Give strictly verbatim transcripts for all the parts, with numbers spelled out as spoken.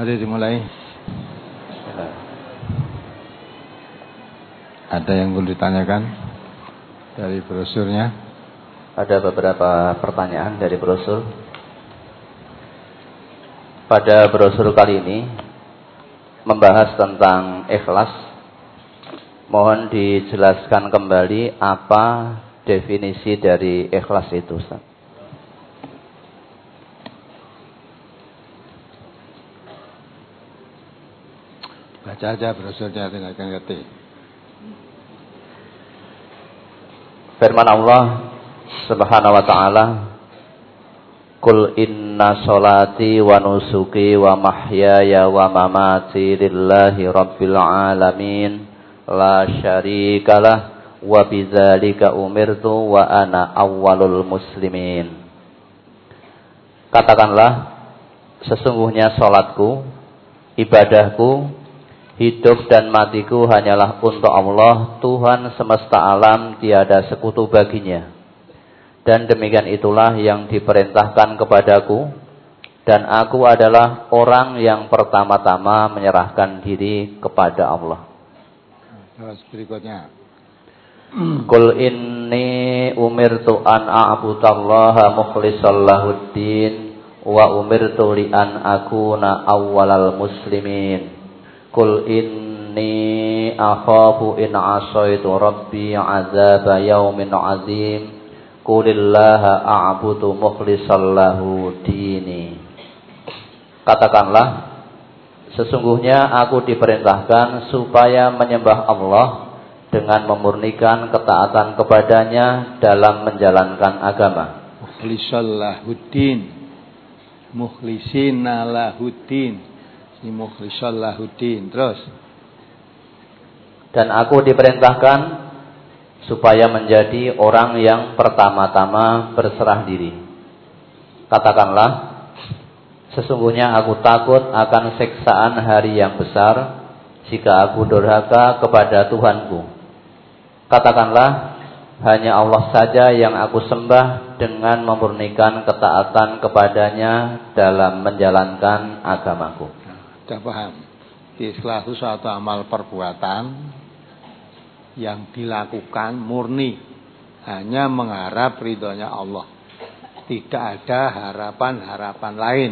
Mari dimulai. Ada yang perlu ditanyakan dari brosurnya? Ada beberapa pertanyaan dari brosur. Pada brosur kali ini membahas tentang ikhlas. Mohon dijelaskan kembali apa definisi dari ikhlas itu, Ustaz. Baca aja brosurnya, tinggal ngerti. Firman Allah Subhanahu wa ta'ala, Qul inna sholati wa nusuki wa mahyaya wa mamati lillahi rabbil alamin la syarikalah wa bidzalika umirtu wa ana awwalul muslimin. Katakanlah, sesungguhnya salatku, ibadahku, hidup dan matiku hanyalah untuk Allah, Tuhan semesta alam, tiada sekutu baginya. Dan demikian itulah yang diperintahkan kepadaku, dan aku adalah orang yang pertama-tama menyerahkan diri kepada Allah. Terus berikutnya. Qul inni umirtu an a'budallaha mukhlishan lahuddin wa umirtu li an akuna awwalal muslimin. Qul inni akhafu in asaitu rabbi azaba yaumin azim. Qulillaha a'budu mukhlishan lahu dini. Katakanlah, sesungguhnya aku diperintahkan supaya menyembah Allah dengan memurnikan ketaatan kepadanya dalam menjalankan agama. Mukhlishan lahuddin. Mukhlisina lahuddin. Si mukhlishan lahuddin. Terus. Dan aku diperintahkan supaya menjadi orang yang pertama-tama berserah diri. Katakanlah, sesungguhnya aku takut akan siksaan hari yang besar jika aku durhaka kepada Tuhanku. Katakanlah, hanya Allah saja yang aku sembah dengan memurnikan ketaatan kepadanya dalam menjalankan agamaku. Sudah paham? Ikhlas itu suatu amal perbuatan yang dilakukan murni hanya mengharap ridhonya Allah. Tidak ada harapan-harapan lain.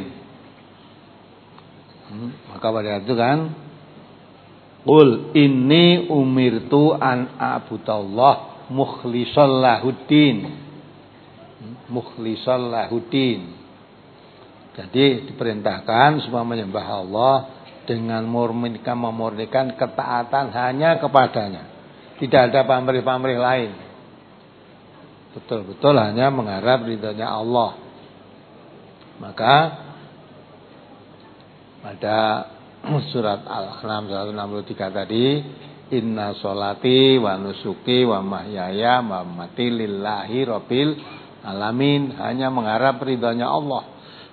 Hmm, maka pada itu kan, Qul inni umirtu an a'budallah mukhlishan lahuddin. Mukhlishan lahuddin. Jadi diperintahkan supaya menyembah Allah dengan memurnikan, memurnikan ketaatan hanya kepadanya. Tidak ada pamrih-pamrih lain. Betul-betul hanya mengharap ridhonya Allah. Maka pada surat Al-An'am seratus enam puluh tiga tadi, inna sholati wa nusuki wa mahyaya wa mamati lillahi rabbil alamin, hanya mengharap ridhonya Allah.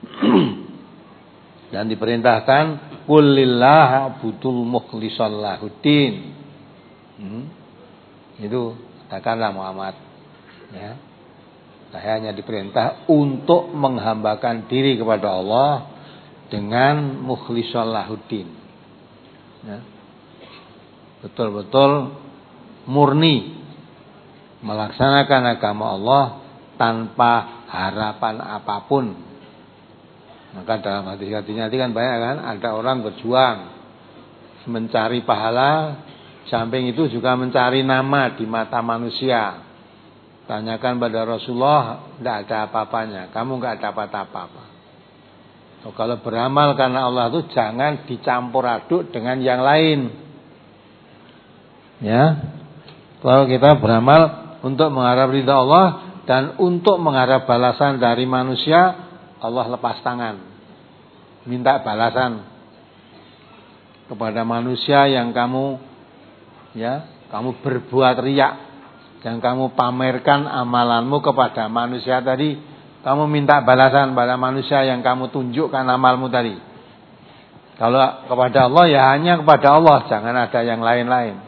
Dan diperintahkan qulillah butul mukhlishan lahuddin. Hmm? Itu katakanlah Muhammad, ya, saya hanya diperintah untuk menghambakan diri kepada Allah dengan mukhlishan lahuddin, ya, betul-betul murni melaksanakan agama Allah tanpa harapan apapun. Maka dalam hati-hatinya itu kan banyak kan, ada orang berjuang mencari pahala, samping itu juga mencari nama di mata manusia. Tanyakan pada Rasulullah, tidak ada apa-apanya, kamu tidak dapat apa-apa. So, kalau beramal karena Allah itu jangan dicampur aduk dengan yang lain. Ya, kalau kita beramal untuk mengharap ridha Allah dan untuk mengharap balasan dari manusia, Allah lepas tangan, minta balasan kepada manusia yang kamu, ya, kamu berbuat riak dan kamu pamerkan amalanmu kepada manusia tadi, kamu minta balasan pada manusia yang kamu tunjukkan amalmu tadi. Kalau kepada Allah ya hanya kepada Allah, jangan ada yang lain-lain.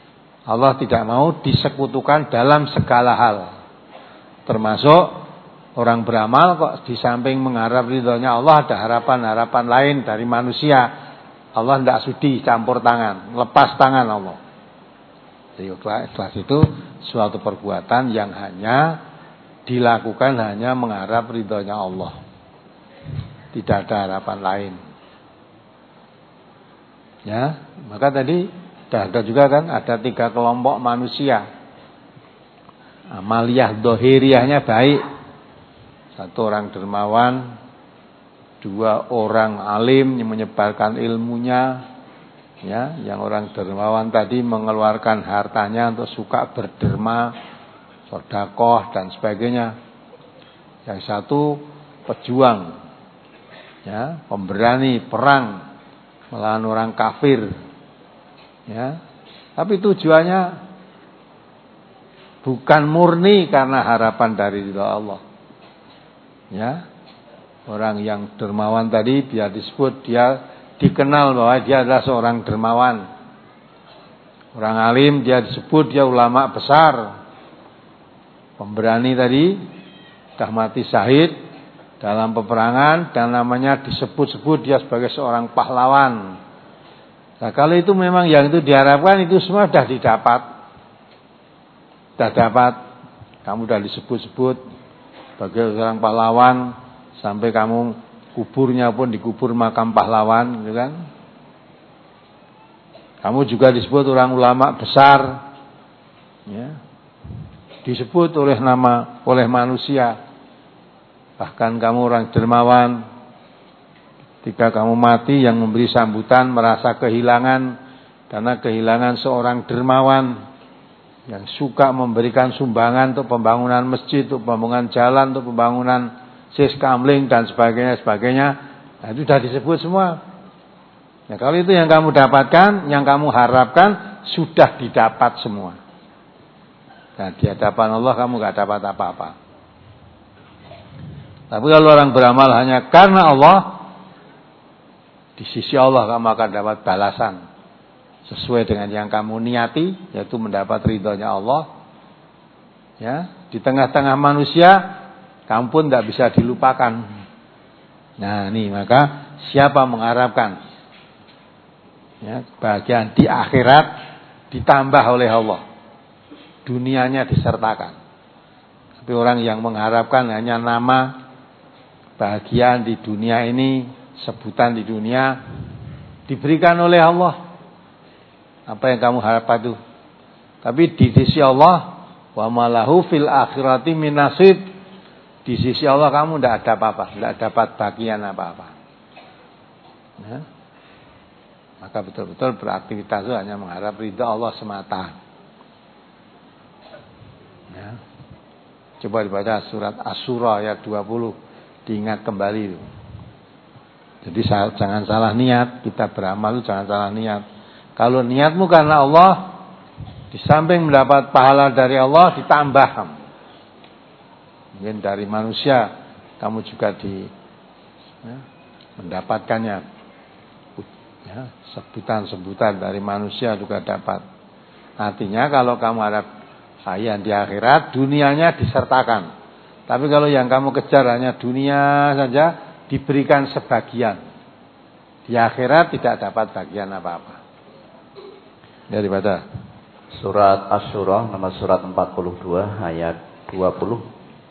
Allah tidak mau disekutukan dalam segala hal, termasuk orang beramal kok di samping mengharap ridhonya Allah ada harapan-harapan lain dari manusia. Allah tidak sudi campur tangan, lepas tangan Allah. Jadi ikhlas itu suatu perbuatan yang hanya dilakukan hanya mengharap ridhonya Allah. Tidak ada harapan lain. Ya, maka tadi ada juga kan ada tiga kelompok manusia. Amaliyah dohiriyahnya baik. Satu orang dermawan, dua orang alim yang menyebarkan ilmunya, ya, yang orang dermawan tadi mengeluarkan hartanya untuk suka berderma, sedekah dan sebagainya. Yang satu pejuang, ya, pemberani perang melawan orang kafir, ya. Tapi tujuannya bukan murni karena harapan dari ridha Allah. Ya. Orang yang dermawan tadi biar disebut dia dikenal bahwa dia adalah seorang dermawan. Orang alim dia disebut dia ulama besar. Pemberani tadi sudah mati syahid dalam peperangan dan namanya disebut-sebut dia sebagai seorang pahlawan. Nah, kalau itu memang yang itu diharapkan itu semua sudah didapat. Sudah dapat. Kamu sudah disebut-sebut sebagai seorang pahlawan. Sampai kamu kuburnya pun dikubur makam pahlawan, gitu kan? Kamu juga disebut orang ulama besar, ya. Disebut oleh nama oleh manusia. Bahkan kamu orang dermawan. Ketika kamu mati yang memberi sambutan merasa kehilangan karena kehilangan seorang dermawan yang suka memberikan sumbangan untuk pembangunan masjid, untuk pembangunan jalan, untuk pembangunan sis kamling dan sebagainya sebagainya. Nah, itu sudah disebut semua. Nah, kalau itu yang kamu dapatkan, yang kamu harapkan sudah didapat semua. Nah, di hadapan Allah kamu gak dapat apa-apa. Tapi kalau orang beramal hanya karena Allah, di sisi Allah kamu akan dapat balasan sesuai dengan yang kamu niati, yaitu mendapat ridhonya Allah. Ya, di tengah-tengah manusia kamu pun tidak bisa dilupakan. Nah, ini maka siapa mengharapkan ya, bagian di akhirat ditambah oleh Allah, dunianya disertakan. Tapi orang yang mengharapkan hanya nama, bahagian di dunia ini, sebutan di dunia, diberikan oleh Allah. Apa yang kamu harapkan itu? Tapi di sisi Allah, wa malahu fil akhirati min nasib. Di sisi Allah kamu tidak ada apa-apa, tidak dapat bagian apa-apa. Ya. Maka betul-betul beraktivitas itu hanya mengharap ridha Allah semata. Ya. Coba dibaca surat Asy-Syura ayat dua puluh, diingat kembali itu. Jadi jangan salah niat, kita beramal itu jangan salah niat. Kalau niatmu karena Allah, di samping mendapat pahala dari Allah ditambah. Mungkin dari manusia kamu juga di ya, mendapatkannya, ya, sebutan-sebutan dari manusia juga dapat. Artinya kalau kamu harap kaya di akhirat, dunianya disertakan. Tapi kalau yang kamu kejar hanya dunia saja, diberikan sebagian. Di akhirat tidak dapat bagian apa-apa. Daripada surat Asy-Syura nomor surat empat puluh dua ayat dua puluh.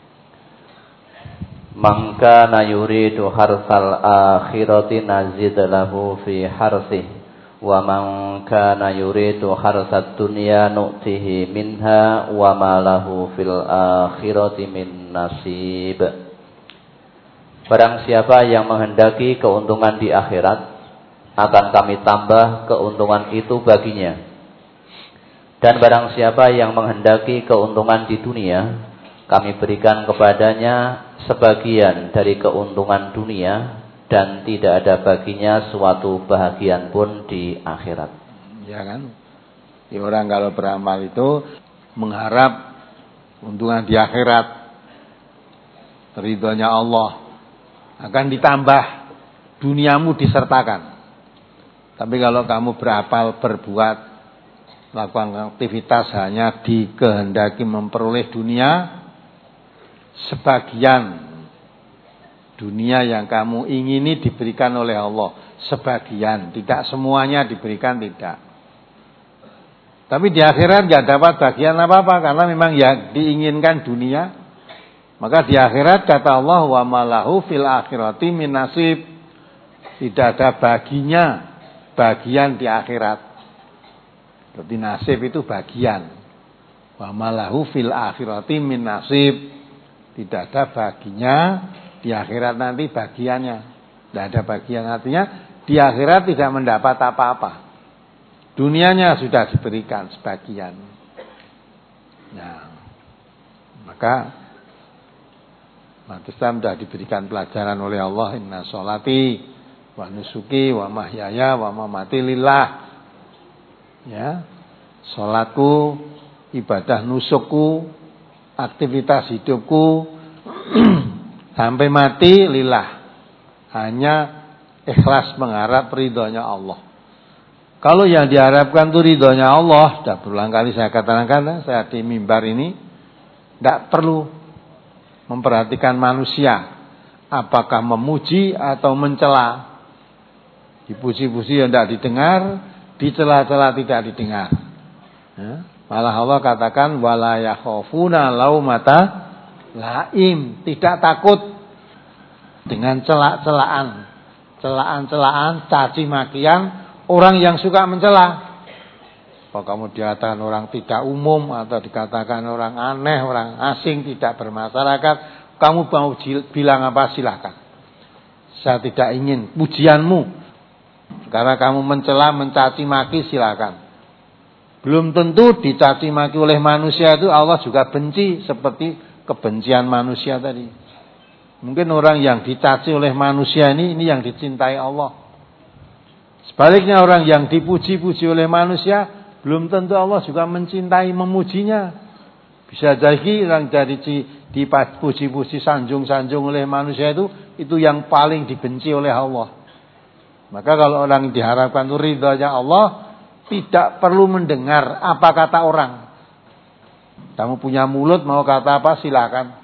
Man kana yuridu harsal akhirati nazid lahu fi harsihi wa man kana yuridu harsad dunya nu'tihi minha wa ma lahu fil akhirati min nasib. Barang siapa yang menghendaki keuntungan di akhirat, akan kami tambah keuntungan itu baginya. Dan barang siapa yang menghendaki keuntungan di dunia, kami berikan kepadanya sebagian dari keuntungan dunia dan tidak ada baginya suatu bahagian pun di akhirat. Ya kan? Ya, orang kalau beramal itu mengharap keuntungan di akhirat, ridhonya Allah, akan ditambah, duniamu disertakan. Tapi kalau kamu beramal, berbuat, melakukan aktivitas hanya dikehendaki memperoleh dunia, sebagian dunia yang kamu ingini diberikan oleh Allah. Sebagian, tidak semuanya diberikan, tidak. Tapi di akhirat gak dapat bagian apa-apa, karena memang ya diinginkan dunia. Maka di akhirat kata Allah, wa malahu fil akhirati min nasib. Tidak ada baginya bagian di akhirat. Jadi nasib itu bagian. Wa malahu fil akhirati min nasib. Tidak ada baginya di akhirat nanti bagiannya. Tidak ada bagian, artinya di akhirat tidak mendapat apa-apa. Dunianya sudah diberikan sebagian. Nah, maka umat Islam sudah diberikan pelajaran oleh Allah, inna sholati wa nusuki wa mahyaya wa mamati lillah. Ya, sholatku, ibadah nusukku, aktivitas hidupku sampai mati lillah, hanya ikhlas mengharap ridhonya Allah. Kalau yang diharapkan itu ridhonya Allah, sudah berulang kali saya katakan, saya di mimbar ini, tidak perlu memperhatikan manusia, apakah memuji atau mencela. Dipuji-puji yang tidak didengar, dicela-cela tidak didengar. Ya. Malah Allah katakan wala yakhafuna laumata laim, tidak takut dengan celak-celaan, celaan-celaan, caci makian orang yang suka mencela. Kalau kamu dikatakan orang tidak umum atau dikatakan orang aneh, orang asing, tidak bermasyarakat, kamu mau bilang apa silakan. Saya tidak ingin pujianmu. Karena kamu mencela, mencaci maki silakan. Belum tentu dicaci maki oleh manusia itu Allah juga benci seperti kebencian manusia tadi. Mungkin orang yang dicaci oleh manusia ini, ini yang dicintai Allah. Sebaliknya orang yang dipuji-puji oleh manusia, belum tentu Allah juga mencintai, memujinya. Bisa jadi orang dari dipuji-puji, sanjung-sanjung oleh manusia itu, itu yang paling dibenci oleh Allah. Maka kalau orang diharapkan itu ridhonya Allah, tidak perlu mendengar apa kata orang. Kamu punya mulut mau kata apa silakan.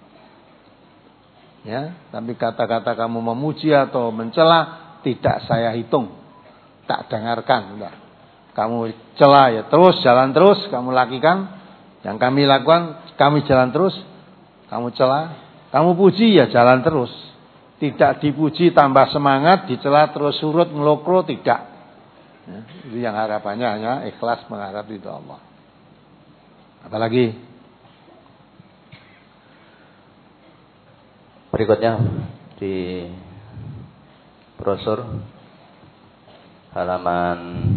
Ya, tapi kata-kata kamu memuji atau mencela tidak saya hitung. Tak dengarkan, enggak. Kamu cela ya terus jalan terus kamu lakukan. Yang kami lakukan, kami jalan terus. Kamu cela, kamu puji ya jalan terus. Tidak dipuji tambah semangat, dicela terus surut ngelokro tidak. Ya, itu yang harapannya hanya ikhlas mengharap ridho Allah. Apalagi berikutnya di brosur halaman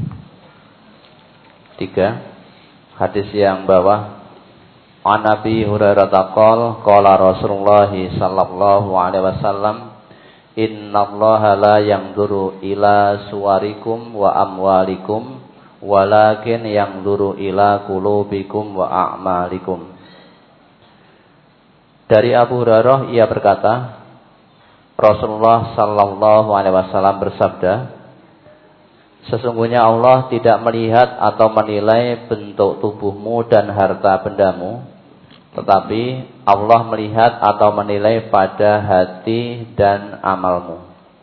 tiga, hadis yang bawah, an Abi Hurairah taqol qala Rasulullah sallallahu alaihi wasallam innallaha la yanzuru ila suwarikum wa amwalikum walakin yanzuru ila qulubikum wa a'malikum. Dari Abu Hurairah ia berkata, Rasulullah sallallahu alaihi wasallam bersabda, sesungguhnya Allah tidak melihat atau menilai bentuk tubuhmu dan harta bendamu, tetapi Allah melihat atau menilai pada hati dan amalmu.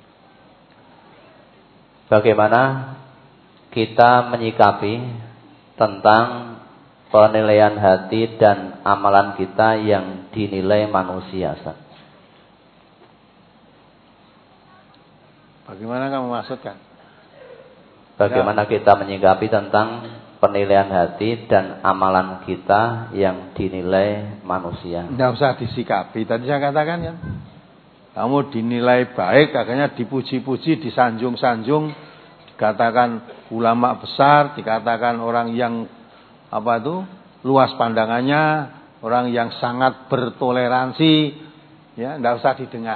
Bagaimana kita menyikapi tentang penilaian hati dan amalan kita yang dinilai manusia? Bagaimana kamu maksudkan? Bagaimana kita menyikapi tentang penilaian hati dan amalan kita yang dinilai manusia? Tidak usah disikapi. Tadi saya katakan ya, kamu dinilai baik, akhirnya dipuji-puji, disanjung-sanjung, dikatakan ulama besar, dikatakan orang yang apa itu luas pandangannya, orang yang sangat bertoleransi, ya tidak usah didengar.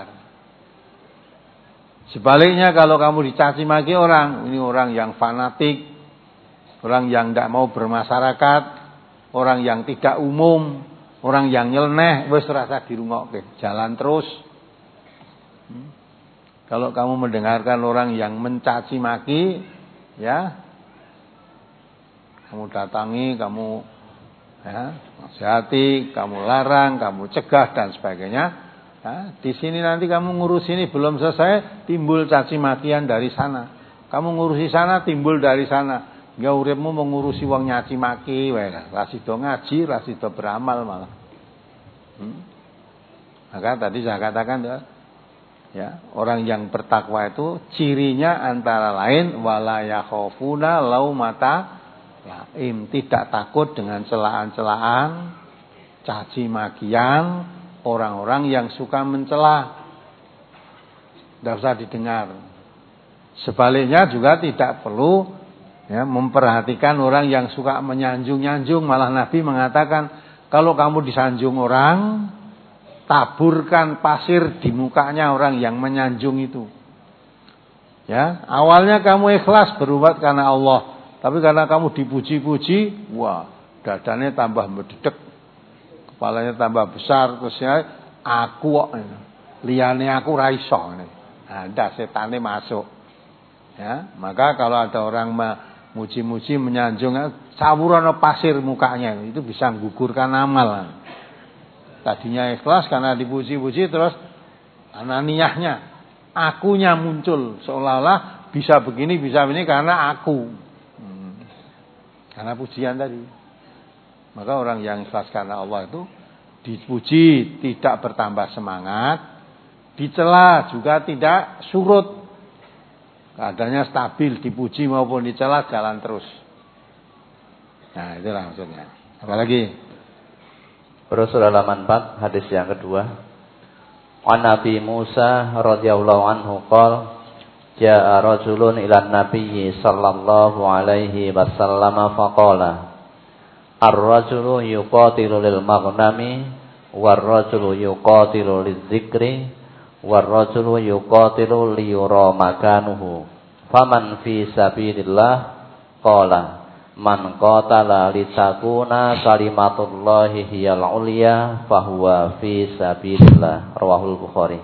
Sebaliknya kalau kamu dicaci maki orang, ini orang yang fanatik, orang yang tidak mau bermasyarakat, orang yang tidak umum, orang yang nyeleneh, wis rasa dirungokke, jalan terus. Hmm. Kalau kamu mendengarkan orang yang mencaci maki, ya, kamu datangi, kamu Ya, nasihati, kamu larang, kamu cegah dan sebagainya. Ya, di sini nanti kamu ngurus ini belum selesai, timbul caci makian dari sana. Kamu ngurusi sana, timbul dari sana. Enggak uripmu mengurusi wong nyaci maki, wae ra sida ngaji, ra sida beramal malah. Hmm? Maka tadi saya katakan ya, ya, orang yang bertakwa itu cirinya antara lain wala yakhafuna laumata laim, tidak takut dengan celaan-celaan, caci makian orang-orang yang suka mencela. Tidak usah didengar. Sebaliknya juga tidak perlu ya, memperhatikan orang yang suka menyanjung-nyanjung. Malah Nabi mengatakan, kalau kamu disanjung orang, taburkan pasir di mukanya orang yang menyanjung itu. Ya, awalnya kamu ikhlas berbuat karena Allah. Tapi karena kamu dipuji-puji, wah, dadanya tambah mendedek, kepalanya tambah besar, terusnya aku kok, liyane aku ra iso. Nah, ndak setane masuk. Ya, maka kalau ada orang memuji-muji, menyanjung, sawurana pasir mukanya, itu bisa menggugurkan amal. Tadinya ikhlas karena dipuji-puji, terus ananiyahnya, akunya muncul, seolah-olah bisa begini, bisa begini karena aku. Karena pujian tadi. Maka orang yang ikhlas karena Allah itu dipuji tidak bertambah semangat, dicela juga tidak surut. Keadaannya stabil, dipuji maupun dicela jalan terus. Nah, itulah maksudnya. Apalagi? Terus halaman empat hadis yang kedua. An Nabi Musa radhiyallahu anhu qala Ja'a rajulun ila nabiyyi sallallahu alaihi wasallam faqala Ar-rajulu yuqatilu lil maghnami war-rajulu yuqatilu lidzikri war-rajulu yuqatilu liyura makanuhu faman fi sabilillah qala man qatala litakuna kalimatullahi hiyal ulya fahuwa fi sabilillah. Rawahul Bukhari.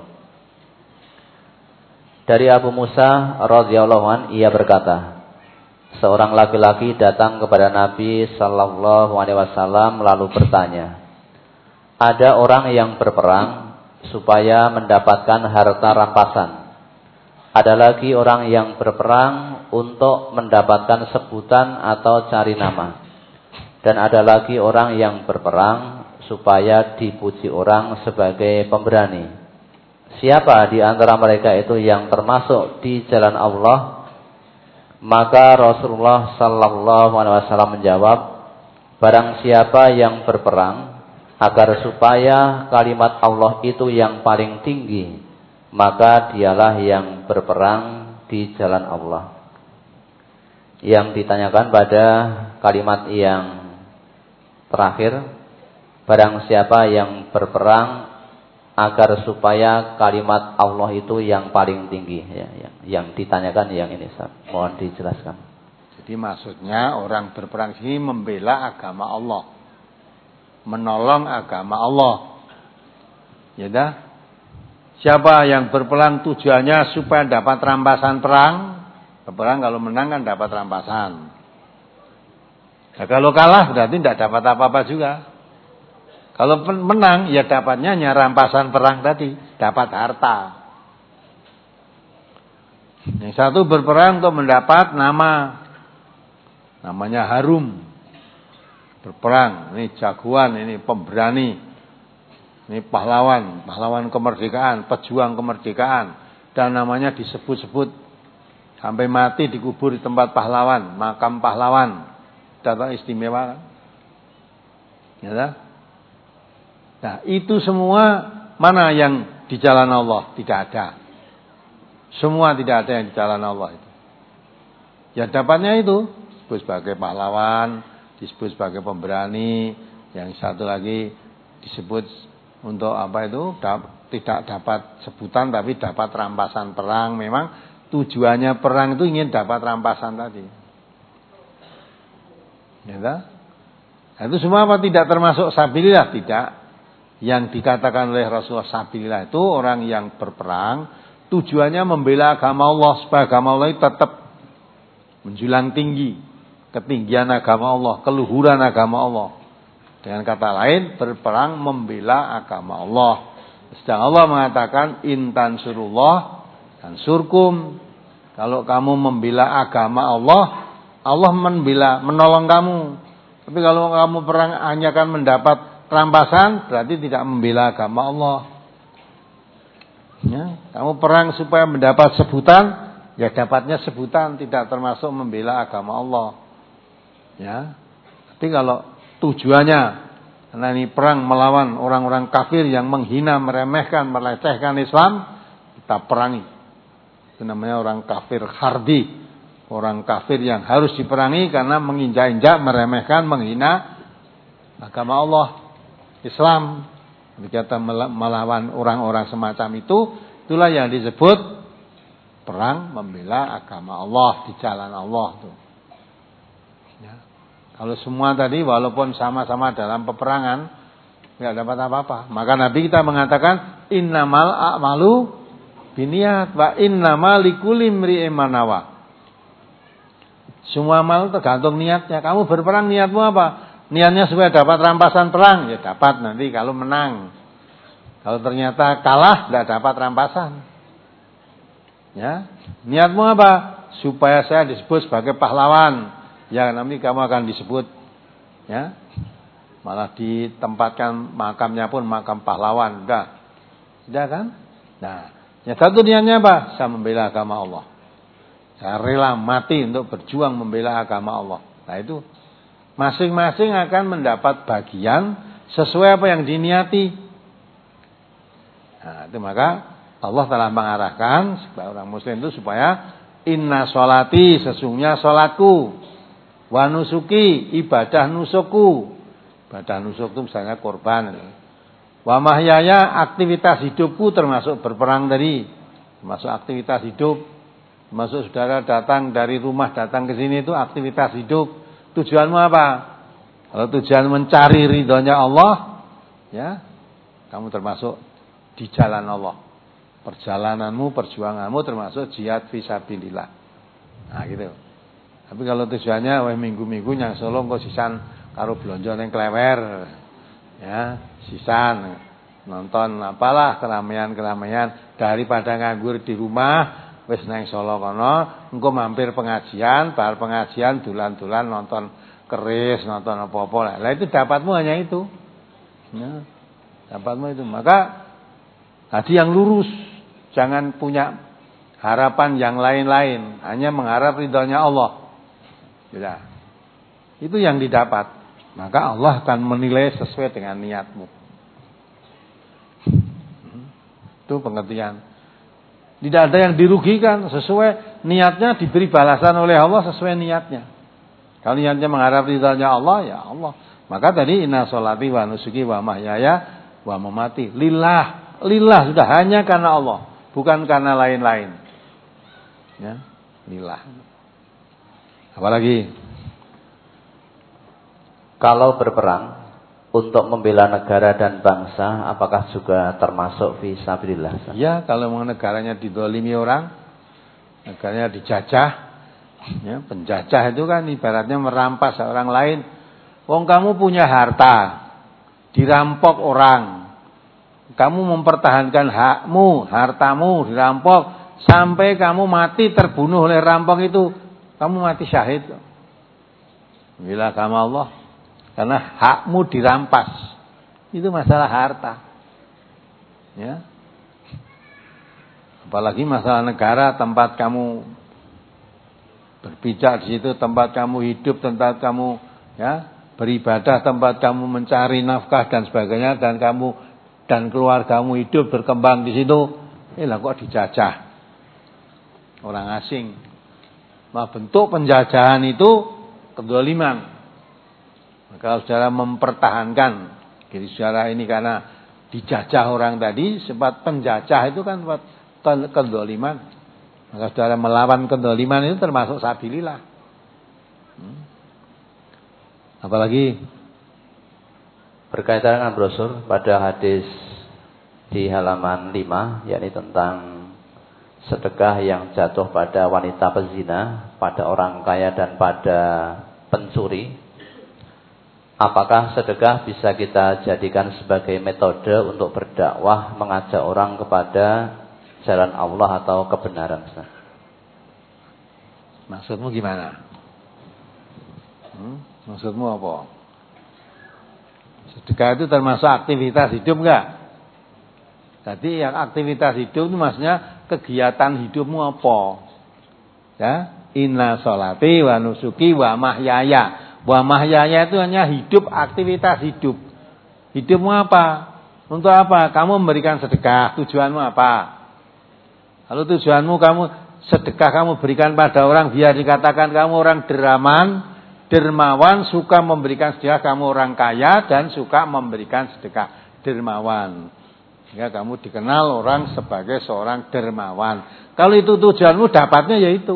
Dari Abu Musa radhiyallahu an, ia berkata, seorang laki-laki datang kepada Nabi sallallahu alaihi wasallam lalu bertanya, ada orang yang berperang supaya mendapatkan harta rampasan. Ada lagi orang yang berperang untuk mendapatkan sebutan atau cari nama. Dan ada lagi orang yang berperang supaya dipuji orang sebagai pemberani. Siapa di antara mereka itu yang termasuk di jalan Allah? Maka Rasulullah sallallahu alaihi wasallam menjawab, barang siapa yang berperang agar supaya kalimat Allah itu yang paling tinggi, maka dialah yang berperang di jalan Allah. Yang ditanyakan pada kalimat yang terakhir, barang siapa yang berperang agar supaya kalimat Allah itu yang paling tinggi, ya, ya. Yang ditanyakan yang ini, Ustaz. Mohon dijelaskan. Jadi maksudnya orang berperang ini membela agama Allah, menolong agama Allah. Ya dah. Siapa yang berperang tujuannya supaya dapat rampasan perang? Berperang kalau menang kan dapat rampasan. Nah, kalau kalah berarti tidak dapat apa-apa juga. Kalau menang, ya dapatnya hanya rampasan perang tadi, dapat harta. Yang satu berperang untuk mendapat nama, namanya harum. Berperang, ini jagoan, ini pemberani, ini pahlawan, pahlawan kemerdekaan, pejuang kemerdekaan. Dan namanya disebut-sebut, sampai mati dikubur di tempat pahlawan, makam pahlawan. Datang istimewa. Ya tak? Nah, itu semua mana yang di jalan Allah? Tidak ada. Semua tidak ada yang di jalan Allah itu. Ya dapatnya itu disebut sebagai pahlawan, disebut sebagai pemberani, yang satu lagi disebut untuk apa itu? Tidak dapat sebutan tapi dapat rampasan perang. Memang tujuannya perang itu ingin dapat rampasan tadi. Ya tak? Nah, itu semua apa tidak termasuk sabilillah? Tidak. Yang dikatakan oleh Rasulullah sabilillah itu orang yang berperang tujuannya membela agama Allah supaya agama Allah itu tetap menjulang tinggi, ketinggian agama Allah, keluhuran agama Allah. Dengan kata lain, berperang membela agama Allah. Sedang Allah mengatakan intan surullah dan surkum. Kalau kamu membela agama Allah, Allah membela, menolong kamu. Tapi kalau kamu perang hanya akan mendapat rampasan, berarti tidak membela agama Allah. Ya, kamu perang supaya mendapat sebutan, ya dapatnya sebutan, tidak termasuk membela agama Allah. Ya, tapi kalau tujuannya karena ini perang melawan orang-orang kafir yang menghina, meremehkan, melecehkan Islam, kita perangi. Itu namanya orang kafir hardi, orang kafir yang harus diperangi karena menginjak-injak, meremehkan, menghina agama Allah, Islam. Kita melawan orang-orang semacam itu, itulah yang disebut perang membela agama Allah di jalan Allah tuh. Ya. Kalau semua tadi walaupun sama-sama dalam peperangan enggak dapat apa-apa. Maka Nabi kita mengatakan innamal a'malu binniyat wa innamal likulli imri'in ma nawa. Semua amal tergantung niatnya. Kamu berperang niatmu apa? Niatnya supaya dapat rampasan perang, ya dapat nanti kalau menang. Kalau ternyata kalah enggak dapat rampasan. Ya. Niatmu apa? Supaya saya disebut sebagai pahlawan. Ya nanti kamu akan disebut, ya, malah ditempatkan makamnya pun makam pahlawan, udah, udah kan? Nah, yang satu niatnya apa? Saya membela agama Allah, saya rela mati untuk berjuang membela agama Allah. Nah itu masing-masing akan mendapat bagian sesuai apa yang diniati. Nah itu maka Allah telah mengarahkan supaya orang Muslim itu supaya inna sholati, sesungguhnya sholatku, wa nusuki, ibadah nusukku. Ibadah nusuk itu misalnya korban. Wa mahyaya, aktivitas hidupku termasuk berperang tadi. Termasuk aktivitas hidup. Termasuk saudara datang dari rumah datang ke sini itu aktivitas hidup. Tujuanmu apa? Kalau tujuan mencari ridhonya Allah, ya, kamu termasuk di jalan Allah. Perjalananmu, perjuanganmu termasuk jihad fisabilillah. Nah gitu. Tapi kalau tujuannya weh minggu-minggu nyang Solo kok sisan karo blonjo ning klewer. Ya, sisan nonton apalah keramaian-keramaian daripada nganggur di rumah wis nang Solo kono, engko mampir pengajian, bar pengajian dulan-dulan nonton keris, nonton apa-apa. Lah itu dapatmu hanya itu. Ya, dapatmu itu. Maka hati yang lurus, jangan punya harapan yang lain-lain, hanya mengharap ridhonya Allah. Ya. Itu yang didapat. Maka Allah akan menilai sesuai dengan niatmu. Itu pengertian. Tidak ada yang dirugikan, sesuai niatnya diberi balasan oleh Allah sesuai niatnya. Kalau niatnya mengharap ridhonya Allah, ya Allah. Maka tadi inna sholati wa nusuki wa mahyaya wa mamati lillah. Lillah sudah hanya karena Allah, bukan karena lain-lain. Ya, lillah. Apalagi kalau berperang untuk membela negara dan bangsa, apakah juga termasuk fi sabilillah? Ya, kalau negaranya didolimi orang, negaranya dijajah, ya, penjajah itu kan ibaratnya merampas orang lain. Wong kamu punya harta, dirampok orang, kamu mempertahankan hakmu, hartamu dirampok sampai kamu mati terbunuh oleh rampok itu. Kamu mati syahid. Bila agama Allah. Karena hakmu dirampas. Itu masalah harta. Ya. Apalagi masalah negara, tempat kamu berpijak di situ, tempat kamu hidup, tempat kamu ya beribadah, tempat kamu mencari nafkah dan sebagainya, dan kamu dan keluargamu hidup berkembang di situ. Eh lah kok dijajah orang asing. Nah, bentuk penjajahan itu kedzaliman. Maka saudara mempertahankan diri saudara ini karena dijajah orang tadi, sebab penjajah itu kan kedzaliman. Maka saudara melawan kedzaliman itu termasuk sabilillah. Hmm. Apalagi berkaitan dengan brosur pada hadis di halaman lima, yakni tentang sedekah yang jatuh pada wanita pezina, pada orang kaya dan pada pencuri. apakah sedekah bisa kita jadikan sebagai metode untuk berdakwah, mengajak orang kepada jalan Allah atau kebenaran? Maksudmu gimana? Hmm? Maksudmu apa? Sedekah itu termasuk aktivitas hidup enggak? Jadi yang aktivitas hidup itu maksudnya kegiatan hidupmu apa? Ya, inna sholati wa nusuki wa mahyaya. Wa mahyaya itu hanya hidup, aktivitas hidup. Hidupmu apa? Untuk apa? Kamu memberikan sedekah, tujuanmu apa? Kalau tujuanmu kamu sedekah kamu berikan pada orang biar dikatakan kamu orang dermawan, dermawan, suka memberikan sedekah, kamu orang kaya dan suka memberikan sedekah, dermawan. Sehingga kamu dikenal orang sebagai seorang dermawan. Kalau itu tujuanmu, dapatnya yaitu.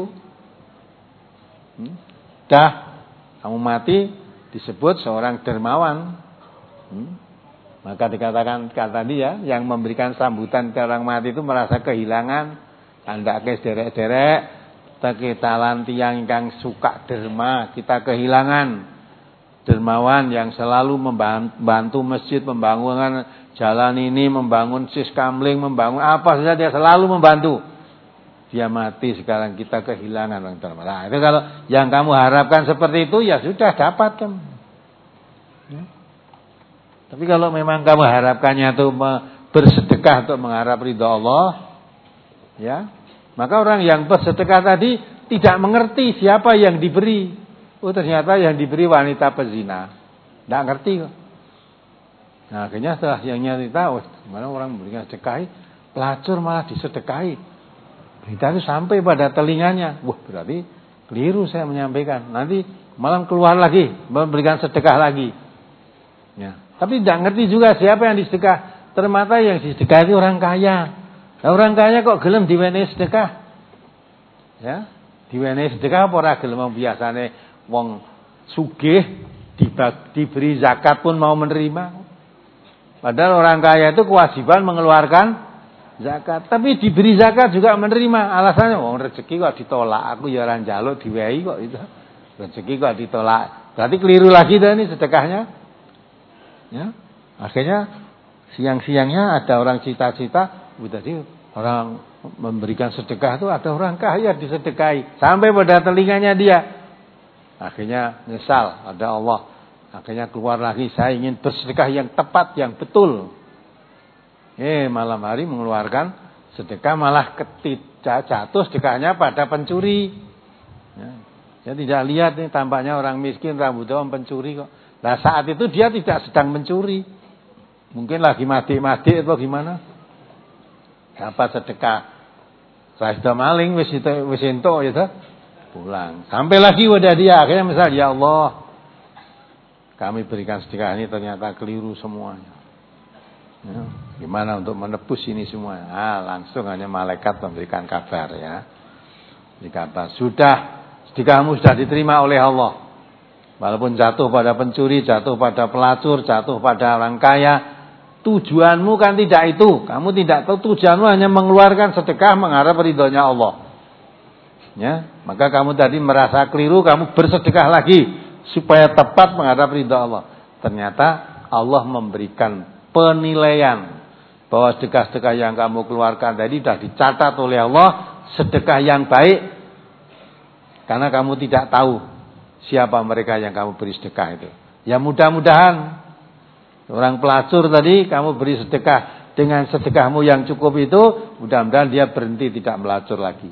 Hmm? Dah, kamu mati disebut seorang dermawan. Hmm? Maka dikatakan kata dia yang memberikan sambutan ke orang mati itu merasa kehilangan. Andake derek-derek, tekitalan tiang yang suka derma, kita kehilangan dermawan yang selalu membantu masjid, membangun jalan ini, membangun sis kamling, membangun apa saja dia selalu membantu. Dia mati sekarang kita kehilangan orang derma. Nah, itu kalau yang kamu harapkan seperti itu ya sudah dapat kan. Ya. Tapi kalau memang kamu harapkannya itu bersedekah untuk mengharap ridha Allah, ya, maka orang yang bersedekah tadi tidak mengerti siapa yang diberi. Oh, ternyata yang diberi wanita pezina. Tidak ngerti kok. Nah, akhirnya setelah yang nyata, oh, gimana orang memberikan sedekah, pelacur malah disedekahi. Berita itu sampai pada telinganya. Wah, berarti keliru saya menyampaikan. Nanti malam keluar lagi, memberikan sedekah lagi. Ya. Tapi tidak ngerti juga siapa yang disedekah. Ternyata yang disedekah itu orang kaya. Nah, orang kaya kok gelem diwenehi sedekah? Ya, diwenehi sedekah apa ora gelem biasane wong sugih diberi zakat pun mau menerima. Padahal orang kaya itu kewajiban mengeluarkan zakat, tapi diberi zakat juga menerima. Alasannya wong rezeki kok ditolak, aku ya ora njaluk diwehi kok itu. Rezeki kok ditolak. Berarti keliru lagi dah ini sedekahnya. Ya. Akhirnya siang-siangnya ada orang cita-cita, tadi orang memberikan sedekah itu ada orang kaya disedekahi sampai pada telinganya dia. Akhirnya nyesal, ada Allah. Akhirnya keluar lagi, saya ingin bersedekah yang tepat, yang betul. Eh malam hari mengeluarkan sedekah malah ketika jatuh sedekahnya pada pencuri. Ya. Saya tidak lihat nih tampaknya orang miskin rambut daun pencuri kok. Nah saat itu dia tidak sedang mencuri. Mungkin lagi mati-mati atau gimana. Dapat sedekah. Rasida maling wis wis entuk ya toh. Pulang. Sampai lagi wadah dia akhirnya misal ya Allah. Kami berikan sedekah ini ternyata keliru semuanya. Ya, gimana untuk menebus ini semua? Ah, langsung hanya malaikat memberikan kabar ya. Dikata sudah sedekahmu sudah diterima oleh Allah. Walaupun jatuh pada pencuri, jatuh pada pelacur, jatuh pada orang kaya, tujuanmu kan tidak itu. Kamu tidak tahu tujuanmu hanya mengeluarkan sedekah mengharap ridhonya Allah. Ya, maka kamu tadi merasa keliru, kamu bersedekah lagi supaya tepat mengharap ridha Allah. Ternyata Allah memberikan penilaian bahwa sedekah-sedekah yang kamu keluarkan tadi sudah dicatat oleh Allah sedekah yang baik. Karena kamu tidak tahu siapa mereka yang kamu beri sedekah itu. Ya mudah-mudahan orang pelacur tadi kamu beri sedekah dengan sedekahmu yang cukup itu, mudah-mudahan dia berhenti tidak melacur lagi.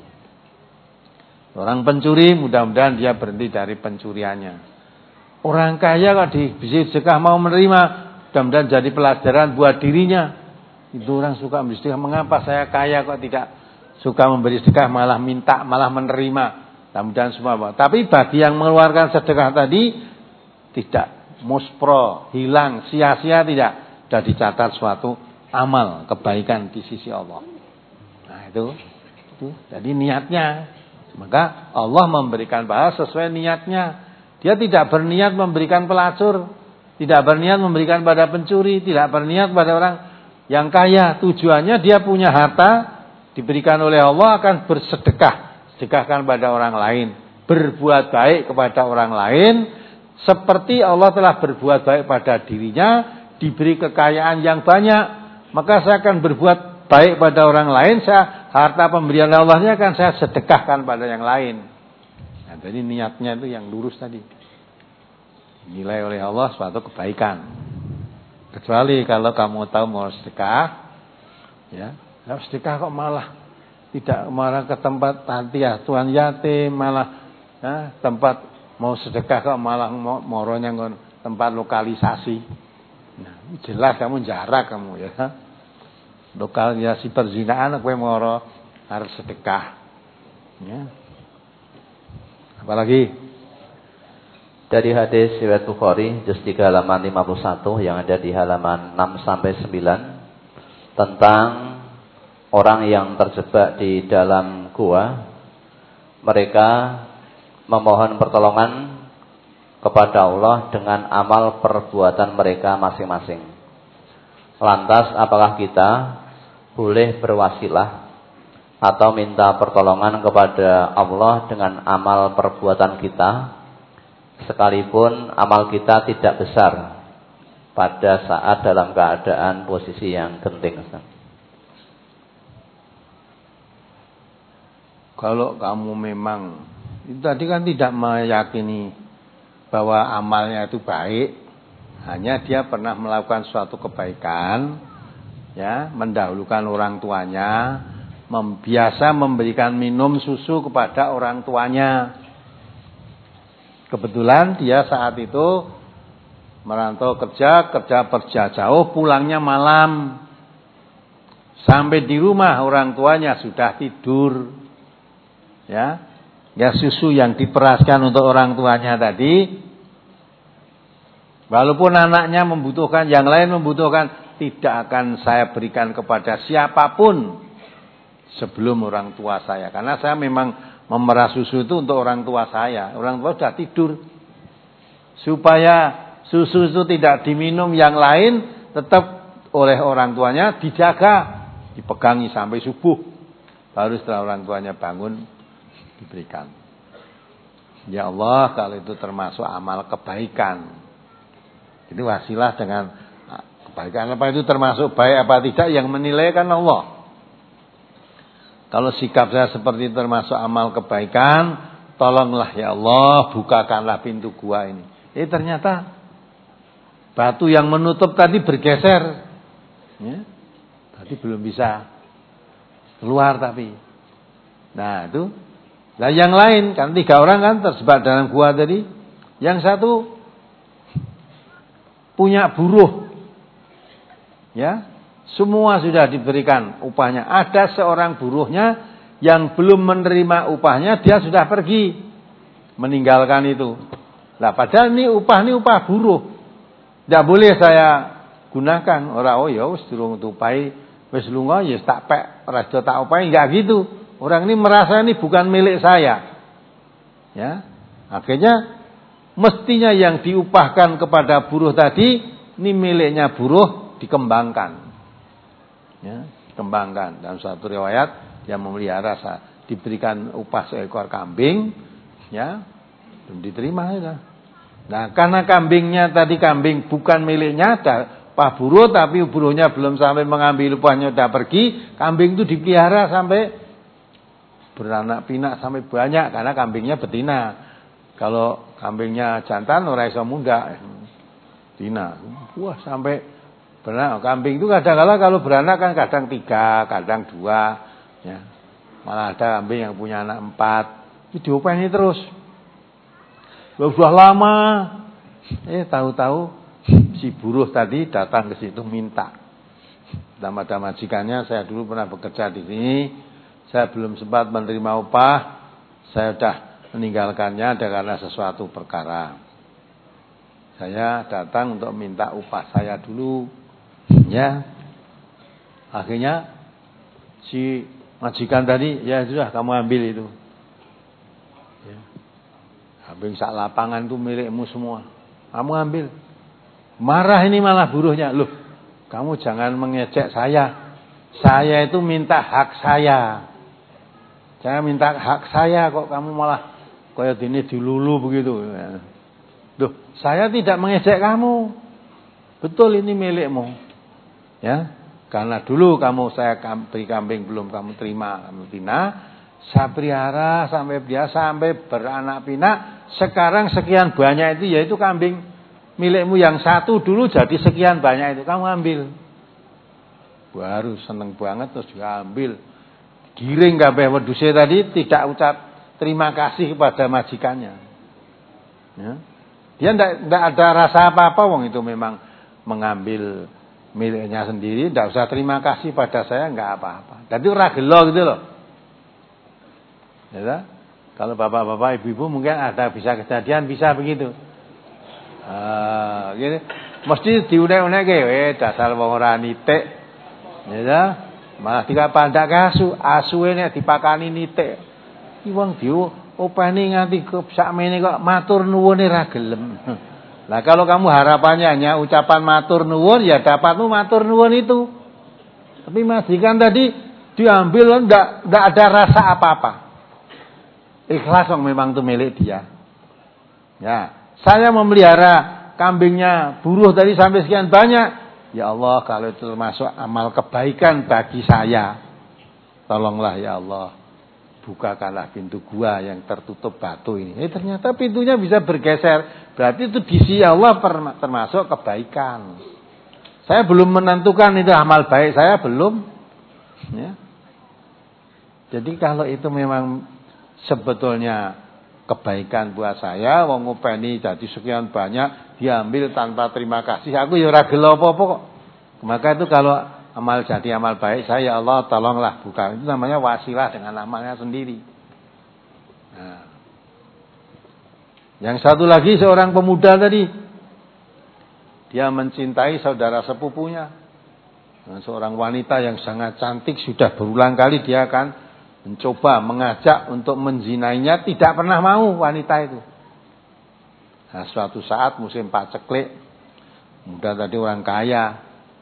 Orang pencuri mudah-mudahan dia berhenti dari pencuriannya. Orang kaya kalau diberi sedekah mau menerima, mudah-mudahan jadi pelajaran buat dirinya. Itu orang suka memberi sedekah, mengapa saya kaya kok tidak suka memberi sedekah, malah minta, malah menerima. Mudah-mudahan semua. Tapi bagi yang mengeluarkan sedekah tadi tidak muspro, hilang, sia-sia tidak. Sudah dicatat suatu amal kebaikan di sisi Allah. Nah itu, itu. Jadi niatnya. Maka Allah memberikan pahala sesuai niatnya. Dia tidak berniat memberikan pelacur, tidak berniat memberikan pada pencuri, tidak berniat pada orang yang kaya. Tujuannya dia punya harta diberikan oleh Allah akan bersedekah. Sedekahkan pada orang lain, berbuat baik kepada orang lain, seperti Allah telah berbuat baik pada dirinya, diberi kekayaan yang banyak, maka saya akan berbuat baik pada orang lain, saya harta pemberian Allahnya akan saya sedekahkan pada yang lain. Nah, jadi niatnya itu yang lurus tadi. Nilai oleh Allah suatu kebaikan. Kecuali kalau kamu tahu mau sedekah, ya, kalau sedekah kok malah tidak malah ke tempat panti asuhan yatim, malah ya, tempat mau sedekah kok malah moronya tempat lokalisasi. Nah, jelas kamu jarak kamu ya. Lokalisasi perzinahan kowe moro harus sedekah. Ya. Apalagi dari hadis riwayat Bukhari juz tiga halaman lima puluh satu yang ada di halaman enam sampai sembilan tentang orang yang terjebak di dalam gua, mereka memohon pertolongan kepada Allah dengan amal perbuatan mereka masing-masing. Lantas apakah kita boleh berwasilah atau minta pertolongan kepada Allah dengan amal perbuatan kita, sekalipun amal kita tidak besar pada saat dalam keadaan posisi yang genting? Kalau kamu memang itu tadi kan tidak meyakini bahwa amalnya itu baik, hanya dia pernah melakukan suatu kebaikan, ya, mendahulukan orang tuanya, membiasa memberikan minum susu kepada orang tuanya. Kebetulan dia saat itu merantau kerja, kerja kerja jauh, pulangnya malam. Sampai di rumah orang tuanya sudah tidur. Ya, ya susu yang diperaskan untuk orang tuanya tadi, walaupun anaknya membutuhkan, yang lain membutuhkan, tidak akan saya berikan kepada siapapun sebelum orang tua saya. Karena saya memang memerah susu itu untuk orang tua saya. Orang tua sudah tidur. Supaya susu itu tidak diminum yang lain, tetap oleh orang tuanya dijaga, dipegangi sampai subuh. Baru setelah orang tuanya bangun diberikan. Ya Allah, kalau itu termasuk amal kebaikan, itu wasilah dengan kebaikan. Apa itu termasuk baik apa tidak yang menilai kan Allah. Kalau sikap saya seperti itu termasuk amal kebaikan, tolonglah ya Allah, bukakanlah pintu gua ini. Eh ternyata batu yang menutup tadi bergeser, ya, tadi belum bisa keluar tapi. Nah itu. Nah yang lain kan tiga orang kan terjebak dalam gua tadi. Yang satu punya buruh, ya, semua sudah diberikan upahnya. Ada seorang buruhnya yang belum menerima upahnya, dia sudah pergi meninggalkan itu. Nah padahal ini upah ini upah buruh, tidak boleh saya gunakan. Orang oh ya wis durung tupai wis lunga ya tak pek raja tak upahi, enggak gitu. Orang ini merasa ini bukan milik saya. Ya. Akhirnya mestinya yang diupahkan kepada buruh tadi ini miliknya buruh, dikembangkan. Ya, dikembangkan. Dalam suatu riwayat dia memelihara, diberikan upah seekor kambing, ya. Belum diterima ya. Nah, karena kambingnya tadi kambing bukan miliknya, ada Pak buruh tapi buruhnya belum sampai mengambil upahnya sudah pergi, kambing itu dipelihara sampai beranak pinak sampai banyak karena kambingnya betina. Kalau kambingnya jantan ora iso mundak. Betina. Wah, sampai beranak. Kambing itu kadang-kadang kalau beranak kan kadang tiga, kadang dua, ya. Malah ada kambing yang punya anak empat. Itu diopeni terus. Loh, sudah lama. Eh tahu-tahu si buruh tadi datang ke situ minta. Sama majikannya, saya dulu pernah bekerja di sini. Saya belum sempat menerima upah, saya sudah meninggalkannya ada karena sesuatu perkara. Saya datang untuk minta upah saya dulu, ya. Akhirnya si majikan tadi, ya sudah kamu ambil itu. Ya. Habis sak lapangan itu milikmu semua, kamu ambil. Marah ini malah buruhnya, loh, kamu jangan mengejek saya. Saya itu minta hak saya. Saya minta hak saya kok kamu malah kayak gini dilulu begitu. Loh, saya tidak mengejek kamu. Betul ini milikmu. Ya, karena dulu kamu saya beri kambing belum kamu terima, kamu bina, saya pelihara sampai dia sampai beranak pinak, sekarang sekian banyak itu yaitu kambing milikmu yang satu dulu jadi sekian banyak itu kamu ambil. Baru seneng banget terus juga ambil. Giring kabeh wedhuse tadi tidak ucap terima kasih kepada majikannya. Ya. Dia tidak ada rasa apa-apa wong itu memang mengambil miliknya sendiri, tidak usah terima kasih pada saya, enggak apa-apa. Jadi ora gelo gitu loh. Ya, kalau bapak-bapak ibu-ibu mungkin ada bisa kejadian bisa begitu. Ah, gini. Mesti diunek-unekke, eh dasar wong ora nitik. Ya, malah dikapandak asu, asuwe nek dipakani nitik. Ki wong diopeni nganti sakmene kok matur nuwune ra gelem. Lah kalau kamu harapannya hanya ucapan matur nuwun, ya dapatmu matur nuwun itu. Tapi majikan tadi diambil enggak enggak ada rasa apa-apa. Ikhlas dong memang itu milik dia. Ya, saya memelihara kambingnya buruh tadi sampai sekian banyak. Ya Allah, kalau itu termasuk amal kebaikan bagi saya, tolonglah ya Allah, bukakanlah pintu gua yang tertutup batu ini. Eh ternyata pintunya bisa bergeser. Berarti itu di sisi Allah termasuk kebaikan. Saya belum menentukan itu amal baik saya belum. Ya. Jadi kalau itu memang sebetulnya kebaikan buat saya, wong ngopeni jadi sekian banyak diambil tanpa terima kasih, aku ya ora gelo apa-apa kok. Maka itu kalau amal jadi amal baik saya, ya Allah tolonglah buka. Itu namanya wasilah dengan amalnya sendiri. Nah. Yang satu lagi seorang pemuda tadi, dia mencintai saudara sepupunya. Nah, seorang wanita yang sangat cantik, sudah berulang kali dia akan mencoba mengajak untuk menzinainya, tidak pernah mau wanita itu. Nah, suatu saat musim paceklik, muda tadi orang kaya,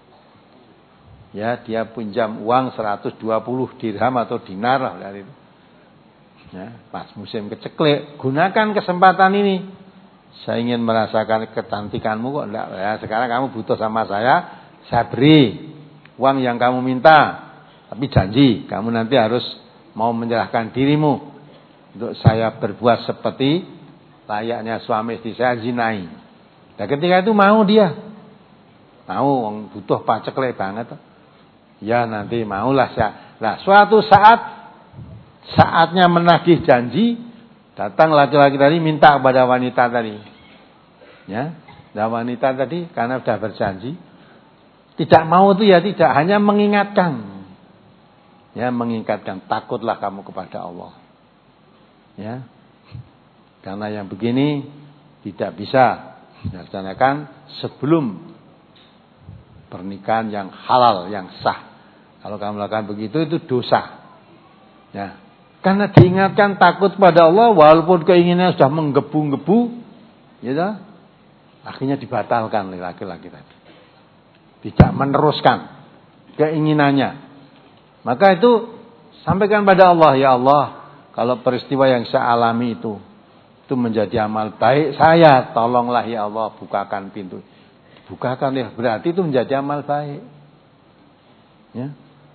ya dia pinjam uang seratus dua puluh dirham atau dinar lah dari itu. Ya, pas musim keceklik, gunakan kesempatan ini. Saya ingin merasakan kecantikanmu kok enggak ya, sekarang kamu butuh sama saya, saya beri uang yang kamu minta, tapi janji kamu nanti harus mau menyerahkan dirimu untuk saya berbuat seperti layaknya suami istri saya zinai. Dan ketika itu mau dia, mau butuh paceklik banget. Ya nanti maulah saya. Nah suatu saat saatnya menagih janji, datang laki-laki tadi minta kepada wanita tadi. Ya, dan wanita tadi karena sudah berjanji, tidak mau itu ya tidak, hanya mengingatkan. Ya mengingatkan, takutlah kamu kepada Allah. Ya. Karena yang begini tidak bisa dilaksanakan sebelum pernikahan yang halal, yang sah. Kalau kamu lakukan begitu itu dosa. Ya. Karena diingatkan takut pada Allah walaupun keinginannya sudah menggebu-gebu, ya, akhirnya dibatalkan oleh laki-laki tadi. Tidak meneruskan keinginannya. Maka itu sampaikan pada Allah, ya Allah, kalau peristiwa yang saya alami itu itu menjadi amal baik saya, tolonglah ya Allah bukakan pintu. Bukakan ya, berarti itu menjadi amal baik. Ya.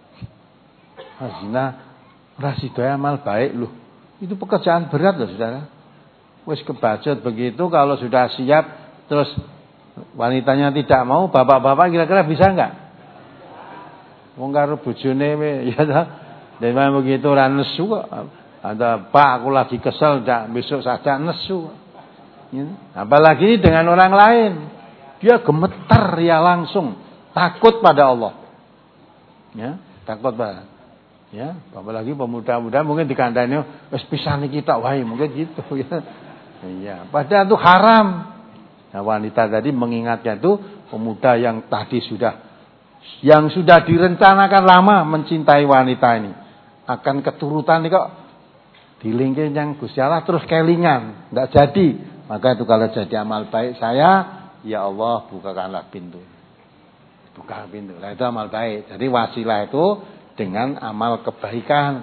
Zina rasidah amal baik loh. Itu pekerjaan berat loh saudara. Wis kebacut begitu, kalau sudah siap terus wanitanya tidak mau, bapak-bapak kira-kira bisa enggak? Wong karo bojone ya ta. Memang begitu ora nesu kok. Ada Pak aku lagi kesel dak besok saja nesu. Ya. Apalagi dengan orang lain. Dia gemetar ya langsung, takut pada Allah. Ya, takut pada. Ya, apalagi pemuda-pemuda mungkin dikandani wis pisan iki tok wae, mungkin gitu ya. Iya, padahal itu haram. Nah, wanita tadi mengingatnya itu pemuda yang tadi sudah yang sudah direncanakan lama mencintai wanita ini. Akan keturutan ini kok dilingkin yang Gusti Allah terus kelingan, enggak jadi. Maka itu kalau jadi amal baik saya, ya Allah bukakanlah pintu. Buka pintu. Nah, itu amal baik. Jadi wasilah itu dengan amal kebaikan.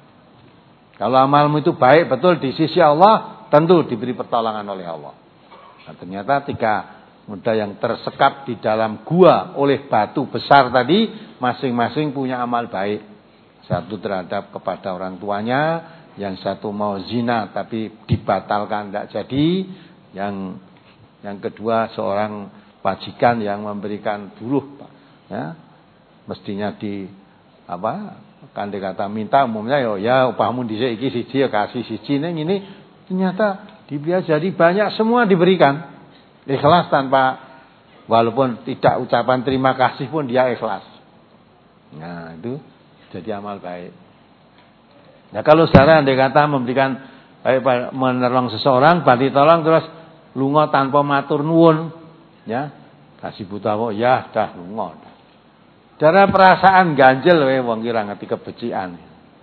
Kalau amalmu itu baik betul di sisi Allah, tentu diberi pertolongan oleh Allah. Nah, ternyata tiga muda yang tersekap di dalam gua oleh batu besar tadi masing-masing punya amal baik. Satu terhadap kepada orang tuanya, yang satu mau zina tapi dibatalkan tidak jadi, yang yang kedua seorang majikan yang memberikan buruh, ya mestinya di apa kan dikata minta umumnya ya ya upahmu dhisik iki siji ya kasih siji ning ini ternyata dibiar jadi banyak semua diberikan ikhlas tanpa walaupun tidak ucapan terima kasih pun dia ikhlas. Nah itu jadi amal baik. Nah kalau sekarang andai kata memberikan baik menolong seseorang berarti tolong terus lunga tanpa matur nuwun, ya kasih buta kok ya dah lunga. Cara perasaan ganjel wae wong kira ngerti kebecikan.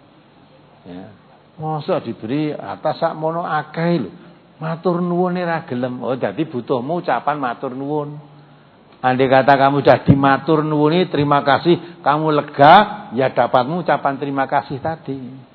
Ya. Mosok diberi atas sak mono akeh lho. Matur nuwune ra gelem. Oh dadi butuhmu ucapan matur nuwun. Andai kata kamu sudah dimatur nuwuni terima kasih, kamu lega, ya dapatmu ucapan terima kasih tadi.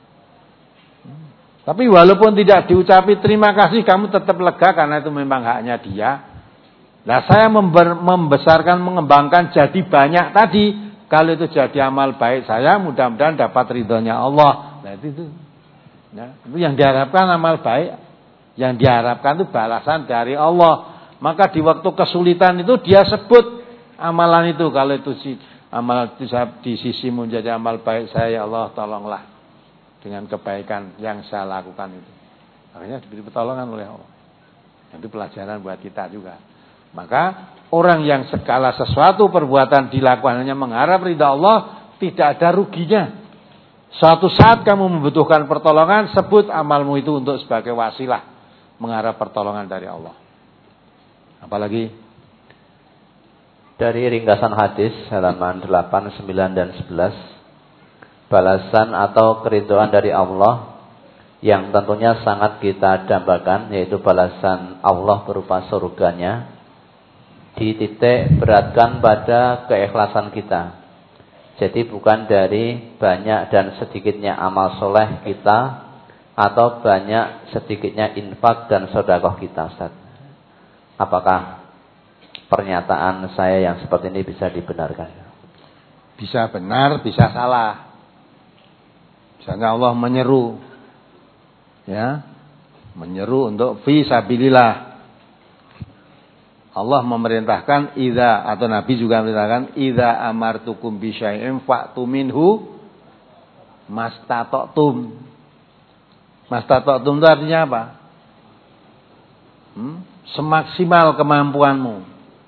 Hmm. Tapi walaupun tidak diucapi terima kasih, kamu tetap lega karena itu memang haknya dia. Nah saya member, membesarkan, mengembangkan jadi banyak tadi. Kalau itu jadi amal baik saya, mudah-mudahan dapat ridhonya Allah. Nah itu, itu. Nah, itu yang diharapkan amal baik. Yang diharapkan itu balasan dari Allah. Maka di waktu kesulitan itu dia sebut amalan itu. Kalau itu si amal itu di sisimu menjadi amal baik saya, ya Allah tolonglah dengan kebaikan yang saya lakukan itu. Akhirnya diberi pertolongan oleh Allah. Itu pelajaran buat kita juga. Maka orang yang segala sesuatu perbuatan dilakukan hanya mengharap ridha Allah, tidak ada ruginya. Suatu saat kamu membutuhkan pertolongan, sebut amalmu itu untuk sebagai wasilah mengharap pertolongan dari Allah. Apalagi dari ringkasan hadis halaman delapan, sembilan dan sebelas, balasan atau keridhaan dari Allah yang tentunya sangat kita dambakan, yaitu balasan Allah berupa surganya, dititik beratkan pada keikhlasan kita. Jadi bukan dari banyak dan sedikitnya amal soleh kita atau banyak sedikitnya infak dan sedekah kita, Ustaz. Apakah pernyataan saya yang seperti ini bisa dibenarkan? Bisa benar, bisa salah. Misalnya Allah menyeru, ya, menyeru untuk fi sabilillah. Allah memerintahkan idza, atau Nabi juga memerintahkan idza amartukum bi syai'in fa'tu minhu mastata'tum. Mastata'tum itu artinya apa? Hmm? Semaksimal kemampuanmu.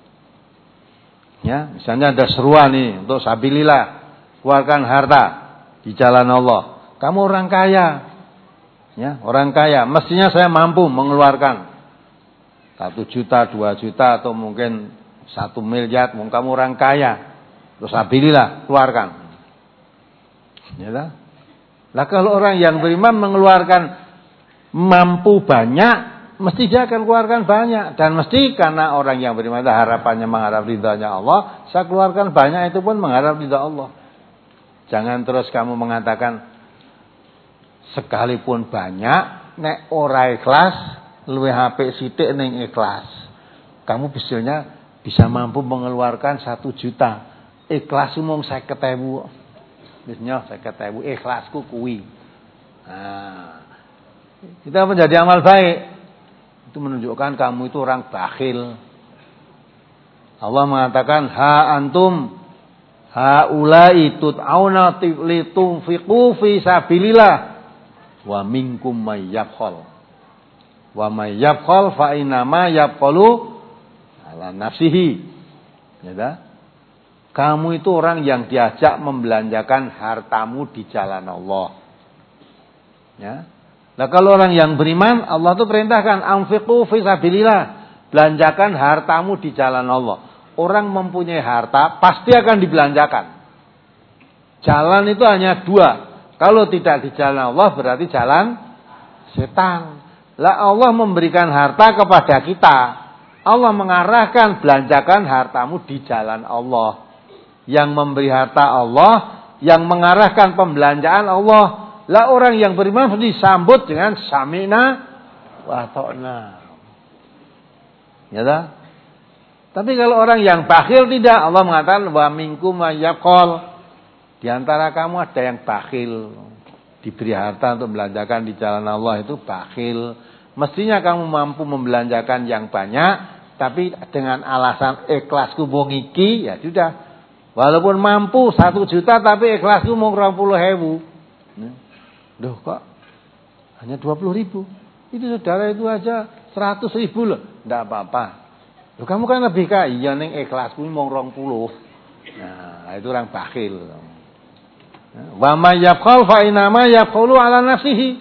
Ya, misalnya ada seruan nih untuk sabilillah, keluarkan harta di jalan Allah. Kamu orang kaya, ya, orang kaya, mestinya saya mampu mengeluarkan satu juta, dua juta, atau mungkin satu miliar. Mungkin kamu orang kaya, terus sabilillah, keluarkan. Ya lah. Lah kalau orang yang beriman mengeluarkan mampu banyak, mesti dia akan keluarkan banyak. Dan mesti karena orang yang beriman itu harapannya mengharap ridhanya Allah, saya keluarkan banyak itu pun mengharap ridha Allah. Jangan terus kamu mengatakan sekalipun banyak, nek ora ikhlas, luwih apik sithik ning ikhlas. Kamu bisanya bisa mampu mengeluarkan satu juta. Ikhlas mung seket ewu. Wis nyoh seket ewu ikhlasku kuwi. Nah, kita menjadi amal baik. Itu menunjukkan kamu itu orang bakhil. Allah mengatakan ha antum haula'i tut'auna litunfiqu fi sabilillah wa minkum may yabkhal wa may yabkhal fa inama yabkhalu ala nafsihi. Ya, kamu itu orang yang diajak membelanjakan hartamu di jalan Allah. Ya. Nah kalau orang yang beriman, Allah itu perintahkan anfiqu fi sabilillah, belanjakan hartamu di jalan Allah. Orang mempunyai harta pasti akan dibelanjakan. Jalan itu hanya dua. Kalau tidak di jalan Allah berarti jalan setan. Lah Allah memberikan harta kepada kita. Allah mengarahkan belanjakan hartamu di jalan Allah. Yang memberi harta Allah, yang mengarahkan pembelanjaan Allah. Lah orang yang beriman disambut dengan sami'na wa ta'na. Ya tak? Tapi kalau orang yang bakhil tidak, Allah mengatakan wa minkum mayyaqul. Di antara kamu ada yang bakhil, diberi harta untuk belanjakan di jalan Allah itu bakhil. Mestinya kamu mampu membelanjakan yang banyak, tapi dengan alasan ikhlasku mau ngiki, ya sudah. Walaupun mampu satu juta, tapi ikhlasku mau dua puluh ribu. Loh kok hanya dua puluh ribu? Itu saudara itu aja seratus ribu loh. Tidak apa-apa. Loh kamu kan lebih kaya. Iya neng ikhlasku mau dua puluh. Nah itu orang bakhil. Wa may yabkhal fa inama yabkhulu ala nafsihi.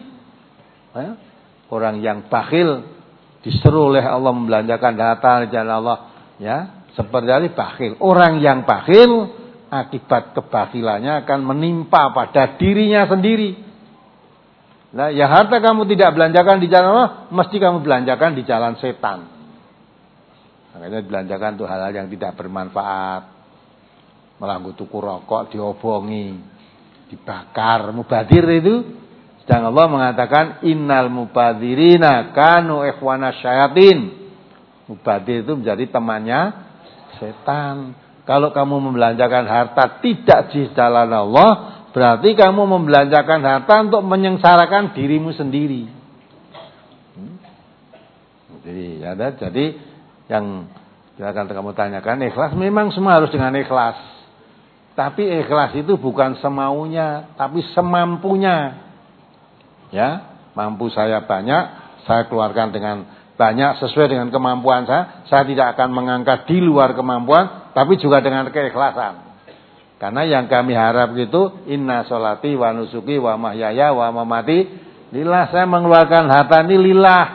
Orang yang bakhil disuruh oleh Allah membelanjakan harta di jalan Allah, ya, seperti bakhil. Orang yang bakhil akibat kebakhilannya akan menimpa pada dirinya sendiri. Nah, ya harta kamu tidak belanjakan di jalan Allah, mesti kamu belanjakan di jalan setan. Makanya belanjakan itu hal-hal yang tidak bermanfaat. Melanggu tuku rokok, diobongi, dibakar, mubadir itu. Sedang Allah mengatakan innal mubadzirina kanu ikhwana syayatin. Mubadir itu menjadi temannya setan. Kalau kamu membelanjakan harta tidak di jalan Allah, berarti kamu membelanjakan harta untuk menyengsarakan dirimu sendiri. Hmm? Jadi, ya, jadi yang akan kamu tanyakan ikhlas, memang semua harus dengan ikhlas. Tapi ikhlas itu bukan semaunya, tapi semampunya. Ya, mampu saya banyak, saya keluarkan dengan banyak sesuai dengan kemampuan saya. Saya tidak akan mengangkat di luar kemampuan, tapi juga dengan keikhlasan. Karena yang kami harap itu inna sholati wa nusuki wa mahyaya wa mamati lillah, saya mengeluarkan harta ini lillah.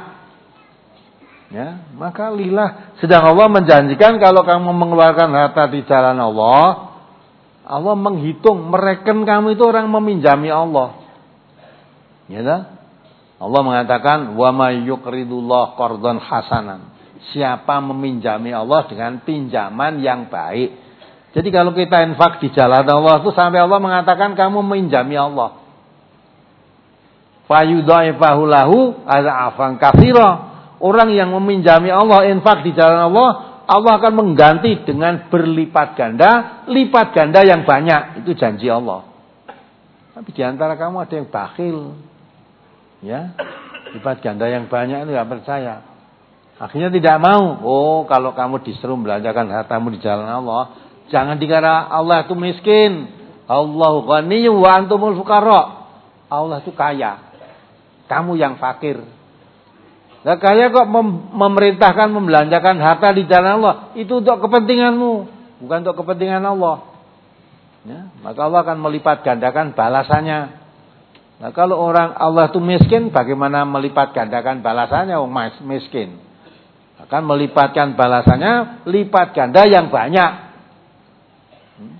Ya, maka lillah. Sedang Allah menjanjikan kalau kamu mengeluarkan harta di jalan Allah, Allah menghitung, mereken kamu itu orang meminjami Allah. Ya tak? Allah mengatakan wa may yuqridullah qardan hasanan. Siapa meminjami Allah dengan pinjaman yang baik. Jadi kalau kita infak di jalan Allah itu sampai Allah mengatakan kamu meminjami Allah. Fayudhaifahu lahu adzafan katsira. Orang yang meminjami Allah, infak di jalan Allah, Allah akan mengganti dengan berlipat ganda, lipat ganda yang banyak. Itu janji Allah. Tapi di antara kamu ada yang bakhil. Ya, lipat ganda yang banyak itu enggak percaya. Akhirnya tidak mau. Oh, kalau kamu disuruh belanjakan hartamu di jalan Allah, jangan dikira Allah itu miskin. Allahu ghaniyyu wa antumul fuqara. Allah itu kaya. Kamu yang fakir. Nah, kaya kok mem- memerintahkan membelanjakan harta di jalan Allah, itu untuk kepentinganmu, bukan untuk kepentingan Allah. Ya, maka Allah akan melipat gandakan balasannya. Nah, kalau orang Allah itu miskin, bagaimana melipat gandakan balasannya? Orang miskin akan melipatkan balasannya lipat ganda yang banyak. Hmm.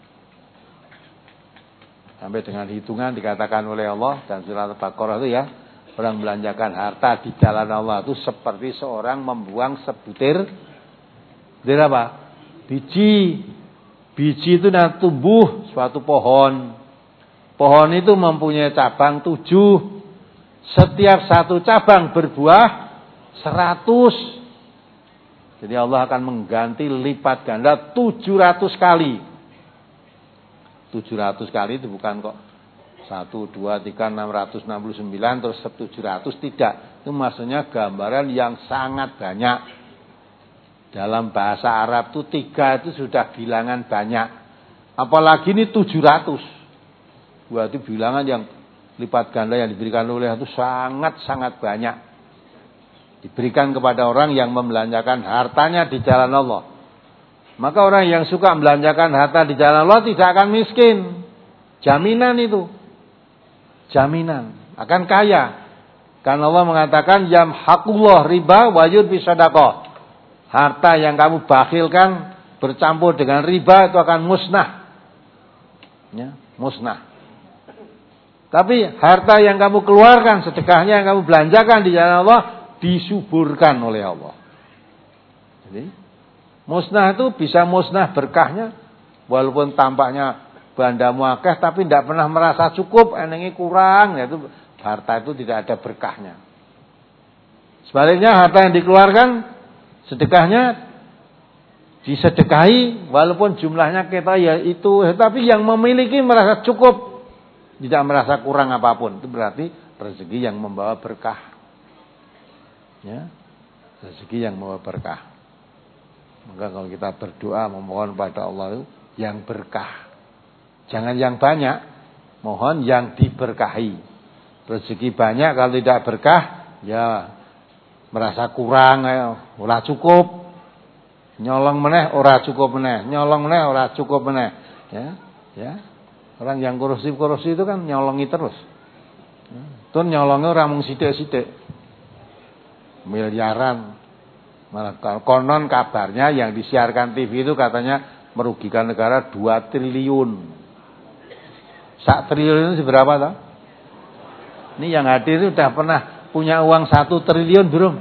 Sampai dengan hitungan dikatakan oleh Allah dan surat Al-Baqarah itu ya, orang belanjakan harta di jalan Allah itu seperti seorang membuang sebutir butir apa? Biji. Biji itu nanti tumbuh suatu pohon. Pohon itu mempunyai cabang tujuh. Setiap satu cabang berbuah seratus. Jadi Allah akan mengganti lipat ganda tujuh ratus kali. Tujuh ratus kali itu bukan kok satu, dua, tiga, enam ratus enam puluh sembilan terus tujuh ratus, tidak. Itu maksudnya gambaran yang sangat banyak. Dalam bahasa Arab itu tiga itu sudah bilangan banyak. Apalagi ini tujuh ratus. Berarti bilangan yang lipat ganda yang diberikan oleh itu sangat-sangat banyak. Diberikan kepada orang yang membelanjakan hartanya di jalan Allah. Maka orang yang suka membelanjakan harta di jalan Allah tidak akan miskin. Jaminan itu. Jaminan. Akan kaya. Karena Allah mengatakan yamhaqullah riba wa yurbi shadaqah. Harta yang kamu bakhilkan bercampur dengan riba itu akan musnah. Ya, musnah. Tapi harta yang kamu keluarkan, sedekahnya yang kamu belanjakan di jalan Allah, disuburkan oleh Allah. Jadi, musnah itu bisa musnah berkahnya, walaupun tampaknya bandamu akeh, tapi tidak pernah merasa cukup, enengnya kurang, yaitu harta itu tidak ada berkahnya. Sebaliknya harta yang dikeluarkan Sedekahnya disedekahi walaupun jumlahnya kita ya itu, tapi yang memiliki merasa cukup, tidak merasa kurang apapun. Itu berarti rezeki yang membawa berkah. Ya, rezeki yang membawa berkah. Maka kalau kita berdoa memohon pada Allah itu yang berkah. Jangan yang banyak, mohon yang diberkahi. Rezeki banyak kalau tidak berkah, ya merasa kurang, ya, ora cukup. Nyolong meneh ora cukup meneh, nyolong meneh ora cukup meneh. Ya, ya. Orang yang korupsi-korupsi itu kan nyolongi terus. Tuh nyolongnya orang mung sithik-sithik. Miliaran. Malah konon kabarnya yang disiarkan T V itu katanya merugikan negara dua triliun. Sak triliun itu seberapa toh? Ini yang hadir itu sudah pernah punya uang satu triliun belum?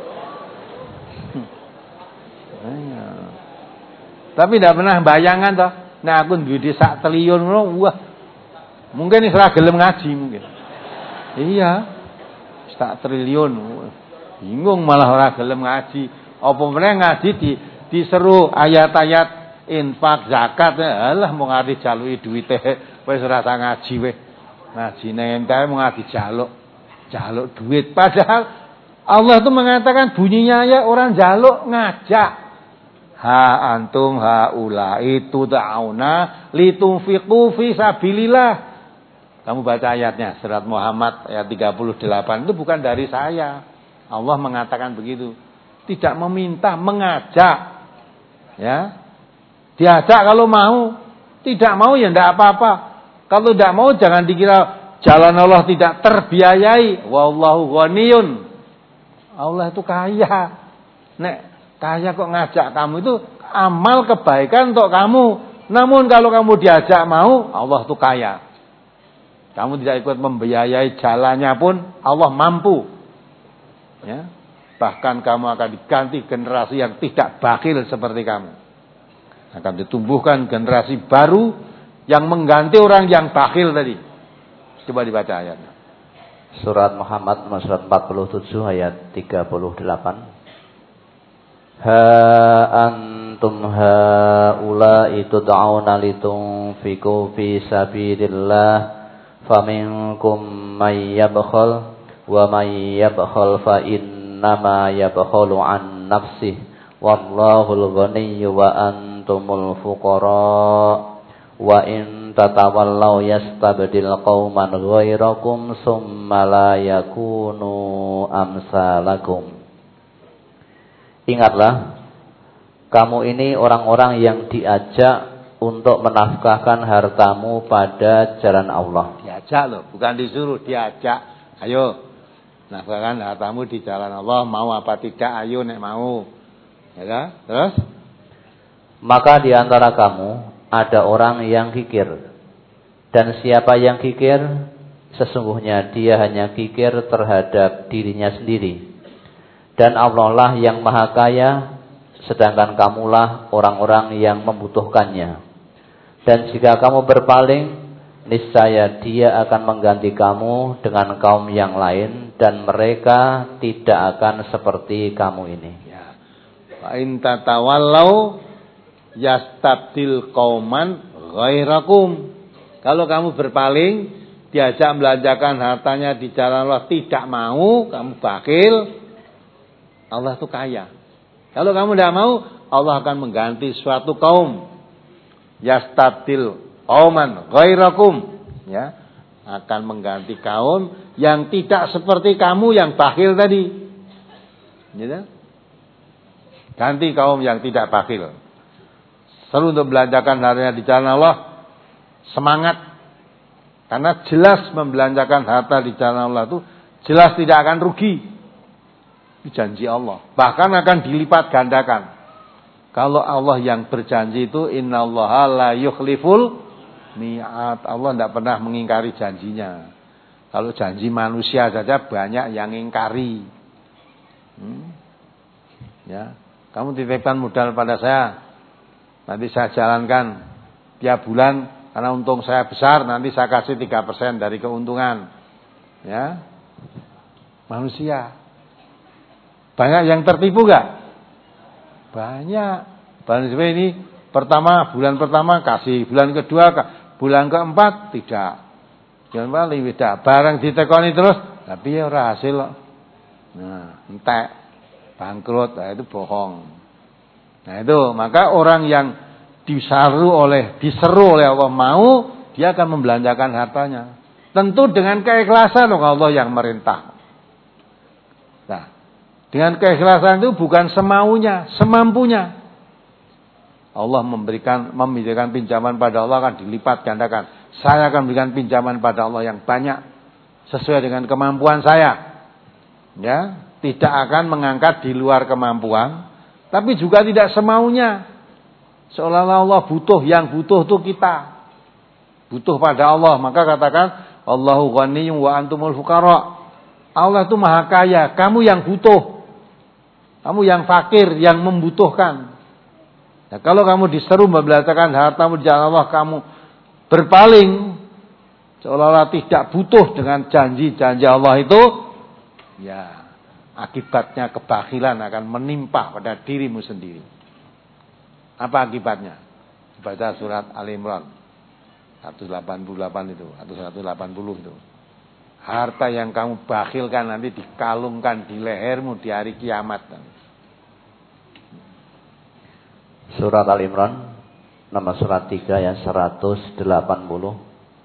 Tapi tidak pernah bayangan toh. Nah aku duwe sak triliun ngono, wah. Mungkin wis ora gelem ngaji mungkin. Iya. Sak triliun. Bingung malah ora gelem ngaji. Apa meneh ngaji di diseru ayat-ayat infak, zakat. Alah mau ngarep jaluki duwite wis ora usah ngaji weh. Ngajine entek mau ngarep jaluk. Jaluk duit padahal Allah itu mengatakan bunyinya ya orang jaluk ngajak. Ha antum haula itu ta'auna litunfiqu fi sabilillah. Kamu baca ayatnya surat Muhammad ayat tiga puluh delapan, itu bukan dari saya. Allah mengatakan begitu. Tidak meminta, mengajak. Ya. Diajak kalau mau, tidak mau ya enggak apa-apa. Kalau tidak mau jangan dikira jalan Allah tidak terbiayai. Wallahu ghaniyun. Allah itu kaya. Nek kaya kok ngajak kamu itu amal kebaikan untuk kamu. Namun kalau kamu diajak mau, Allah itu kaya. Kamu tidak ikut membiayai jalannya pun Allah mampu. Ya. Bahkan kamu akan diganti generasi yang tidak bakhil seperti kamu. Akan ditumbuhkan generasi baru yang mengganti orang yang bakhil tadi. Coba dibaca ayatnya. Surat Muhammad surat empat puluh tujuh ayat tiga puluh delapan. Ha antum haula'i tud'auna litunfiqu fi sabilillah faminkum may yabkhal wa may yabkhal fa innama yabkhalu an nafsihi wallahul ghaniyyu wa antumul fuqara wa in tatawallaw yastabdil qauman ghairakum summa la yakunu amsalakum. Ingatlah, kamu ini orang-orang yang diajak untuk menafkahkan hartamu pada jalan Allah. Diajak loh, bukan disuruh, diajak. Ayo, nafkahkan hartamu di jalan Allah, mau apa tidak, ayo nek mau. Ya kan? Terus? Maka di antara kamu ada orang yang kikir. Dan siapa yang kikir, sesungguhnya dia hanya kikir terhadap dirinya sendiri. Dan Allah lah yang maha kaya, sedangkan kamulah orang-orang yang membutuhkannya. Dan jika kamu berpaling, niscaya dia akan mengganti kamu dengan kaum yang lain, dan mereka tidak akan seperti kamu ini. Ya. Fa in tatawallaw yastabdil qauman ghairakum. Kalau kamu berpaling, diajak belanjakan hartanya di jalan Allah, tidak mau, kamu bakhil, Allah itu kaya. Kalau kamu tidak mau, Allah akan mengganti suatu kaum. Yastabdil qauman ghairakum, ya, akan mengganti kaum yang tidak seperti kamu yang bakhil tadi. Gitu? Ganti kaum yang tidak bakhil. Seru untuk belanjakan hartanya di jalan Allah. Semangat. Karena jelas membelanjakan harta di jalan Allah itu jelas tidak akan rugi. Janji Allah, bahkan akan dilipat gandakan. Kalau Allah yang berjanji itu innallaha la yukhliful mi'ad. Allah tidak pernah mengingkari janjinya. Kalau janji manusia saja banyak yang ingkari. Hmm? Ya, kamu titipkan modal pada saya, nanti saya jalankan tiap bulan karena untung saya besar, nanti saya kasih tiga persen dari keuntungan. Ya, manusia. Banyak yang tertipu gak? Banyak. Bulan ini pertama, bulan pertama kasih, bulan kedua, bulan keempat tidak. Jangan paling beda. Barang ditekoni terus, tapi ya ora hasil. Nah, entek, bangkrut, nah itu bohong. Nah itu, maka orang yang disaru oleh, diseru oleh Allah mau, dia akan membelanjakan hartanya. Tentu dengan keikhlasan Allah yang merintah. Nah, dengan keikhlasan itu bukan semaunya, semampunya. Allah memberikan, memberikan pinjaman pada Allah akan dilipat gandakan. Saya akan berikan pinjaman pada Allah yang banyak sesuai dengan kemampuan saya. Ya, tidak akan mengangkat di luar kemampuan, tapi juga tidak semaunya. Seolah-olah Allah butuh, yang butuh itu kita. Butuh pada Allah, maka katakan Allahu ghaniyyun wa antumul fuqara. Allah itu maha kaya, kamu yang butuh. Kamu yang fakir, yang membutuhkan. Nah, kalau kamu diseru membelanjakan hartamu di jalan Allah, kamu berpaling seolah-olah tidak butuh dengan janji-janji Allah itu, ya akibatnya kebakilan akan menimpa pada dirimu sendiri. Apa akibatnya? Baca surat Al-Imran seratus delapan puluh delapan itu atau seratus delapan puluh itu. Harta yang kamu bakhilkan nanti dikalungkan di lehermu di hari kiamat. Surat Al-Imran nama surat tiga yang seratus delapan puluh.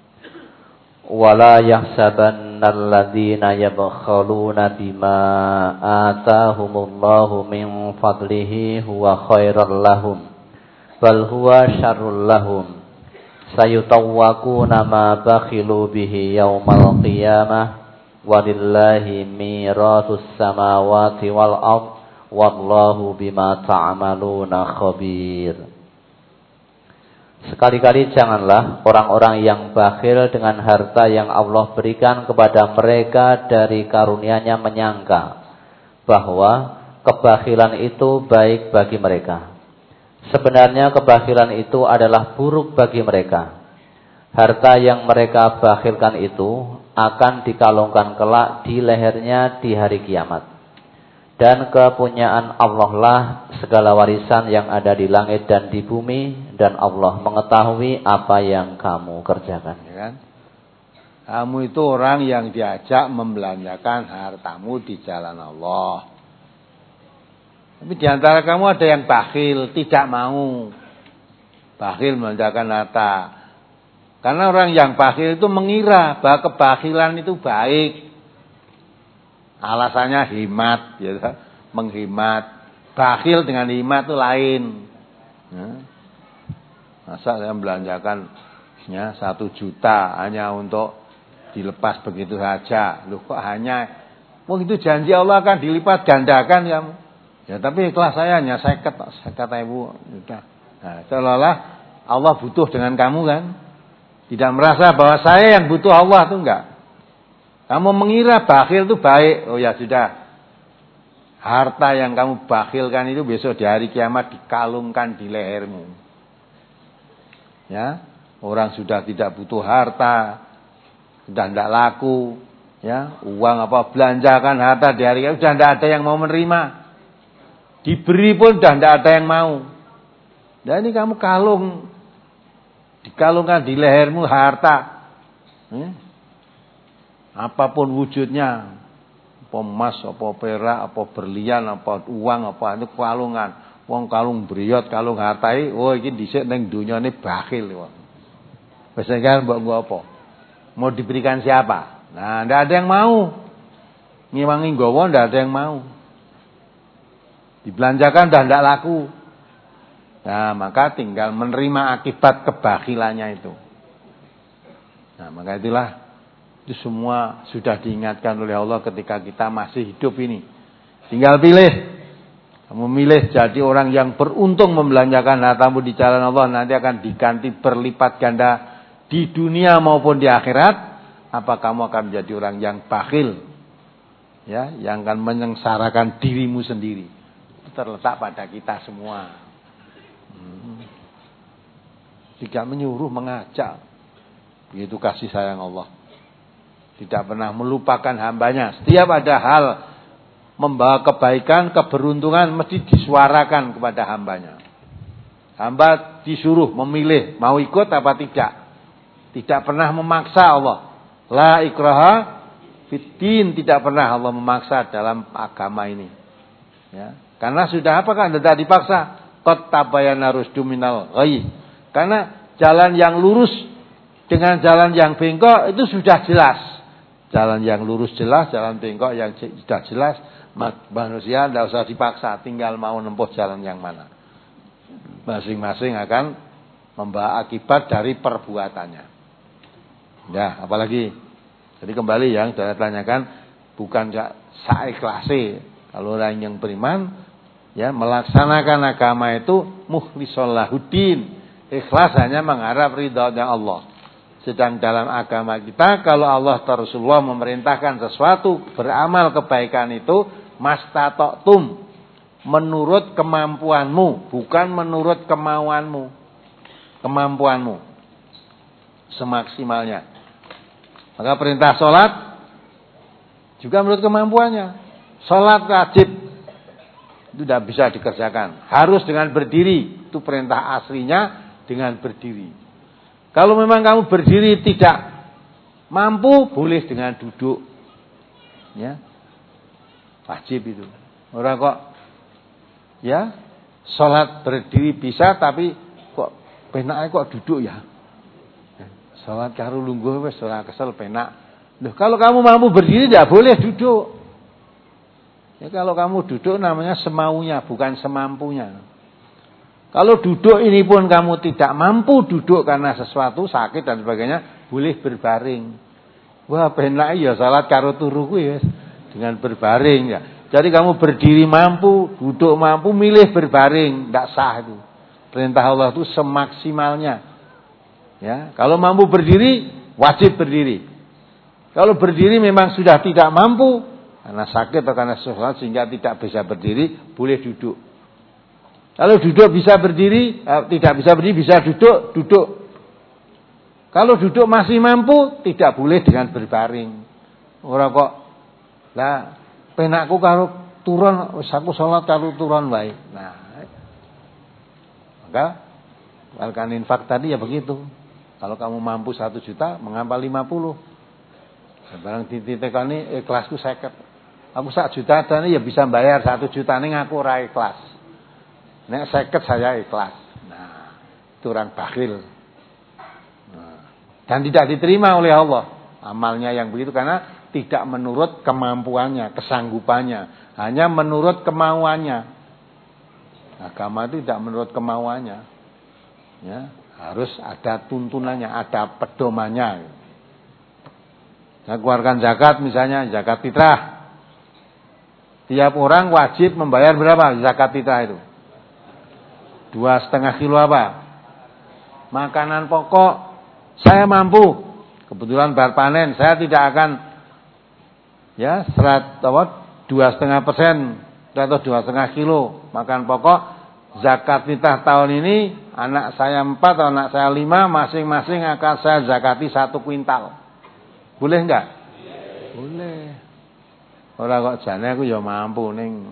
Wala yahsabannal ladzina yabkhaluna bima atahumullahu min fadlihi huwa khairal lahum bal huwa syarrul lahum sayutawwaquna ma bakhilu bihi yaumal qiyamah walillahi miratus samawati wal ardh wallahu bima ta'maluna khabir. Sekali-kali janganlah orang-orang yang bakhil dengan harta yang Allah berikan kepada mereka dari karunia-Nya menyangka bahwa kebakhilan itu baik bagi mereka. Sebenarnya kebakhilan itu adalah buruk bagi mereka. Harta yang mereka bakhilkan itu akan dikalungkan kelak di lehernya di hari kiamat. Dan kepunyaan Allah lah segala warisan yang ada di langit dan di bumi, dan Allah mengetahui apa yang kamu kerjakan. Ya kan? Kamu itu orang yang diajak membelanjakan hartamu di jalan Allah. Tapi di antara kamu ada yang bakhil, tidak mau. Bakhil membelanjakan harta. Karena orang yang bakhil itu mengira bahwa kebakhilan itu baik. Alasannya hemat, ya, menghemat. Bakhil dengan hemat itu lain. Ya. Masa saya belanjakan ya, satu juta hanya untuk dilepas begitu saja. Loh kok hanya, oh itu janji Allah akan dilipat gandakan ya. Ya tapi ikhlas saya hanya seket, seket ibu. Sudah. Nah, seolah-olah Allah butuh dengan kamu kan. Tidak merasa bahwa saya yang butuh Allah itu enggak. Kamu mengira bakhil itu baik. Oh ya sudah. Harta yang kamu bakhilkan itu besok di hari kiamat dikalungkan di lehermu. Ya, orang sudah tidak butuh harta, sudah tidak laku. Ya, uang apa belanjakan harta di hari kiamat sudah tidak ada yang mau menerima. Diberi pun sudah tidak ada yang mau. Dan ini kamu kalung, dikalungkan di lehermu harta. Hmm? Apapun wujudnya, apa emas, apa perak, apa berlian, apa uang, apa itu kalungan. Wong kalung briot, kalung hartai, oh iki dhisik ning dunyane bakhil wong. Wis kan mbok nggo apa? Mau diberikan siapa? Nah, ndak ada yang mau. Ngiwangi nggawa ndak ada yang mau. Dibelanjakan dah ndak laku. Nah, maka tinggal menerima akibat kebakhilannya itu. Nah, maka itulah itu semua sudah diingatkan oleh Allah ketika kita masih hidup ini. Tinggal pilih. Kamu milih jadi orang yang beruntung membelanjakan hartamu di jalan Allah, nanti akan diganti berlipat ganda di dunia maupun di akhirat. Apa kamu akan menjadi orang yang bakhil? Ya, yang akan menyengsarakan dirimu sendiri. Itu terletak pada kita semua. Hmm. Tidak menyuruh, mengajak. Begitu kasih sayang Allah. Tidak pernah melupakan hambanya. Setiap ada hal membawa kebaikan, keberuntungan mesti disuarakan kepada hambanya. Hamba disuruh memilih mau ikut apa tidak. Tidak pernah memaksa Allah. La ikraha fiddin, tidak pernah Allah memaksa dalam agama ini. Ya, karena sudah apa kan tidak dipaksa. Qad tabayyana rusdu minal ghayy. Karena jalan yang lurus dengan jalan yang bengkok itu sudah jelas. Jalan yang lurus jelas, jalan bengkok yang sudah jelas. Manusia tidak usah dipaksa, tinggal mau nempuh jalan yang mana. Masing-masing akan membawa akibat dari perbuatannya. Ya, apalagi. Jadi kembali yang saya tanyakan, bukan saikhlase. Kalau orang yang beriman, ya melaksanakan agama itu mukhlishan lahuddin. Ikhlas hanya mengharap ridhonya Allah. Sedang dalam agama kita, kalau Allah dan Rasulullah memerintahkan sesuatu, beramal kebaikan itu mastata'tum, menurut kemampuanmu, bukan menurut kemauanmu. Kemampuanmu semaksimalnya. Maka perintah sholat juga menurut kemampuannya. Sholat wajib itu tidak bisa dikerjakan, harus dengan berdiri. Itu perintah aslinya dengan berdiri. Kalau memang kamu berdiri tidak mampu, boleh dengan duduk. Ya, wajib itu. Orang kok ya sholat berdiri bisa, tapi kok penaknya kok duduk ya. Sholat karo lungguh wis ora kesel penak. Loh, kalau kamu mampu berdiri tidak boleh duduk. Ya, kalau kamu duduk namanya semaunya, bukan semampunya. Kalau duduk ini pun kamu tidak mampu duduk karena sesuatu sakit dan sebagainya, boleh berbaring. Wah, penak ya salat karo turu kuwi wis dengan berbaring ya. Jadi kamu berdiri mampu, duduk mampu, milih berbaring, tidak sah itu. Perintah Allah itu semaksimalnya. Ya, kalau mampu berdiri, wajib berdiri. Kalau berdiri memang sudah tidak mampu karena sakit atau karena sesuatu sehingga tidak bisa berdiri, boleh duduk. Kalau duduk bisa berdiri, eh, tidak bisa berdiri bisa duduk, duduk. Kalau duduk masih mampu, tidak boleh dengan berbaring. Ora kok, lah penakku karo turun, wis aku salat karo turun wae. Nah, maka walkan infak tadi ya begitu. Kalau kamu mampu satu juta, mengapa lima puluh? Barang titikane ikhlasku seket. Aku sak juta tadi ya bisa bayar satu juta ning aku ora ikhlas. Nek seket saya ikhlas. Nah, itu orang bakhil. Nah, dan tidak diterima oleh Allah amalnya yang begitu karena tidak menurut kemampuannya, kesanggupannya, hanya menurut kemauannya. Agama itu tidak menurut kemauannya. Ya, harus ada tuntunannya, ada pedomannya. Saya keluarkan zakat misalnya, zakat fitrah. Tiap orang wajib membayar berapa zakat fitrah itu? Dua setengah kilo apa? Makanan pokok saya mampu. Kebetulan bar panen saya tidak akan ya serat apa dua setengah persen atau dua setengah kilo makan pokok. Zakat fitrah tahun ini anak saya empat atau anak saya lima masing-masing akan saya zakati satu kuintal. Boleh enggak? Boleh. Orang kok jane aku ya mampu ning.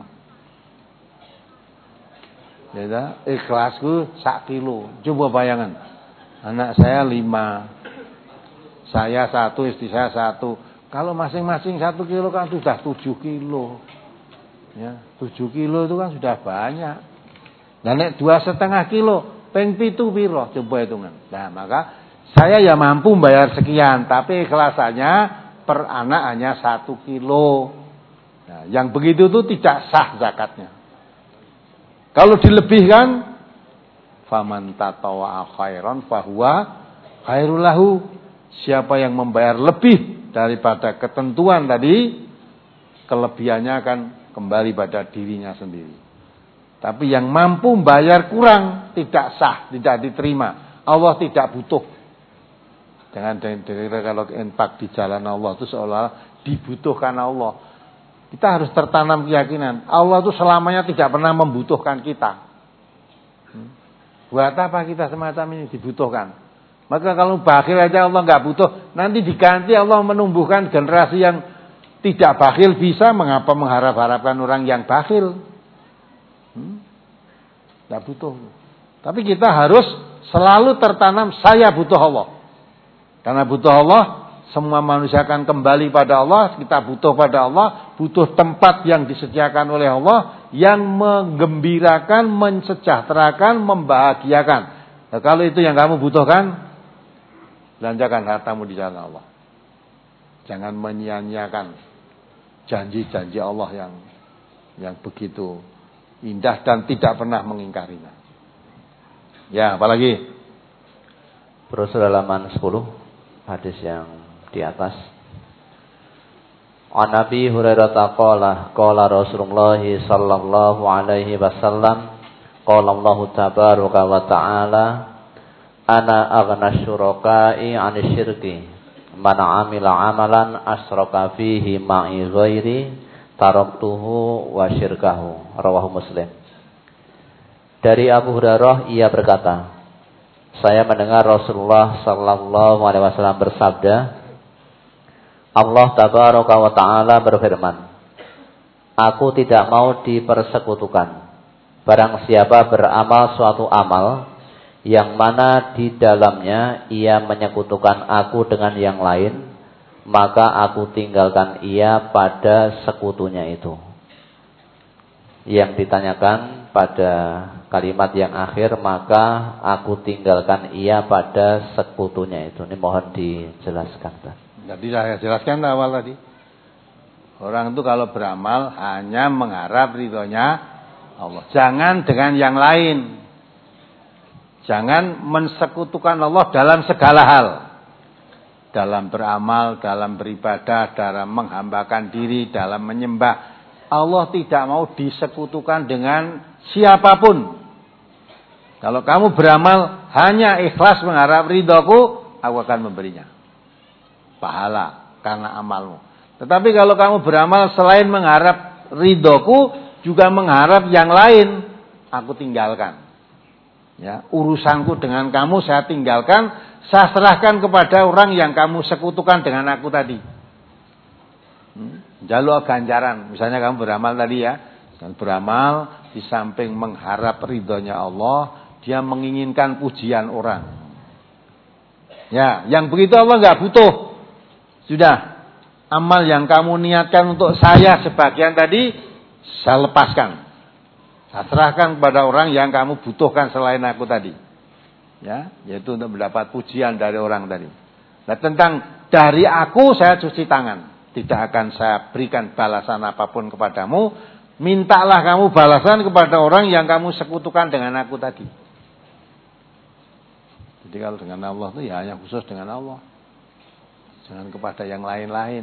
Ya, ikhlasku sak kilo. Coba bayangan. Anak saya lima, saya satu, istri saya satu. Kalau masing-masing satu kilo kan sudah tujuh kilo. Ya, tujuh kilo itu kan sudah banyak. Dan nek dua setengah kilo, peng pitu piro? Coba hitungan. Nah, maka saya ya mampu bayar sekian, tapi ikhlasannya per anak hanya satu kilo. Nah, yang begitu itu tidak sah zakatnya. Kalau dilebihkan, faman tatawwa'a khairan fahuwa khairul lahu. Siapa yang membayar lebih daripada ketentuan tadi, kelebihannya akan kembali pada dirinya sendiri. Tapi yang mampu membayar kurang tidak sah, tidak diterima. Allah tidak butuh. Jangan dengar kalau infak di jalan Allah itu seolah dibutuhkan Allah. Kita harus tertanam keyakinan Allah itu selamanya tidak pernah membutuhkan kita. Buat apa kita semacam ini dibutuhkan? Maka kalau bakhil aja Allah nggak butuh, nanti diganti Allah menumbuhkan generasi yang tidak bakhil bisa, mengapa mengharap-harapkan orang yang bakhil? Hmm? Tidak butuh. Tapi kita harus selalu tertanam, saya butuh Allah. Karena butuh Allah, semua manusia akan kembali pada Allah. Kita butuh pada Allah, butuh tempat yang disediakan oleh Allah, yang menggembirakan, mensejahterakan, membahagiakan. Nah, kalau itu yang kamu butuhkan, belanjakan hartamu di jalan Allah. Jangan menyia-nyiakan janji-janji Allah yang yang begitu indah dan tidak pernah mengingkarinya. Ya, apalagi? Brosur halaman sepuluh, hadis yang di atas. An Nabi Hurairah qala qala Rasulullah sallallahu alaihi wasallam qala Allah tabaraka wa ta'ala ana aghna syuraka'i 'anil syirki man 'amila 'amalan asyraka fihi ma'i ghairi taraktuhu wa syirkahu. Rawahu Muslim. Dari Abu Hurairah ia berkata, saya mendengar Rasulullah sallallahu alaihi wasallam bersabda, Allah tabaraka wa ta'ala berfirman, aku tidak mau dipersekutukan. Barang siapa beramal suatu amal yang mana di dalamnya ia menyekutukan aku dengan yang lain, maka aku tinggalkan ia pada sekutunya itu. Yang ditanyakan pada kalimat yang akhir, maka aku tinggalkan ia pada sekutunya itu. Ini mohon dijelaskan. Jadi saya jelaskan awal tadi. Orang itu kalau beramal hanya mengharap ridhonya Allah. Jangan dengan yang lain. Jangan mensekutukan Allah dalam segala hal. Dalam beramal, dalam beribadah, dalam menghambakan diri, dalam menyembah. Allah tidak mau disekutukan dengan siapapun. Kalau kamu beramal hanya ikhlas mengharap ridhoku, aku akan memberinya pahala karena amalmu. Tetapi kalau kamu beramal selain mengharap ridhoku, juga mengharap yang lain, aku tinggalkan. Ya, urusanku dengan kamu saya tinggalkan, saya serahkan kepada orang yang kamu sekutukan dengan aku tadi. Hmm? Jalur ganjaran, misalnya kamu beramal tadi ya, dan beramal di samping mengharap ridhonya Allah, dia menginginkan pujian orang. Ya, yang begitu Allah nggak butuh. Sudah, amal yang kamu niatkan untuk saya sebagian tadi, saya lepaskan. Saya serahkan kepada orang yang kamu butuhkan selain aku tadi. Ya, yaitu untuk mendapat pujian dari orang tadi. Nah, tentang dari aku saya cuci tangan. Tidak akan saya berikan balasan apapun kepadamu. Mintalah kamu balasan kepada orang yang kamu sekutukan dengan aku tadi. Jadi kalau dengan Allah itu ya hanya khusus dengan Allah. Jangan kepada yang lain-lain.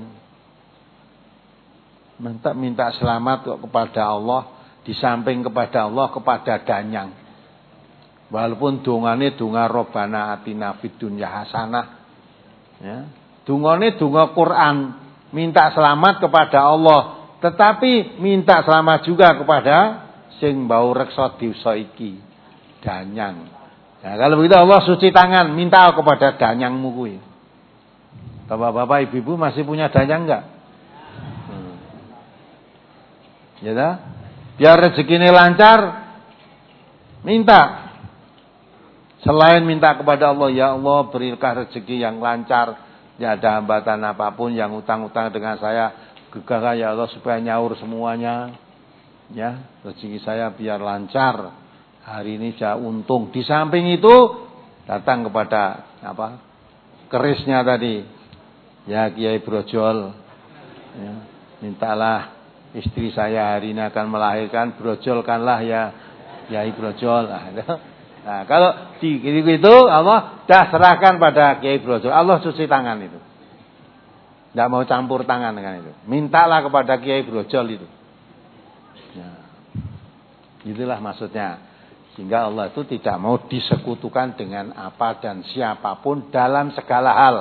Minta, minta selamat kok kepada Allah. Di samping kepada Allah, kepada danyang. Walaupun dungane dunga Robbana atina fid dunya hasanah. Ya. Dungane dunga Quran. Minta selamat kepada Allah, tetapi minta selamat juga kepada sing bau reksa dosa iki, danyang. Nah, kalau begitu Allah cuci tangan, minta kepada danyangmu kuwi. Bapak-bapak, ibu-ibu masih punya danyang enggak? Hmm. Ya dah? Biar rezekinya lancar, minta. Selain minta kepada Allah, ya Allah berilah rezeki yang lancar. Ya ada hambatan apapun yang utang-utang dengan saya, gegara ya Allah supaya nyaur semuanya. Ya, rezeki saya biar lancar. Hari ini saya untung. Di samping itu datang kepada apa? Kerisnya tadi. Ya Kiai Brojol. Ya, mintalah istri saya hari ini akan melahirkan, brojolkanlah ya Kiai Brojol. Nah, Nah, kalau di itu Allah dah serahkan pada Kiai Brojol. Allah cuci tangan itu. Tidak mau campur tangan dengan itu. Mintalah kepada Kiai Brojol itu. Ya. Itulah maksudnya. Sehingga Allah itu tidak mau disekutukan dengan apa dan siapapun dalam segala hal.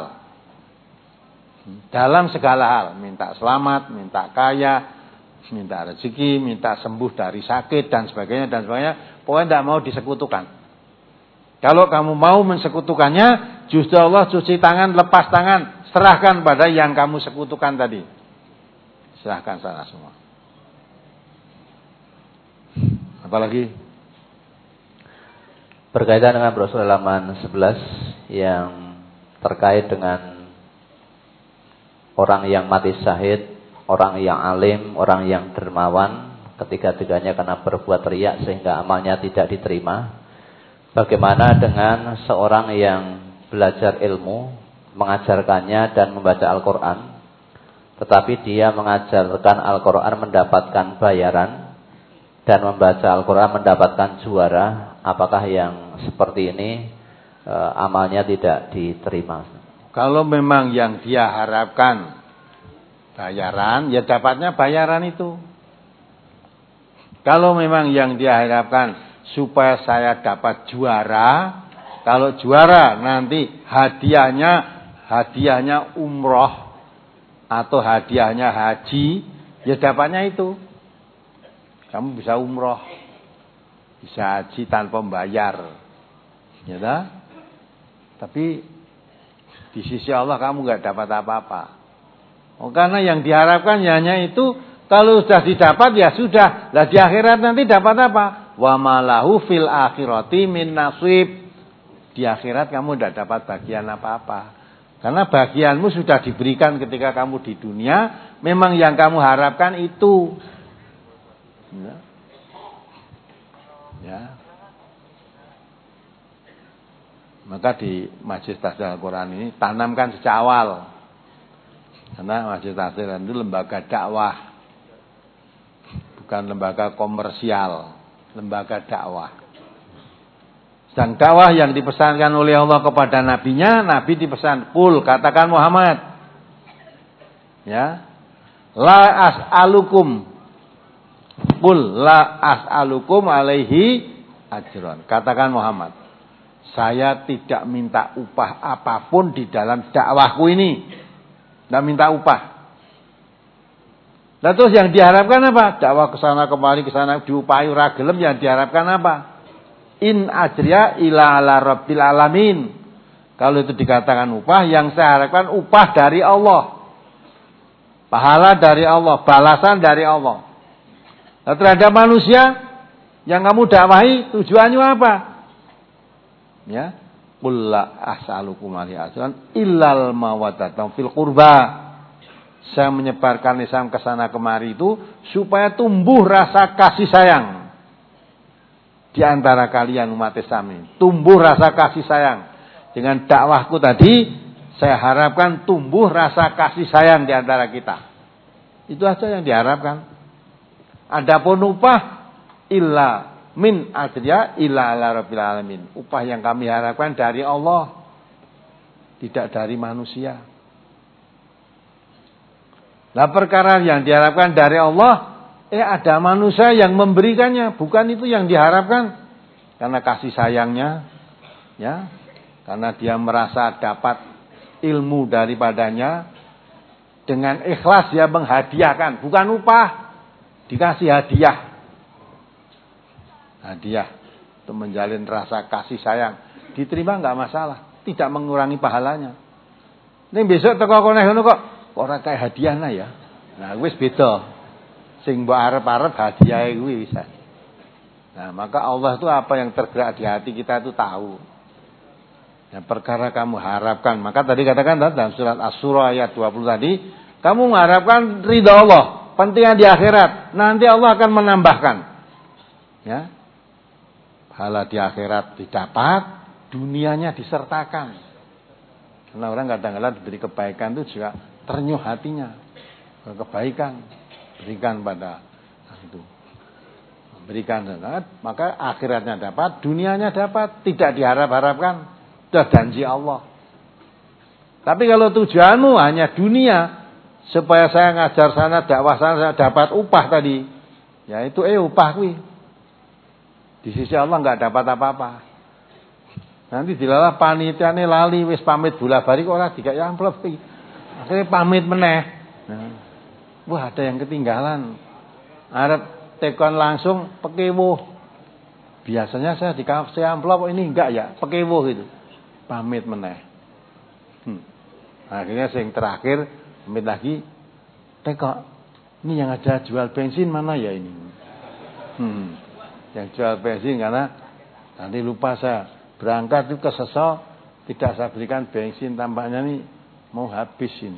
Dalam segala hal. Minta selamat, minta kaya, minta rezeki, minta sembuh dari sakit dan sebagainya dan sebagainya. Pokoknya tidak mau disekutukan. Kalau kamu mau mensekutukannya, justru Allah cuci tangan, lepas tangan, serahkan pada yang kamu sekutukan tadi. Silahkan sana semua. Apalagi berkaitan dengan brosur halaman sebelas yang terkait dengan orang yang mati syahid, orang yang alim, orang yang dermawan, ketiga-tiganya karena berbuat riya sehingga amalnya tidak diterima. Bagaimana dengan seorang yang belajar ilmu, mengajarkannya dan membaca Al-Quran, tetapi dia mengajarkan Al-Quran mendapatkan bayaran dan membaca Al-Quran mendapatkan juara? Apakah yang seperti ini e, amalnya tidak diterima? Kalau memang yang dia harapkan bayaran, ya dapatnya bayaran itu. Kalau memang yang dia harapkan supaya saya dapat juara, kalau juara nanti hadiahnya hadiahnya umroh atau hadiahnya haji, ya dapatnya itu. Kamu bisa umroh, bisa haji tanpa membayar, ya dah? Tapi di sisi Allah kamu nggak dapat apa-apa. Oh, karena yang diharapkan hanya itu. Kalau sudah didapat ya sudah. Lah di akhirat nanti dapat apa? Wa malahu fil akhirati min nasib. Di akhirat kamu tidak dapat bagian apa-apa. Karena bagianmu sudah diberikan ketika kamu di dunia. Memang yang kamu harapkan itu. Ya. Ya. Maka di Majelis Tahfidz Al-Quran ini tanamkan sejak awal. Karena Majelis Tahfidz Al-Quran itu lembaga dakwah. Bukan lembaga komersial, lembaga dakwah. Dan dakwah yang dipesankan oleh Allah kepada nabinya, nabi dipesan, "Qul," katakan Muhammad. Ya. La as'alukum. Qul la as'alukum alaihi ajran. Katakan Muhammad, saya tidak minta upah apapun di dalam dakwahku ini. Tidak minta upah. Nah terus yang diharapkan apa? Dakwah ke sana kemari ke sana diupahi ora gelem, yang diharapkan apa? In ajriya ila ala rabbil alamin. Kalau itu dikatakan upah, yang saya harapkan upah dari Allah. Pahala dari Allah, balasan dari Allah. Nah, terhadap manusia yang kamu dakwahi tujuannya apa? Ya, qul la as'alukum alaihi ajran illal mawaddatan fil qurba. Saya menyebarkan Islam ke sana kemari itu supaya tumbuh rasa kasih sayang di antara kalian umat Islam ini. Tumbuh rasa kasih sayang. Dengan dakwahku tadi, saya harapkan tumbuh rasa kasih sayang di antara kita. Itu aja yang diharapkan. Adapun upah illa min ajriya illa ala rabbil alamin. Upah yang kami harapkan dari Allah, tidak dari manusia. Nah perkara yang diharapkan dari Allah, eh ada manusia yang memberikannya, bukan itu yang diharapkan. Karena kasih sayangnya, ya, karena dia merasa dapat ilmu daripadanya, dengan ikhlas dia menghadiahkan, bukan upah, dikasih hadiah, hadiah untuk menjalin rasa kasih sayang, diterima nggak masalah, tidak mengurangi pahalanya. Ini besok teko kono ngono kok. Ora kayak hadiahna ya. Nah, wis beda. Sing mbok arep-arep hadiahe kuwi bisa. Nah, maka Allah itu apa yang tergerak di hati kita itu tahu. Yang perkara kamu harapkan, maka tadi katakan dalam surat Asy-Syura ayat dua puluh tadi, kamu mengharapkan ridha Allah, pentingnya di akhirat. Nanti Allah akan menambahkan. Ya. Pahala di akhirat didapat, dunianya disertakan. Karena orang kadang-kadang diberi kebaikan itu juga ternyuh hatinya. Kebaikan berikan pada itu. Berikan zakat, maka akhiratnya dapat, dunianya dapat, tidak diharap-harapkan. Sudah janji Allah. Tapi kalau tujuanmu hanya dunia, supaya saya ngajar sana, dakwah sana, saya dapat upah tadi, ya itu eh upah kuwi. Di sisi Allah enggak dapat apa-apa. Nanti dilalah panitiane lali wis pamit bola-bali kok ora dikai amplop iki. Akhirnya pamit meneh. Nah, wah ada yang ketinggalan. Arep tekon langsung pekewuh. Biasanya saya dikasih amplop ini enggak ya, pekewuh itu. Pamit meneh. Hmm. Akhirnya yang terakhir pamit lagi tekok. Ini yang ada jual bensin mana ya ini? Hmm. Yang jual bensin karena nanti lupa saya berangkat itu ke Seso, tidak saya berikan bensin, tampaknya nih mau habis ini.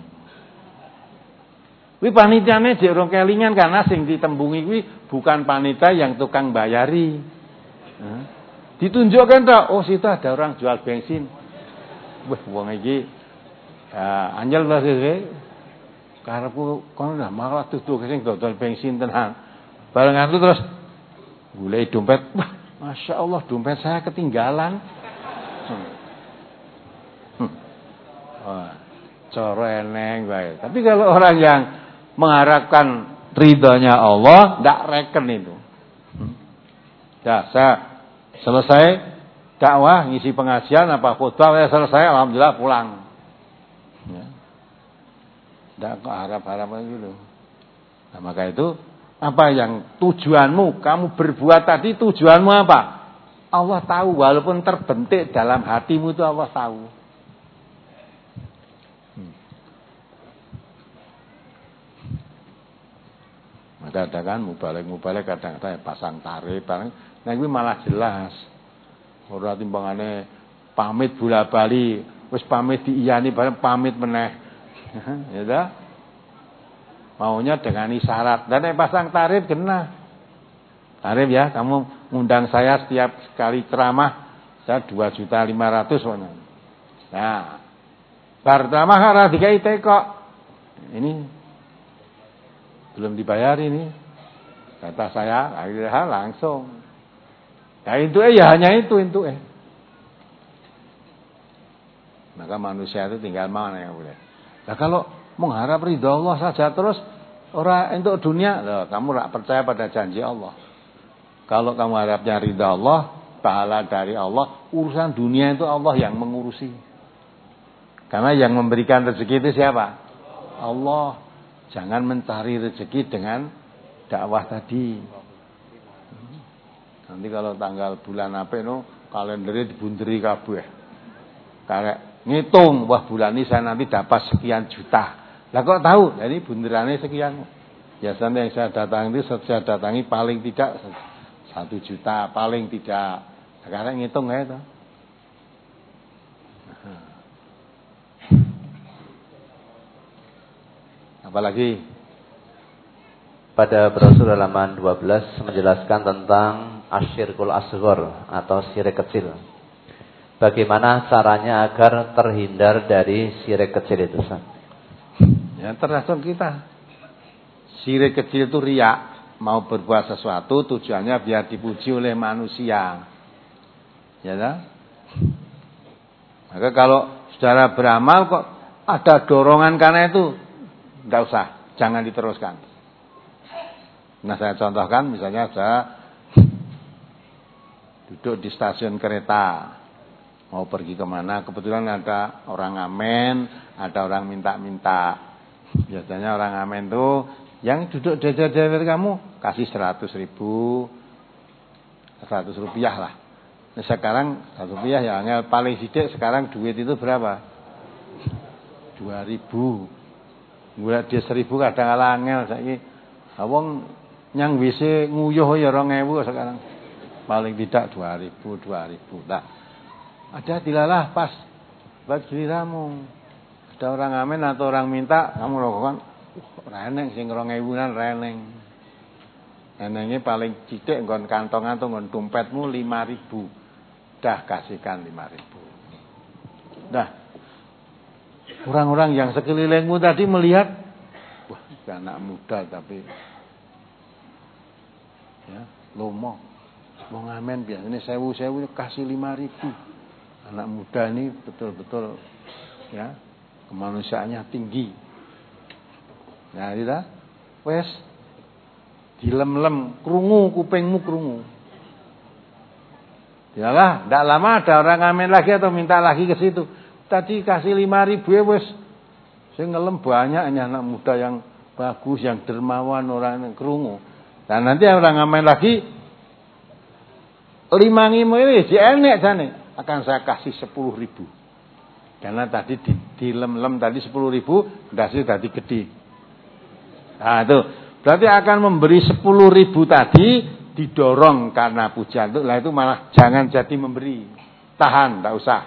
Kuwi panitiane jek rong kelingan karena sing ditembungi kuwi bukan panitia yang tukang bayari. Nah, ditunjukkan tok, oh situ ada orang jual bensin. Wah, wong iki ya anjel lah sih. Karepku kono lah malah tutuk sing dodol bensin tenan. Bareng aku terus golek dompet. Wah, Masya Allah dompet saya ketinggalan. Hmm. Hmm. Wah, cara eneng bae. Tapi kalau orang yang mengharapkan ridhonya Allah, ndak reken itu. Hmm. Ya, saya selesai dakwah, ngisi pengajian apa khutbah, saya selesai alhamdulillah pulang. Ya. Ndak kok harap-harap gitu. Nah, maka itu apa yang tujuanmu, kamu berbuat tadi tujuanmu apa? Allah tahu, walaupun terbentik dalam hatimu itu Allah tahu. Hmm. Maka ada kan mubalek-mubalek kadang-kadang pasang tarif, barang. Nah ini malah jelas. Ora timbangane pamit bola-bali, wis pamit diiyani bareng pamit meneh. Ya dah. Maunya dengan isyarat. Dan yang pasang tarif kena. Tarif ya, kamu ngundang saya setiap kali ceramah saya dua juta lima ratus. Nah, bar ceramah ora dikai tekok. Ini belum dibayar ini. Kata saya, akhirnya langsung. Nah, itu eh ya hanya itu itu eh. Maka manusia itu tinggal mana yang boleh. Nah kalau mengharap ridha Allah saja terus orang untuk dunia, loh, kamu tak percaya pada janji Allah. Kalau kamu harapnya ridha Allah, pahala dari Allah, urusan dunia itu Allah yang mengurusi. Karena yang memberikan rezeki itu siapa? Allah. Jangan mencari rezeki dengan dakwah tadi. Nanti kalau tanggal bulan apa itu kalendernya dibunderi kabeh. Karek ngitung, wah bulan ini saya nanti dapat sekian juta. Lah kok tahu? Jadi bunderannya sekian. Biasanya yang saya datangi itu saya datangi paling tidak satu juta, paling tidak. Sekarang ngitung ya itu. Apalagi pada brosur halaman dua belas menjelaskan tentang asyirkul asghar atau syirik kecil. Bagaimana caranya agar terhindar dari syirik kecil itu, Ustaz? Ya tergantung kita. Syirik kecil itu riya, mau berbuat sesuatu tujuannya biar dipuji oleh manusia. Ya kan? Maka kalau saudara beramal kok ada dorongan karena itu, enggak usah, jangan diteruskan. Nah, saya contohkan misalnya saya duduk di stasiun kereta. Mau pergi kemana, kebetulan ada orang ngamen, ada orang minta-minta. Biasanya orang ngamen tuh yang duduk jajar-jajar kamu kasih seratus ribu, seratus rupiah lah. Nah, sekarang seratus rupiah ya paling sedikit sekarang duit itu berapa? Dua ribu. Buat dia seribu kadang ala angel saiki. Wong nyang W C nguyuh ya rong ewu sekarang. Paling tidak dua ribu, dua ribu. Nah, ada dilalah pas buat giliranmu. Ada orang amin atau orang minta, kamu lakukan, uh, reneng sing rong ewunan reneng. Renengnya paling cidik nggon kantongan atau nggon dompetmu lima ribu. Dah kasihkan lima ribu. Dah. Orang-orang yang sekelilingmu tadi melihat, wah, anak muda tapi ya, lomo. Wong amen biasanya sewu-sewu kasih lima ribu. Anak muda ini betul-betul ya kemanusiaannya tinggi. Nah, kita wes dilem-lem krungu kupingmu krungu. Yalah, ndak lama ada orang ngamen lagi atau minta lagi ke situ. Tadi kasih lima ribu ya wes. Saya ngelem banyak ini anak muda yang bagus, yang dermawan, orang yang krungu. Dan nanti orang ngamen lagi lima ngimu ini si enek jane. Akan saya kasih sepuluh ribu. Karena tadi di, di lem-lem tadi sepuluh ribu, dasi tadi gede. Nah itu, Berarti akan memberi sepuluh ribu tadi didorong karena pujian. Lah itu malah jangan jadi memberi. Tahan, tidak usah.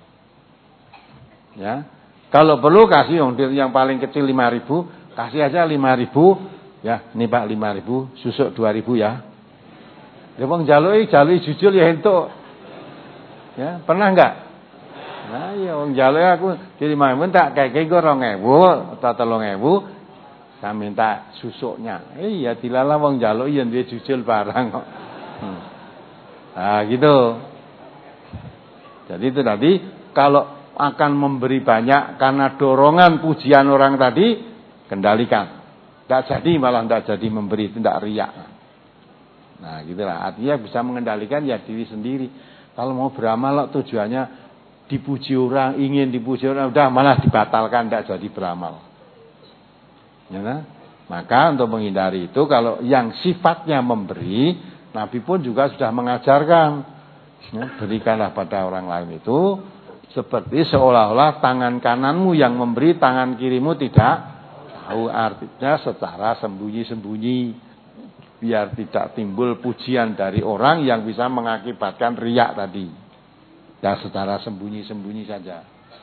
Ya. Kalau perlu kasih yang paling kecil lima ribu, kasih aja lima ribu. Ya, ini Pak lima ribu, susuk dua ribu ya. Ya wong njaluk jaluk jujur ya entuk. Ya, pernah enggak? Nah, ya wong njaluk aku lima ribu tak kayak dua ribu atau tiga ribu, saya minta susuknya. Eh ya dilala wong njaluk yen dia jujur barang kok. Hmm. Nah, gitu. Jadi itu tadi kalau akan memberi banyak karena dorongan pujian orang tadi, kendalikan. Tidak jadi malah tidak jadi memberi, tidak riak. Nah gitulah, artinya bisa mengendalikan ya diri sendiri. Kalau mau beramal tujuannya dipuji orang, ingin dipuji orang, udah malah dibatalkan, tidak jadi beramal. Ya, nah? Maka untuk menghindari itu, kalau yang sifatnya memberi, Nabi pun juga sudah mengajarkan, ya, berikanlah pada orang lain itu seperti seolah-olah tangan kananmu yang memberi, tangan kirimu tidak tahu, artinya secara sembunyi-sembunyi, biar tidak timbul pujian dari orang yang bisa mengakibatkan riak tadi. Ya secara sembunyi-sembunyi saja.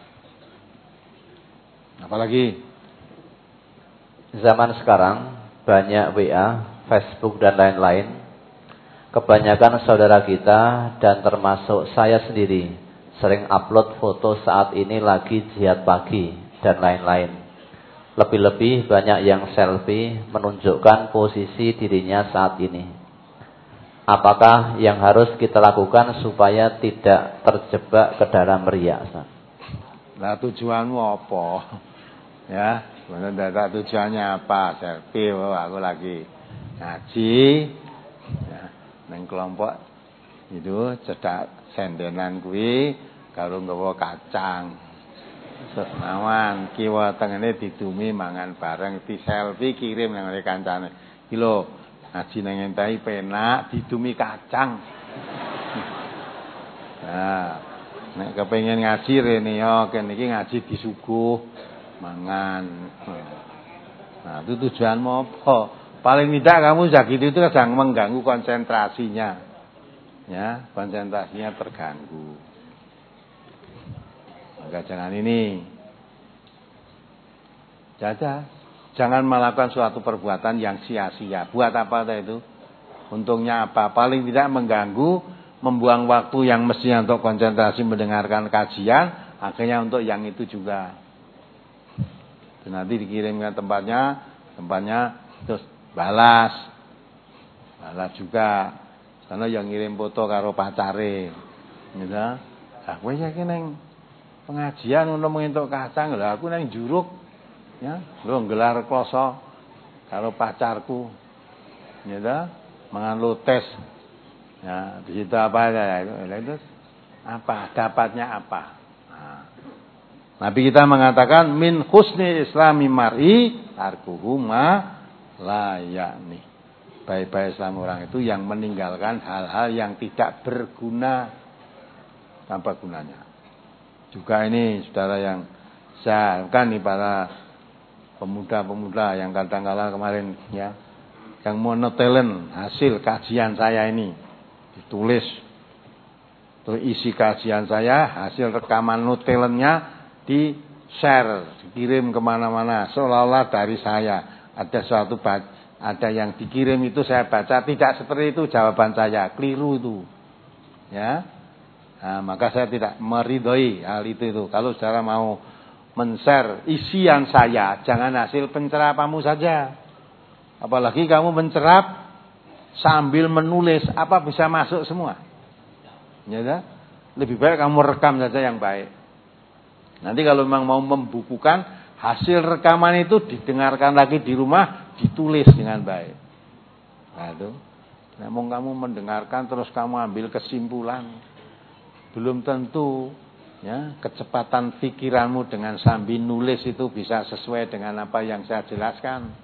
Apalagi zaman sekarang banyak W A, Facebook dan lain-lain. Kebanyakan saudara kita dan termasuk saya sendiri sering upload foto saat ini lagi jihad pagi dan lain-lain. Lebih-lebih banyak yang selfie menunjukkan posisi dirinya saat ini. Apakah yang harus kita lakukan supaya tidak terjebak ke dalam riya? Nah tujuanmu apa? Ya, sebenarnya tujuannya apa? Selfie, oh, aku lagi ngaji, ya, neng kelompok itu cedak sendenan kuwi karo nggawa kacang. Senawan kiwa tengene didumi mangan bareng, di selfie kirim nang kancane. Iki lho, ngaji nang entai penak didumi kacang. Nah, nek kepengin ngaji rene yo kene iki ngaji disuguh mangan. Nah, itu tujuanmu apa? Paling tidak kamu segitu itu sedang mengganggu konsentrasinya. Ya, konsentrasinya terganggu. Maka jangan ini. Jaga, jangan melakukan suatu perbuatan yang sia-sia. Buat apa itu? Untungnya apa? Paling tidak mengganggu, membuang waktu yang mestinya untuk konsentrasi mendengarkan kajian, akhirnya untuk yang itu juga. Dan nanti dikirimkan tempatnya, tempatnya terus balas. Balas juga. Karena yang ngirim foto karo pacare. Gitu. Lah kowe yakin nang pengajian ngono mengentuk kacang, lha aku nang juruk. Ya, lho gelar kloso karo pacarku. Gitu. Mangan lotes. Ya, di situ apa ya? Itu apa? Dapatnya apa? Nah. Nabi kita mengatakan min husni islami mar'i tarkuhu ma la ya'ni. Baik-baik Islam orang itu yang meninggalkan hal-hal yang tidak berguna tanpa gunanya. Juga ini saudara yang saya kan nih para pemuda-pemuda yang kadang-kala kemarin ya, yang monotelen hasil kajian saya ini ditulis, terus isi kajian saya, hasil rekaman notelennya di share, dikirim kemana-mana, seolah-olah dari saya ada suatu baca. Ada yang dikirim itu saya baca tidak seperti itu jawaban saya, keliru itu. Ya. Nah, maka saya tidak meridhoi hal itu itu. Kalau saudara mau men-share isian saya, jangan hasil pencerapamu saja. Apalagi kamu mencerap sambil menulis, apa bisa masuk semua. Ya, lebih baik kamu rekam saja yang baik. Nanti kalau memang mau membukukan, hasil rekaman itu didengarkan lagi di rumah, ditulis dengan baik. Nah itu, namun kamu mendengarkan terus kamu ambil kesimpulan, belum tentu ya kecepatan pikiranmu dengan sambil nulis itu bisa sesuai dengan apa yang saya jelaskan.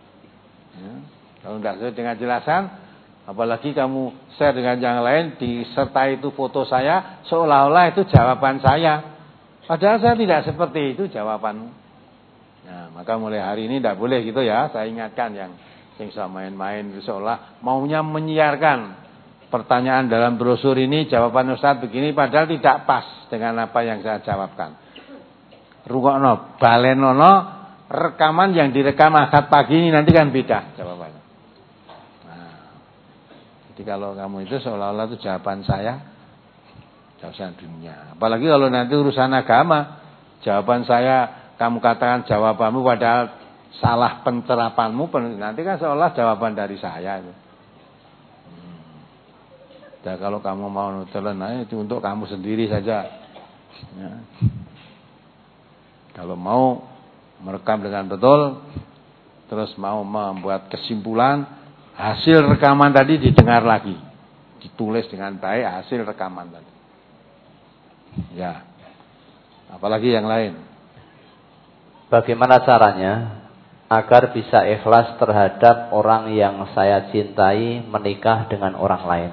Ya, kalau tidak sesuai dengan jelasan, apalagi kamu share dengan yang lain, disertai itu foto saya, seolah-olah itu jawaban saya. Padahal saya tidak seperti itu jawabanmu. Nah, maka mulai hari ini tidak boleh gitu ya. Saya ingatkan yang Sing iso main-main seolah maunya menyiarkan pertanyaan dalam brosur ini, jawaban Ustaz begini, padahal tidak pas dengan apa yang saya jawabkan. Rungokno, balenono, rekaman yang direkam akad pagi ini nanti kan beda jawabannya. Nah, jadi kalau kamu itu seolah-olah itu jawaban saya, jawaban dunia. Apalagi kalau nanti urusan agama, jawaban saya kamu katakan jawabanmu padahal salah pencerapanmu, nanti kan seolah jawaban dari saya itu. Ya, kalau kamu mau nutulan, nah, itu untuk kamu sendiri saja. Ya. Kalau mau merekam dengan betul, terus mau membuat kesimpulan, hasil rekaman tadi didengar lagi, ditulis dengan baik hasil rekaman tadi. Ya, apalagi yang lain. Bagaimana caranya agar bisa ikhlas terhadap orang yang saya cintai menikah dengan orang lain?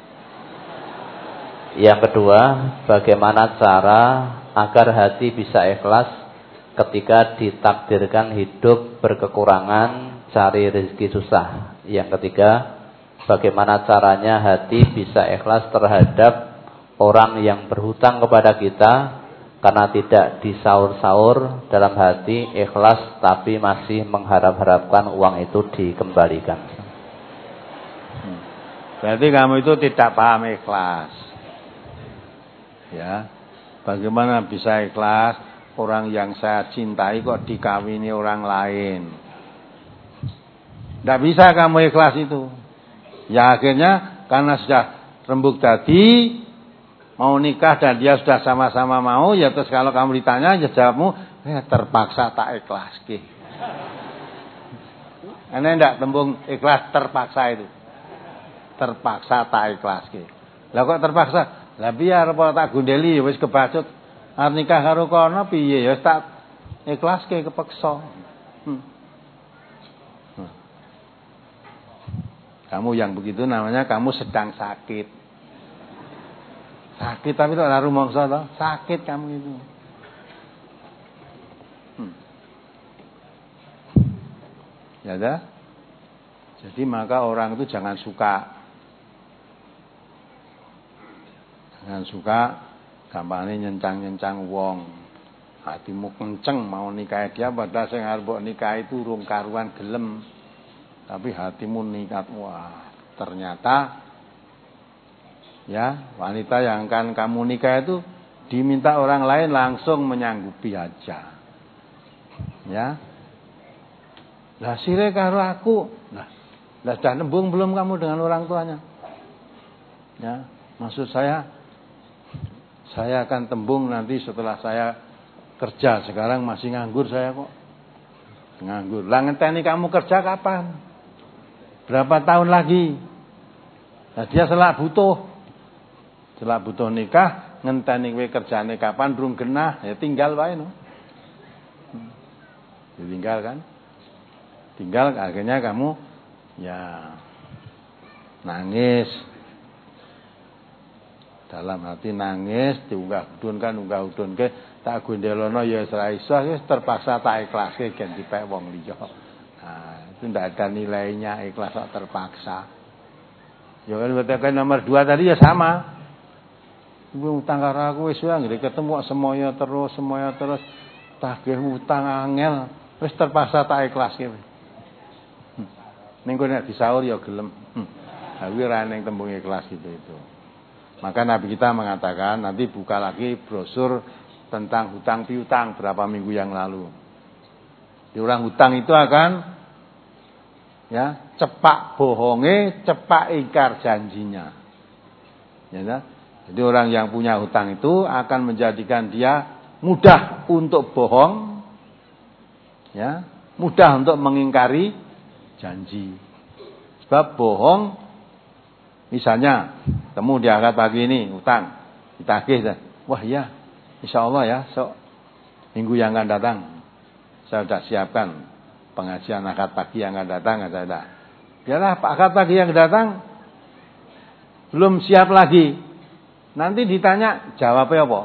Yang kedua, bagaimana cara agar hati bisa ikhlas ketika ditakdirkan hidup berkekurangan, cari rezeki susah? Yang ketiga, bagaimana caranya hati bisa ikhlas terhadap orang yang berhutang kepada kita karena tidak disaur-saur, dalam hati ikhlas tapi masih mengharap-harapkan uang itu dikembalikan? Berarti kamu itu tidak paham ikhlas. Ya, bagaimana bisa ikhlas orang yang saya cintai kok dikawini orang lain? Tidak bisa kamu ikhlas itu. Ya akhirnya karena sudah rembug tadi mau nikah dan dia sudah sama-sama mau, ya terus kalau kamu ditanya ya jawabmu, eh, terpaksa tak ikhlas ki. Ini tidak tembung ikhlas terpaksa itu. Terpaksa tak ikhlas ki. Lah kok terpaksa? Lah biar apa tak gundeli wis kebacut arep nikah karo kono piye ya tak ikhlaske kepeksa. Hmm. Hmm. Kamu yang begitu namanya kamu sedang sakit. Sakit tapi ora rumangsa to, sakit kamu itu. Hmm. Ya dah. Jadi maka orang itu jangan suka Jangan suka gampangane nyencang-nyencang wong. Hatimu kenceng mau nikah dia padahal sing arep mbok nikah itu urung karuan gelem. Tapi hatimu nikat, wah, ternyata ya, wanita yang akan kamu nikah itu diminta orang lain langsung menyanggupi aja. Ya. Lah sire karo aku. Nah, lah sudah nembung belum kamu dengan orang tuanya? Ya, maksud saya saya akan tembung nanti setelah saya kerja. Sekarang masih nganggur saya kok. Nganggur. Lah ngenteni kamu kerja kapan? Berapa tahun lagi? Nah dia selak butuh. Selak butuh nikah, ngenteni kowe kerjane kapan durung genah, ya tinggal wae no. Ditinggal kan? Tinggal akhirnya kamu ya nangis. Dalam hati nangis, diunggah udun kan unggah udun ke tak gondelono ya ora iso, terpaksa tak ikhlaske gen dipek wong liya. Nah, itu ndak ada nilainya ikhlas kok terpaksa. Ya kan betul nomor dua tadi ya sama. Ibu utang karo aku wis wae nggih ketemu semoyo terus semoyo terus tagih utang angel, wis terpaksa tak ikhlaske. Hmm. Ning kok nek disaur ya gelem. Hmm. Ha kuwi ra ning tembung ikhlas gitu itu. Maka Nabi kita mengatakan nanti buka lagi brosur tentang hutang piutang berapa minggu yang lalu. Di orang hutang itu akan ya cepak bohonge, cepak ingkar janjinya. Ya, ya. Jadi orang yang punya hutang itu akan menjadikan dia mudah untuk bohong, ya, mudah untuk mengingkari janji. Sebab bohong, misalnya temu di akad pagi ini utang ditagih, wah ya, insya Allah ya, so minggu yang akan datang saya sudah siapkan pengajian akad pagi yang akan datang, saya sudah. Biarlah akad pagi yang datang belum siap lagi, nanti ditanya jawabnya apa?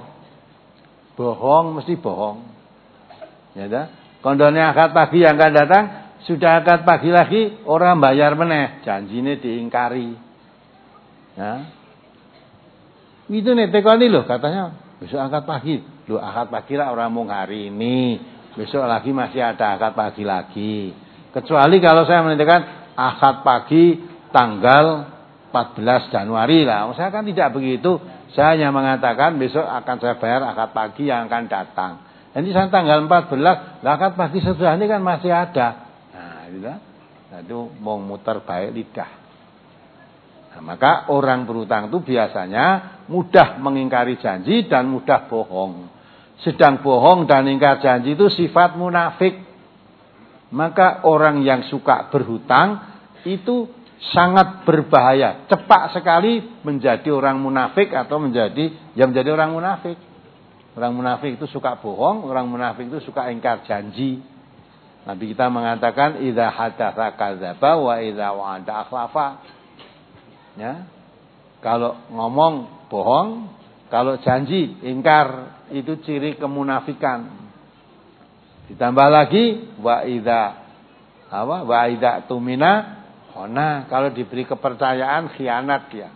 Bohong, mesti bohong. Ya dah. Kondone akad pagi yang akan datang Sudah akad pagi lagi, orang bayar meneh, janjine diingkari. Ya. Itu nih tekoni loh katanya, besok akad pagi. Loh akad pagi lah orang mau hari ini, besok lagi masih ada akad pagi lagi. Kecuali kalau saya menentukan akad pagi tanggal empat belas Januari lah. Saya kan tidak begitu. Saya hanya mengatakan besok akan saya bayar akad pagi yang akan datang. Jadi saya tanggal empat belas, akad pagi sesudah ini kan masih ada. Gitu. Nah, itu mau muter baik lidah. Nah, maka orang berutang itu biasanya mudah mengingkari janji dan mudah bohong. Sedang bohong dan ingkar janji itu sifat munafik. Maka orang yang suka berhutang itu sangat berbahaya. Cepat sekali menjadi orang munafik atau menjadi ya menjadi orang munafik. Orang munafik itu suka bohong, orang munafik itu suka ingkar janji. Nabi kita mengatakan idza hadatsa kadzaba wa idza wa'ada akhlafa. Ya. Kalau ngomong bohong, kalau janji ingkar, itu ciri kemunafikan. Ditambah lagi wa idza apa? Wa idza tumina khona, kalau diberi kepercayaan khianat dia.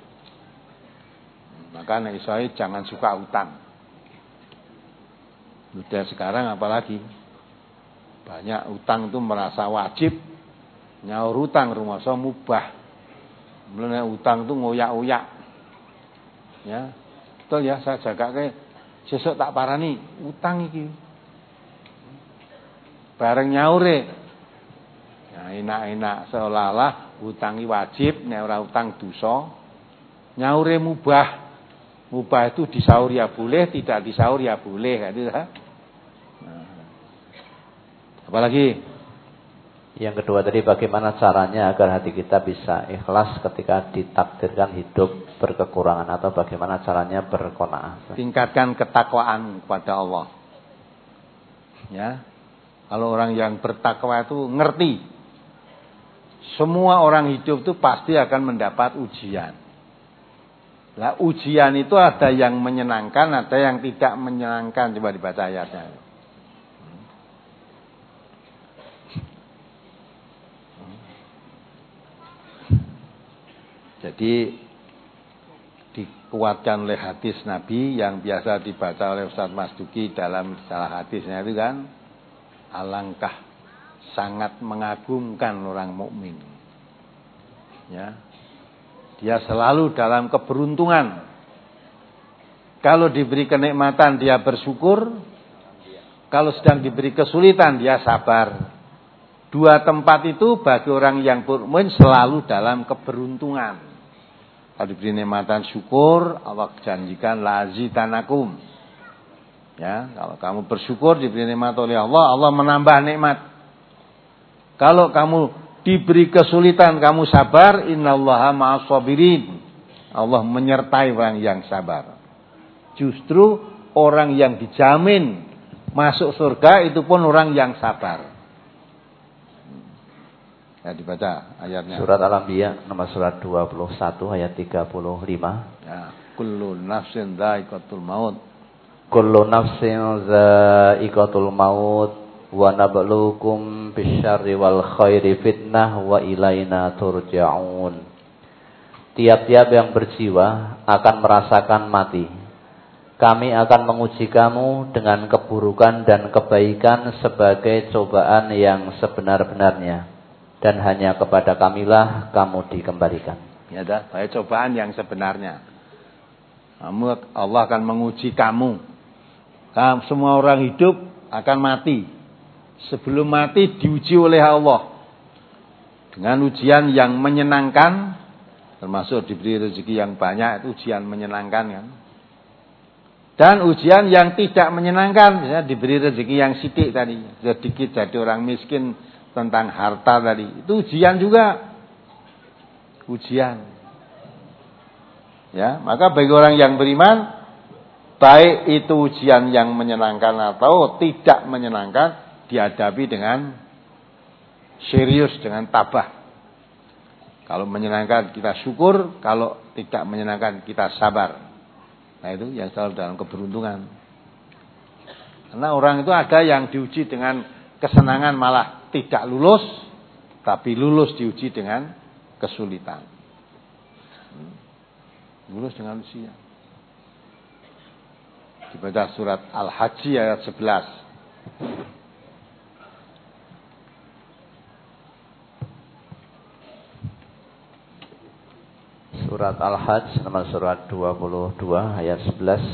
Maka nek iso jangan suka utang. Udah sekarang apalagi banyak utang itu merasa wajib, nyaur utang rumasa mubah. Mulane utang itu ngoyak-oyak. Ya. Betul ya, saya jagake sesuk tak parani utang iki. Bareng nyaure. Ya enak-enak seolah-olah utang iki wajib, nek ora utang dosa. Nyaure mubah. Mubah itu disaur ya boleh, tidak disaur ya boleh, kan itu ya. Apalagi yang kedua tadi, bagaimana caranya agar hati kita bisa ikhlas ketika ditakdirkan hidup berkekurangan, atau bagaimana caranya berqanaah? Tingkatkan ketakwaan kepada Allah. Ya. Kalau orang yang bertakwa itu ngerti semua orang hidup itu pasti akan mendapat ujian. Lah ujian itu ada yang menyenangkan, ada yang tidak menyenangkan. Coba dibaca ayatnya. Jadi dikuatkan oleh hadis Nabi yang biasa dibaca oleh Ustaz Mas Duki dalam salah hadisnya itu kan, alangkah sangat mengagumkan orang mukmin. Ya. Dia selalu dalam keberuntungan. Kalau diberi kenikmatan dia bersyukur, kalau sedang diberi kesulitan dia sabar. Dua tempat itu bagi orang yang mukmin selalu dalam keberuntungan. Kalau diberi nikmatan syukur, Allah janjikan lazitanakum. Ya, kalau kamu bersyukur diberi nikmat oleh Allah, Allah menambah nikmat. Kalau kamu diberi kesulitan, kamu sabar, innallaha ma'as sabirin. Allah menyertai orang yang sabar. Justru orang yang dijamin masuk surga itu pun orang yang sabar. Ya, dibaca ayatnya. Surat Al-Anbiya nomor surat dua puluh satu ayat tiga puluh lima. Ya, kullu nafsin dha'iqatul maut. Kullu nafsin dha'iqatul maut wa nabluukum bisyarri wal khairi fitnah wa ilaina turja'un. Tiap-tiap yang berjiwa akan merasakan mati. Kami akan menguji kamu dengan keburukan dan kebaikan sebagai cobaan yang sebenar-benarnya. Dan hanya kepada kamilah kamu dikembalikan. Ya dah, saya cobaan yang sebenarnya. Kamu, Allah akan menguji kamu. Kamu. Semua orang hidup akan mati. Sebelum mati diuji oleh Allah. Dengan ujian yang menyenangkan. Termasuk diberi rezeki yang banyak, itu ujian menyenangkan kan. Dan ujian yang tidak menyenangkan. Misalnya diberi rezeki yang sidik tadi. Sedikit jadi orang miskin. Tentang harta tadi, itu ujian juga, ujian. Ya, maka bagi orang yang beriman, baik itu ujian yang menyenangkan atau tidak menyenangkan, dihadapi dengan serius, dengan tabah. Kalau menyenangkan kita syukur, kalau tidak menyenangkan kita sabar. Nah itu yang selalu dalam keberuntungan. Karena orang itu ada yang diuji dengan kesenangan malah tidak lulus, tapi lulus diuji dengan kesulitan. Lulus dengan usia. Dibaca surat Al-Hajj ayat sebelas. Surat Al-Hajj nomor surat dua puluh dua ayat sebelas.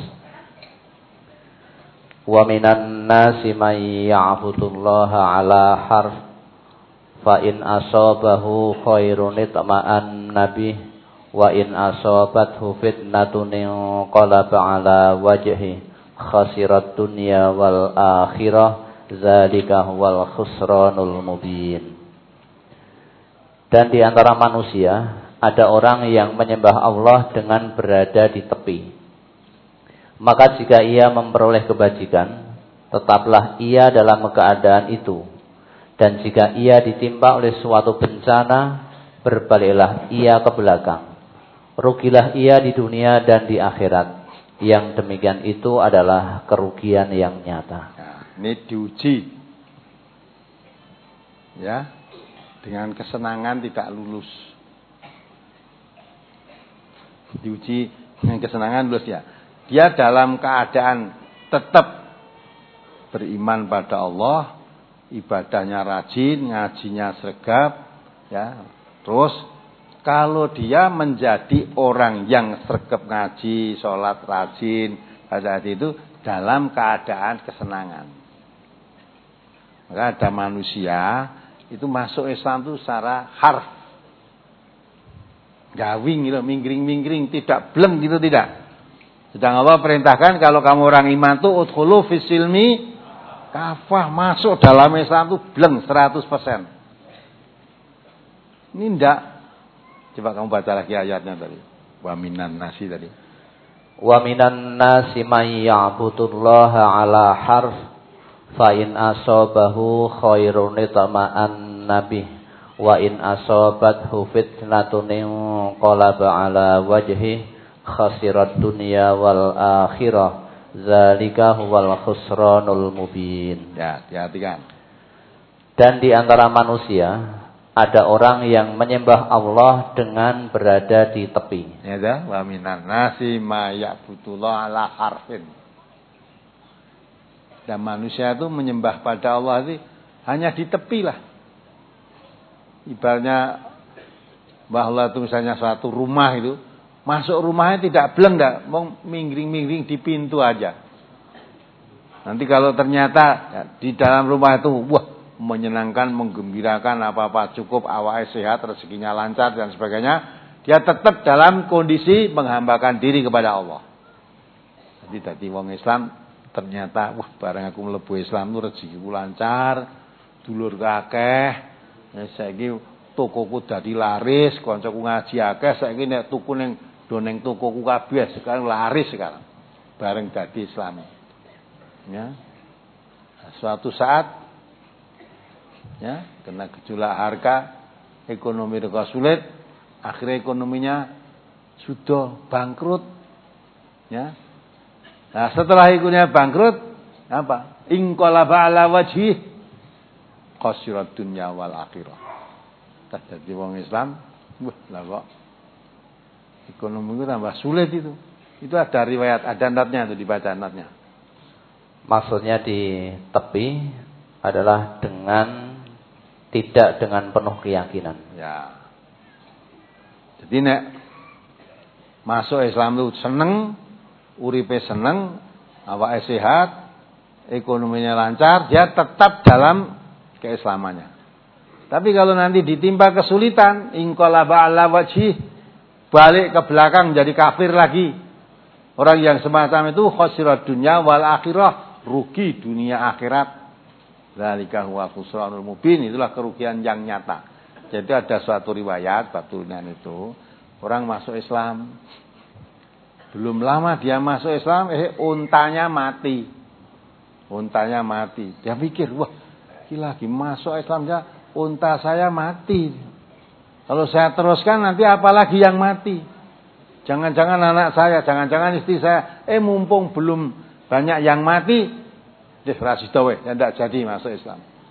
Wa minan nasi may ya'budullaha ala harf fa in asabahu khairun itma'an nabih wa in asabathu fitnatun inqalaba ala wajhi khasirat dunya wal akhirah zalika huwal khusranul mubin. Dan di antara manusia ada orang yang menyembah Allah dengan berada di tepi. Maka jika ia memperoleh kebajikan, tetaplah ia dalam keadaan itu. Dan jika ia ditimpa oleh suatu bencana, berbaliklah ia ke belakang. Rugilah ia di dunia dan di akhirat. Yang demikian itu adalah kerugian yang nyata. Nah, ini diuji. Ya, dengan kesenangan tidak lulus. Diuji dengan kesenangan lulus ya. Dia dalam keadaan tetap beriman pada Allah, ibadahnya rajin, ngajinya sergap, ya. Terus kalau dia menjadi orang yang sergap ngaji, sholat rajin, pada itu dalam keadaan kesenangan. Maka ada manusia itu masuk Islam itu secara harf, gawing gitu, minggring-minggring, tidak bleng gitu, tidak. Sedang Allah perintahkan kalau kamu orang iman tuh udkhulu fis silmi kafah, masuk dalam Islam tuh bleng seratus persen. Ini enggak. Coba kamu baca lagi ayatnya tadi. Wa minan nasi tadi. Wa minan nasi may ya'budullaha ala harf fa in asabahu khairun itma'an nabih wa in asabathu fitnatun inqalaba ala wajhi khasirat dunya wal akhirah zalika huwal khusranul mubin. Ya, perhatikan. Dan di antara manusia ada orang yang menyembah Allah dengan berada di tepi. Ya dah, wa minan nasi may ya'budullaha ala harfin. Dan manusia itu menyembah pada Allah itu hanya di tepi lah. Ibaratnya bahwa itu misalnya suatu rumah itu, masuk rumahnya tidak bleng dah, mau minggring-minggring di pintu aja. Nanti kalau ternyata ya, di dalam rumah itu wah menyenangkan, menggembirakan, apa-apa cukup, awalnya sehat, rezekinya lancar dan sebagainya, dia tetap dalam kondisi menghambakan diri kepada Allah. Jadi tadi wong Islam ternyata wah bareng aku mlebu Islam itu rezekiku lancar, dulur akeh, ya saiki tokoku dadi laris, kancaku ngaji akeh, saiki nek tuku ning doneng tokoku kabeh sekarang laris sekarang. Bareng dadi Islam. Ya. Suatu saat ya, kena gejolak harga, ekonomi juga sulit, akhirnya ekonominya sudah bangkrut. Ya. Nah, setelah ekonominya bangkrut, apa? Inqalaba ala wajhi khasirat dunya wal akhirah. Tak jadi wong Islam, wah lah kok ekonomi itu tambah sulit itu. Itu ada riwayat, ada notnya itu, dibaca notnya. Maksudnya di tepi adalah dengan tidak dengan penuh keyakinan. Ya. Jadi nek masuk Islam itu seneng, uripe seneng, awake sehat, ekonominya lancar, dia tetap dalam keislamannya. Tapi kalau nanti ditimpa kesulitan, inqalaba ala wajhi, balik ke belakang jadi kafir lagi. Orang yang semacam itu khasirat dunya wal akhirah, rugi dunia akhirat. Dzalika huwa khusranul mubin, itulah kerugian yang nyata. Jadi ada suatu riwayat bab turunan itu, orang masuk Islam, belum lama dia masuk Islam, eh untanya mati. Untanya mati. Dia pikir, wah, gila lagi masuk Islam ya, unta saya mati. Kalau saya teruskan nanti apalagi yang mati? Jangan-jangan anak saya, jangan-jangan istri saya, eh mumpung belum banyak yang mati, dia rasidawe, ya tidak jadi masuk Islam.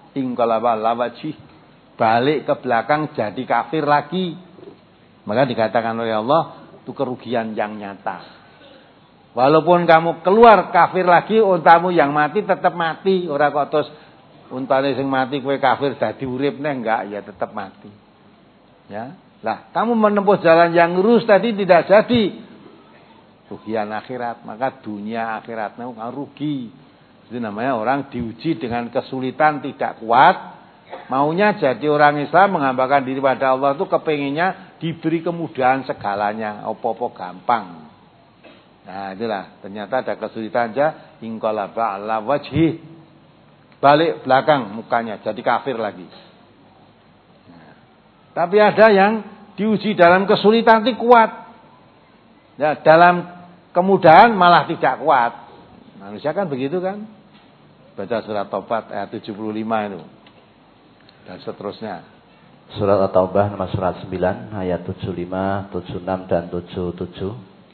Inqalaba ala wajhi, balik ke belakang jadi kafir lagi. Maka dikatakan oleh Allah, itu kerugian yang nyata. Walaupun kamu keluar kafir lagi, untamu yang mati tetap mati. Ora kok terus untane sing mati kowe kafir dadi urip neh, enggak, ya tetap mati. Ya. Lah, kamu menempuh jalan yang lurus tadi tidak jadi. Rugian akhirat, maka dunia akhiratnya kan rugi. Itu namanya orang diuji dengan kesulitan tidak kuat. Maunya jadi orang Islam menghambakan diri pada Allah itu kepenginnya diberi kemudahan segalanya, opo-opo gampang. Nah itulah, ternyata ada kesulitan aja. Inqalaba ala wajhi, balik belakang mukanya jadi kafir lagi. Nah, tapi ada yang diuji dalam kesulitan itu kuat. Ya, dalam kemudahan malah tidak kuat. Manusia kan begitu kan? Baca surat Taubat ayat tujuh puluh lima itu. Dan seterusnya. Surat At-Taubah nomor surat sembilan ayat tujuh puluh lima, tujuh puluh enam dan tujuh puluh tujuh.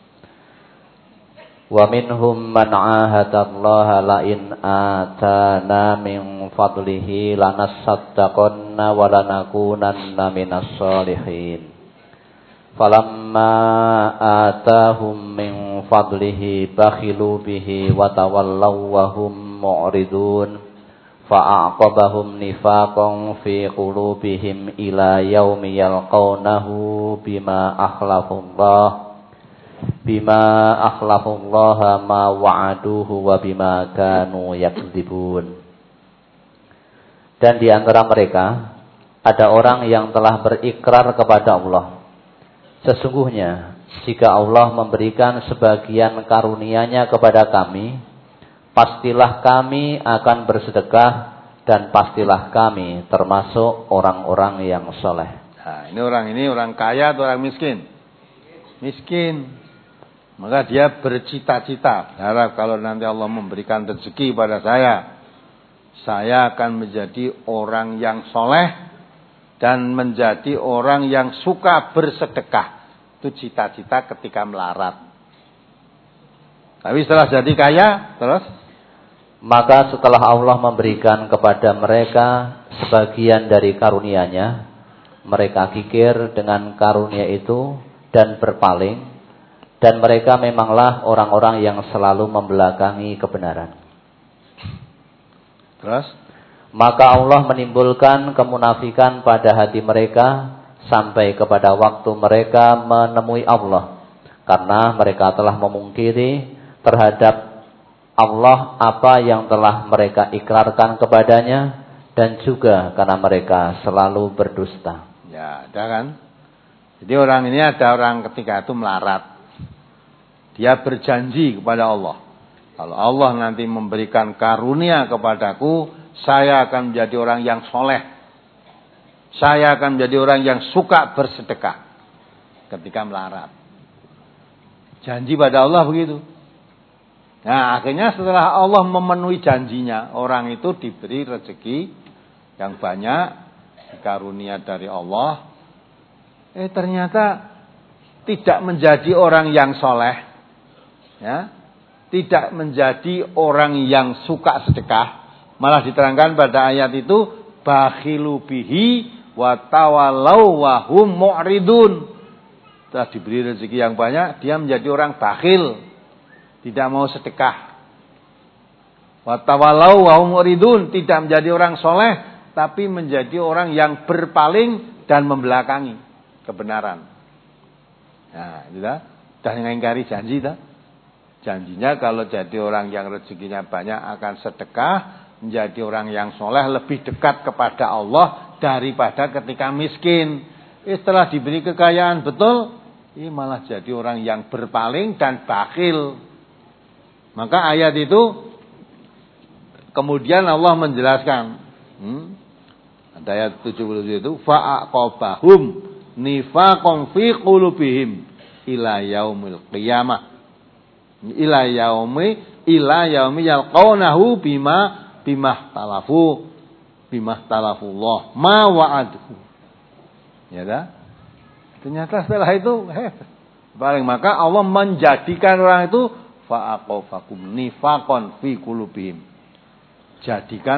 Wa minhum man 'ahadallaha la in atana min fadlihi lanasaddaqanna wa lanakunanna minas sholihin. Falamma atahum min fadlihi bakhilu bihi wa tawallaw wa hum mu'ridun fa'aqabahum nifaqan fi qulubihim ila yaumi yalqawnahu bima akhlafullah bima akhlafullah ma wa'aduhu wa bima kanu yakdzibun. Dan di antara mereka ada orang yang telah berikrar kepada Allah, sesungguhnya jika Allah memberikan sebagian karunia-Nya kepada kami, pastilah kami akan bersedekah dan pastilah kami termasuk orang-orang yang soleh. Nah, ini orang ini orang kaya atau orang miskin? Miskin. Maka dia bercita-cita, berharap kalau nanti Allah memberikan rezeki pada saya, saya akan menjadi orang yang soleh dan menjadi orang yang suka bersedekah. Itu cita-cita ketika melarat. Tapi setelah jadi kaya, terus? Maka setelah Allah memberikan kepada mereka sebagian dari karunia-Nya, mereka kikir dengan karunia itu dan berpaling, dan mereka memanglah orang-orang yang selalu membelakangi kebenaran. Terus? Maka Allah menimbulkan kemunafikan pada hati mereka sampai kepada waktu mereka menemui Allah, karena mereka telah memungkiri terhadap Allah apa yang telah mereka ikrarkan kepadanya, dan juga karena mereka selalu berdusta. Ya, ada kan? Jadi orang ini ada orang ketika itu melarat. Dia berjanji kepada Allah, kalau Allah nanti memberikan karunia kepadaku, saya akan menjadi orang yang soleh. Saya akan menjadi orang yang suka bersedekah ketika melarat. Janji pada Allah begitu. Nah, akhirnya setelah Allah memenuhi janjinya, orang itu diberi rezeki yang banyak, karunia dari Allah. Eh ternyata tidak menjadi orang yang soleh, ya, tidak menjadi orang yang suka sedekah. Malah diterangkan pada ayat itu, bakhilu bihi wa tawallaw wa hum mu'ridun. Setelah diberi rezeki yang banyak, dia menjadi orang bakhil, tidak mau sedekah. Wa tawallaw wa hum mu'ridun, tidak menjadi orang soleh, tapi menjadi orang yang berpaling dan membelakangi kebenaran. Nah, sudah, sudah mengingkari janji dah. Janjinya kalau jadi orang yang rezekinya banyak akan sedekah, menjadi orang yang soleh, lebih dekat kepada Allah daripada ketika miskin. Eh, setelah diberi kekayaan betul, ini malah jadi orang yang berpaling dan bakhil. Maka ayat itu kemudian Allah menjelaskan, hmm, ada ayat tujuh puluh tujuh itu, fa'aqabahum nifaqan fi qulubihim ila yaumil qiyamah, ila yaumi ila yaumi yalqawnahu bima bimah talafu bimah talafullah ma wa'adhu. Ya dah. Ternyata setelah itu eh, paling maka Allah menjadikan orang itu fa'aqafakum nifaqan fi qulubihim. Jadikan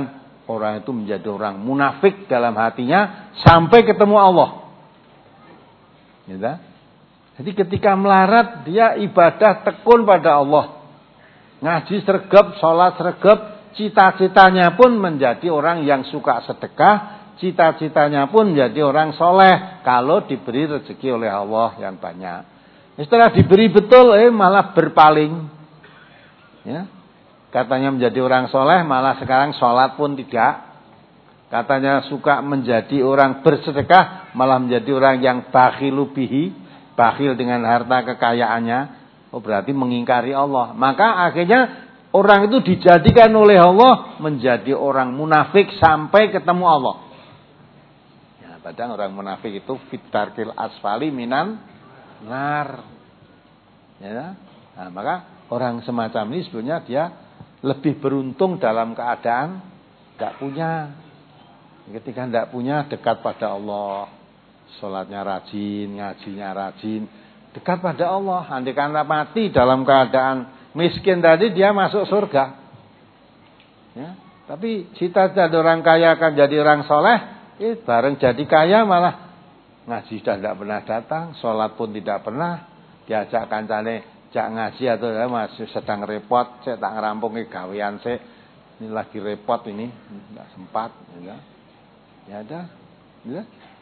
orang itu menjadi orang munafik dalam hatinya sampai ketemu Allah. Gitu? Jadi ketika melarat dia ibadah tekun pada Allah. Ngaji sregep, sholat sregep, cita-citanya pun menjadi orang yang suka sedekah, cita-citanya pun menjadi orang soleh kalau diberi rezeki oleh Allah yang banyak. Setelah diberi betul, eh malah berpaling. Ya. Katanya menjadi orang soleh, malah sekarang sholat pun tidak. Katanya suka menjadi orang bersedekah, malah menjadi orang yang bakhilu bihi, bakhil dengan harta kekayaannya. Oh berarti mengingkari Allah. Maka akhirnya orang itu dijadikan oleh Allah menjadi orang munafik sampai ketemu Allah. Ya, padahal orang munafik itu fitarkil asfali minan nar. Ya, nah, maka orang semacam ini sebenarnya dia lebih beruntung dalam keadaan tidak punya. Ketika tidak punya dekat pada Allah, sholatnya rajin, ngajinya rajin, dekat pada Allah. Andai kata mati dalam keadaan miskin tadi dia masuk surga. Ya, tapi cita-cita orang kaya akan jadi orang soleh, eh, bareng jadi kaya malah ngaji sudah tidak pernah datang, sholat pun tidak pernah, diajak kancane jak ngaji atau ya, masih sedang repot, saya tak ngerampungi gawean saya, ini lagi repot ini, tidak sempat, ya, ya ada, ya.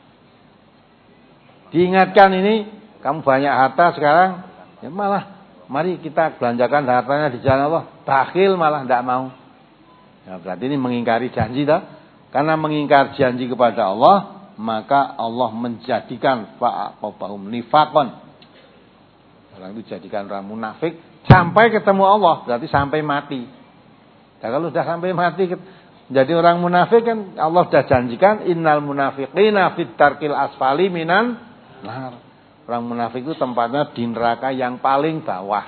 Diingatkan ini, kamu banyak harta sekarang, ya malah, mari kita belanjakan hartanya di jalan Allah, bakhil malah tidak mau, ya, berarti ini mengingkari janji dah, karena mengingkari janji kepada Allah, maka Allah menjadikan fa'aqabahum nifaqan. Orang itu jadikan orang munafik sampai ketemu Allah, berarti sampai mati. Dan kalau sudah sampai mati jadi orang munafik kan Allah sudah janjikan innal munafiqina fit tarkil asfali minan nar. Orang munafik itu tempatnya di neraka yang paling bawah.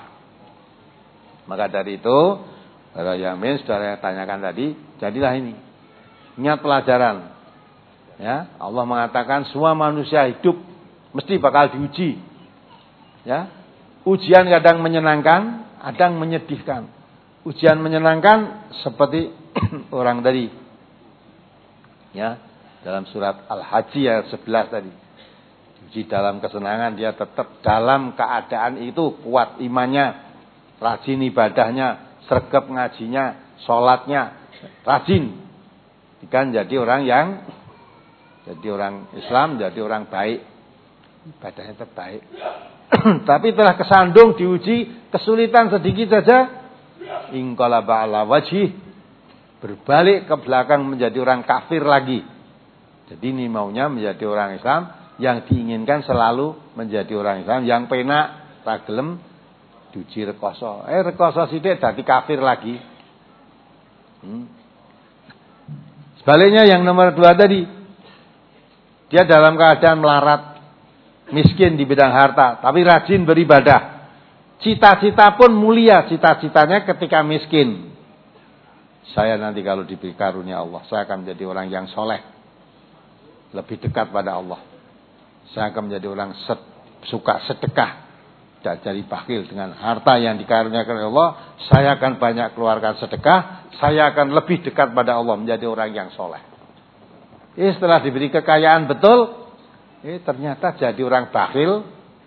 Maka dari itu, saudara Yamin sudah saya tanyakan tadi, jadilah ini. Ingat pelajaran. Ya, Allah mengatakan semua manusia hidup mesti bakal diuji. Ya. Ujian kadang menyenangkan, kadang menyedihkan. Ujian menyenangkan seperti orang tadi. Ya, dalam surat Al-Hajj ayat sebelas tadi. Uji dalam kesenangan, dia tetap dalam keadaan itu kuat imannya, rajin ibadahnya, sregep ngajinya, sholatnya, rajin. Kan jadi orang yang jadi orang Islam, jadi orang baik. Ibadahnya terbaik. Tapi telah kesandung diuji kesulitan sedikit saja, inqalaba ala wajhi, berbalik ke belakang menjadi orang kafir lagi. Jadi ini maunya menjadi orang Islam, yang diinginkan selalu menjadi orang Islam yang penak ragelem diuji rekoso. Eh rekoso sithik dadi kafir lagi. Hmm. Sebaliknya yang nomor dua tadi, dia dalam keadaan melarat, miskin di bidang harta, tapi rajin beribadah. Cita-cita pun mulia, cita-citanya ketika miskin. Saya nanti kalau diberi karunia Allah, saya akan menjadi orang yang soleh, lebih dekat pada Allah. Saya akan menjadi orang set, suka sedekah, tidak jadi bakhil dengan harta yang dikaruniakan oleh Allah. Saya akan banyak keluarkan sedekah, saya akan lebih dekat pada Allah, menjadi orang yang soleh. Eh, setelah diberi kekayaan betul, Eh ternyata jadi orang bakhil,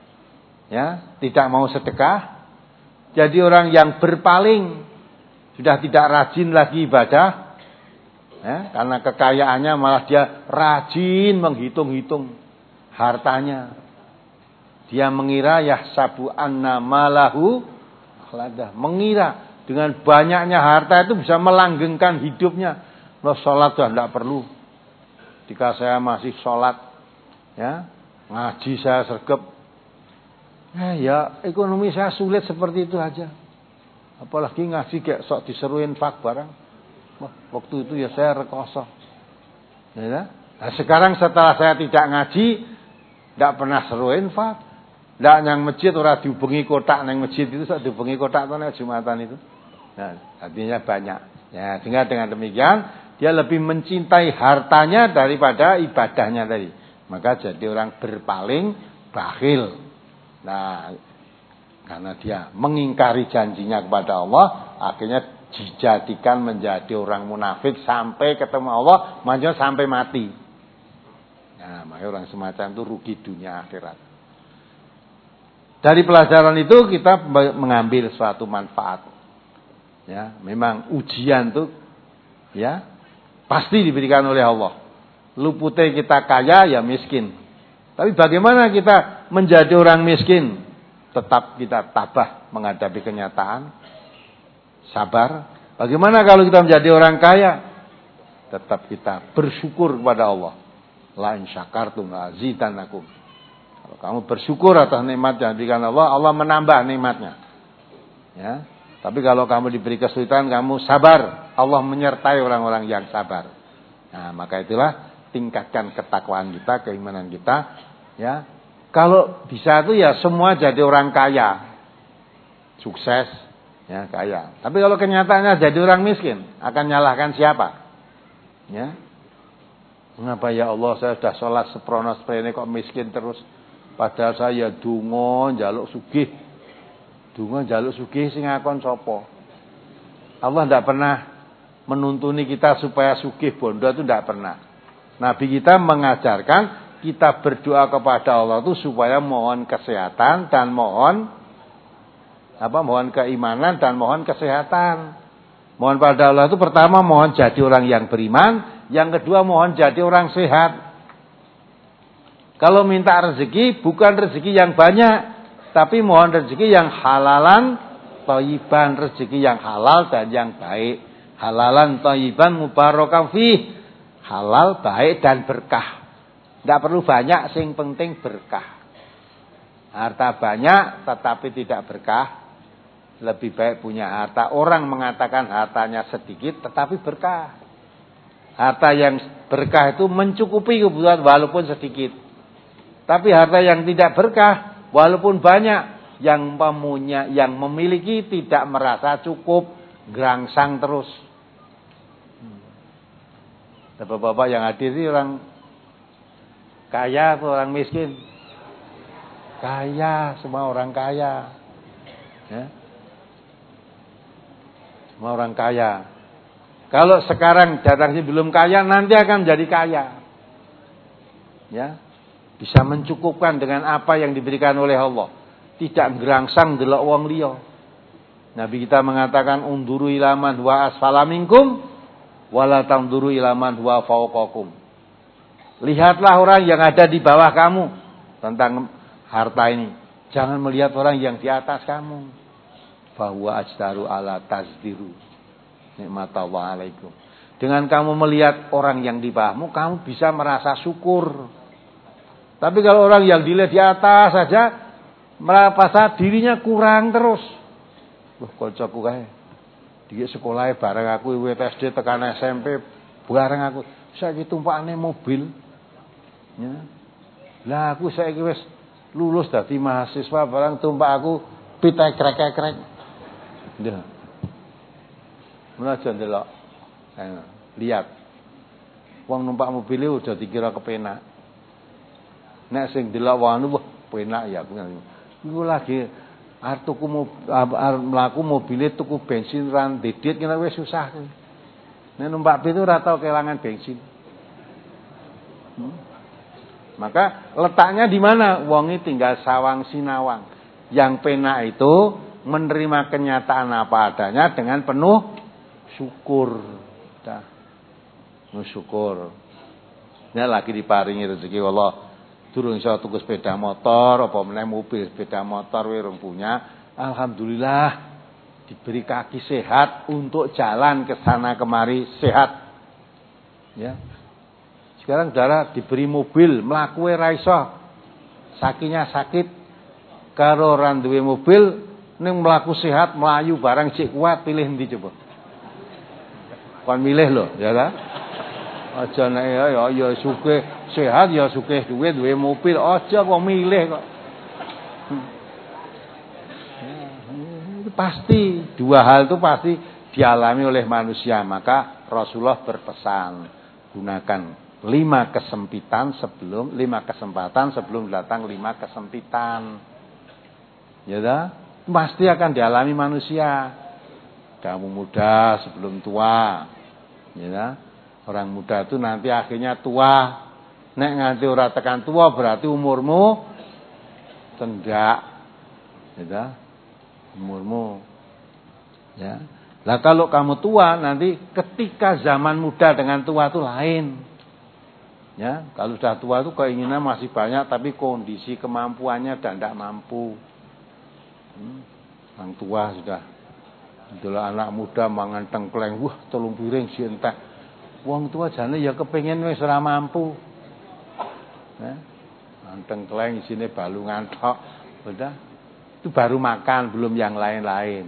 ya, tidak mau sedekah, jadi orang yang berpaling, sudah tidak rajin lagi ibadah, ya, karena kekayaannya malah dia rajin menghitung-hitung hartanya. Dia mengira yahsabu anna malahu akhlada, mengira dengan banyaknya harta itu bisa melanggengkan hidupnya. Loh, sholat sudah tidak perlu. Jika saya masih sholat, ya, ngaji saya sregep, ya, ya ekonomi saya sulit seperti itu aja. Apalagi ngaji kayak sok diseruin fak barang. Wah, waktu itu ya saya rekoso. Ya, nah, sekarang setelah saya tidak ngaji, tidak pernah seruin fak, tidak yang masjid ora dihubungi kotak, nang masjid itu sok dihubungi kotak tuh nang Jumatan itu. Nah, artinya banyak. Ya, sehingga dengan demikian dia lebih mencintai hartanya daripada ibadahnya tadi. Maka jadi orang berpaling, bakhil. Nah, karena dia mengingkari janjinya kepada Allah, akhirnya dijadikan menjadi orang munafik sampai ketemu Allah, maksudnya sampai mati. Nah, makanya orang semacam itu rugi dunia akhirat. Dari pelajaran itu kita mengambil suatu manfaat. Ya, memang ujian itu ya pasti diberikan oleh Allah. Lupute kita kaya ya miskin. Tapi bagaimana kita menjadi orang miskin? Tetap kita tabah menghadapi kenyataan. Sabar. Bagaimana kalau kita menjadi orang kaya? Tetap kita bersyukur kepada Allah. La in syakartum la azidannakum. Kalau kamu bersyukur atas nikmat yang diberikan Allah, Allah menambah nikmatnya. Ya. Tapi kalau kamu diberi kesulitan, kamu sabar. Allah menyertai orang-orang yang sabar. Nah, maka itulah tingkatkan ketakwaan kita, keimanan kita. Ya, kalau bisa itu ya semua jadi orang kaya, sukses, ya kaya. Tapi kalau kenyataannya jadi orang miskin, akan nyalahkan siapa? Ya, mengapa ya Allah saya sudah sholat seprono seprene kok miskin terus? Padahal saya dungo njaluk sugih, dungo njaluk sugih sing ngakon sapa? Allah tidak pernah menuntuni kita supaya sugih bondo, itu tidak pernah. Nabi kita mengajarkan kita berdoa kepada Allah itu supaya mohon kesehatan dan mohon apa? Mohon keimanan dan mohon kesehatan. Mohon pada Allah itu pertama mohon jadi orang yang beriman, yang kedua mohon jadi orang sehat. Kalau minta rezeki bukan rezeki yang banyak, tapi mohon rezeki yang halalan, thayyiban, rezeki yang halal dan yang baik. Halalan thayyiban mubarakan fih. Halal, baik dan berkah. Tidak perlu banyak, sing penting berkah. Harta banyak tetapi tidak berkah. Lebih baik punya harta. Orang mengatakan hartanya sedikit tetapi berkah. Harta yang berkah itu mencukupi kebutuhan walaupun sedikit. Tapi harta yang tidak berkah walaupun banyak, yang pemunya, yang memiliki tidak merasa cukup, gerangsang terus. Bapak-bapak yang hadir ini orang kaya atau orang miskin? Kaya, semua orang kaya. Ya. Semua orang kaya. Kalau sekarang datangnya belum kaya, nanti akan menjadi kaya. Ya. Bisa mencukupkan dengan apa yang diberikan oleh Allah. Tidak gerangsang delok wong liya. Nabi kita mengatakan unduru ilaman wa asfala minkum wala tanduru ilaman wa fawqakum. Lihatlah orang yang ada di bawah kamu tentang harta ini. Jangan melihat orang yang di atas kamu. Bahwa ajdaru ala tazdiru nikmatallah alaikum. Dengan kamu melihat orang yang di bawahmu, kamu bisa merasa syukur. Tapi kalau orang yang dilihat di atas saja, merasa dirinya kurang terus. Wah, kancaku kae. Di sekolah bareng aku W T S D tekan S M P bareng aku. Saiki tumpakane mobil. Ya. Lah aku saiki wis lulus dadi mahasiswa barang tumpak aku pitek-krek-krek. Nggih. Menajan delok. Ayo, lihat. Wong numpak mobil udah dikira kepenak. Nek sing delok wong wah penak ya aku. Iku lagi arep tuku arep mlaku mobile tuku bensin ran dedet kena wis susah. Nek numpak bis ora tau kelangan bensin. Hmm? Maka letaknya di mana? Wongi tinggal sawang sinawang. Yang penak itu menerima kenyataan apa adanya dengan penuh syukur. Dah. Penuh syukur. Nek lagi diparingi rezeki Allah. Durung iso tuku sepeda motor, apa meneh mobil sepeda motor wirung punya. Alhamdulillah diberi kaki sehat untuk jalan ke sana kemari sehat. Ya. Sekarang saudara diberi mobil, mlaku ora iso. Sakinya sakit karo ora duwe mobil, ning mlaku sehat, mlayu barang sik kuat, pilih endi coba? Kon milih lho, ya ta? Aja nek ya ya sugih sehat ya sugih duwe duwe mobil, aja kok milih kok. Hmm. Pasti dua hal itu pasti dialami oleh manusia. Maka Rasulullah berpesan gunakan lima kesempitan sebelum lima kesempatan sebelum datang lima kesempitan. Ya dah, pasti akan dialami manusia. Kamu muda sebelum tua. Ya. Orang muda itu nanti akhirnya tua. Nek nganti ora tekan tua berarti umurmu cendak. Ya. Umurmu. Ya. Lah kalau kamu tua nanti ketika zaman muda dengan tua itu lain. Ya, kalau sudah tua itu keinginan masih banyak tapi kondisi kemampuannya sudah tidak mampu. Hmm. Orang tua sudah adalah anak muda mangan tengkleng, wah telung piring si entah. Wong tua jane ya kepengin wis ora mampu. Ya. Mangan tengkleng isine balungan tok. Udah. Itu baru makan, belum yang lain-lain.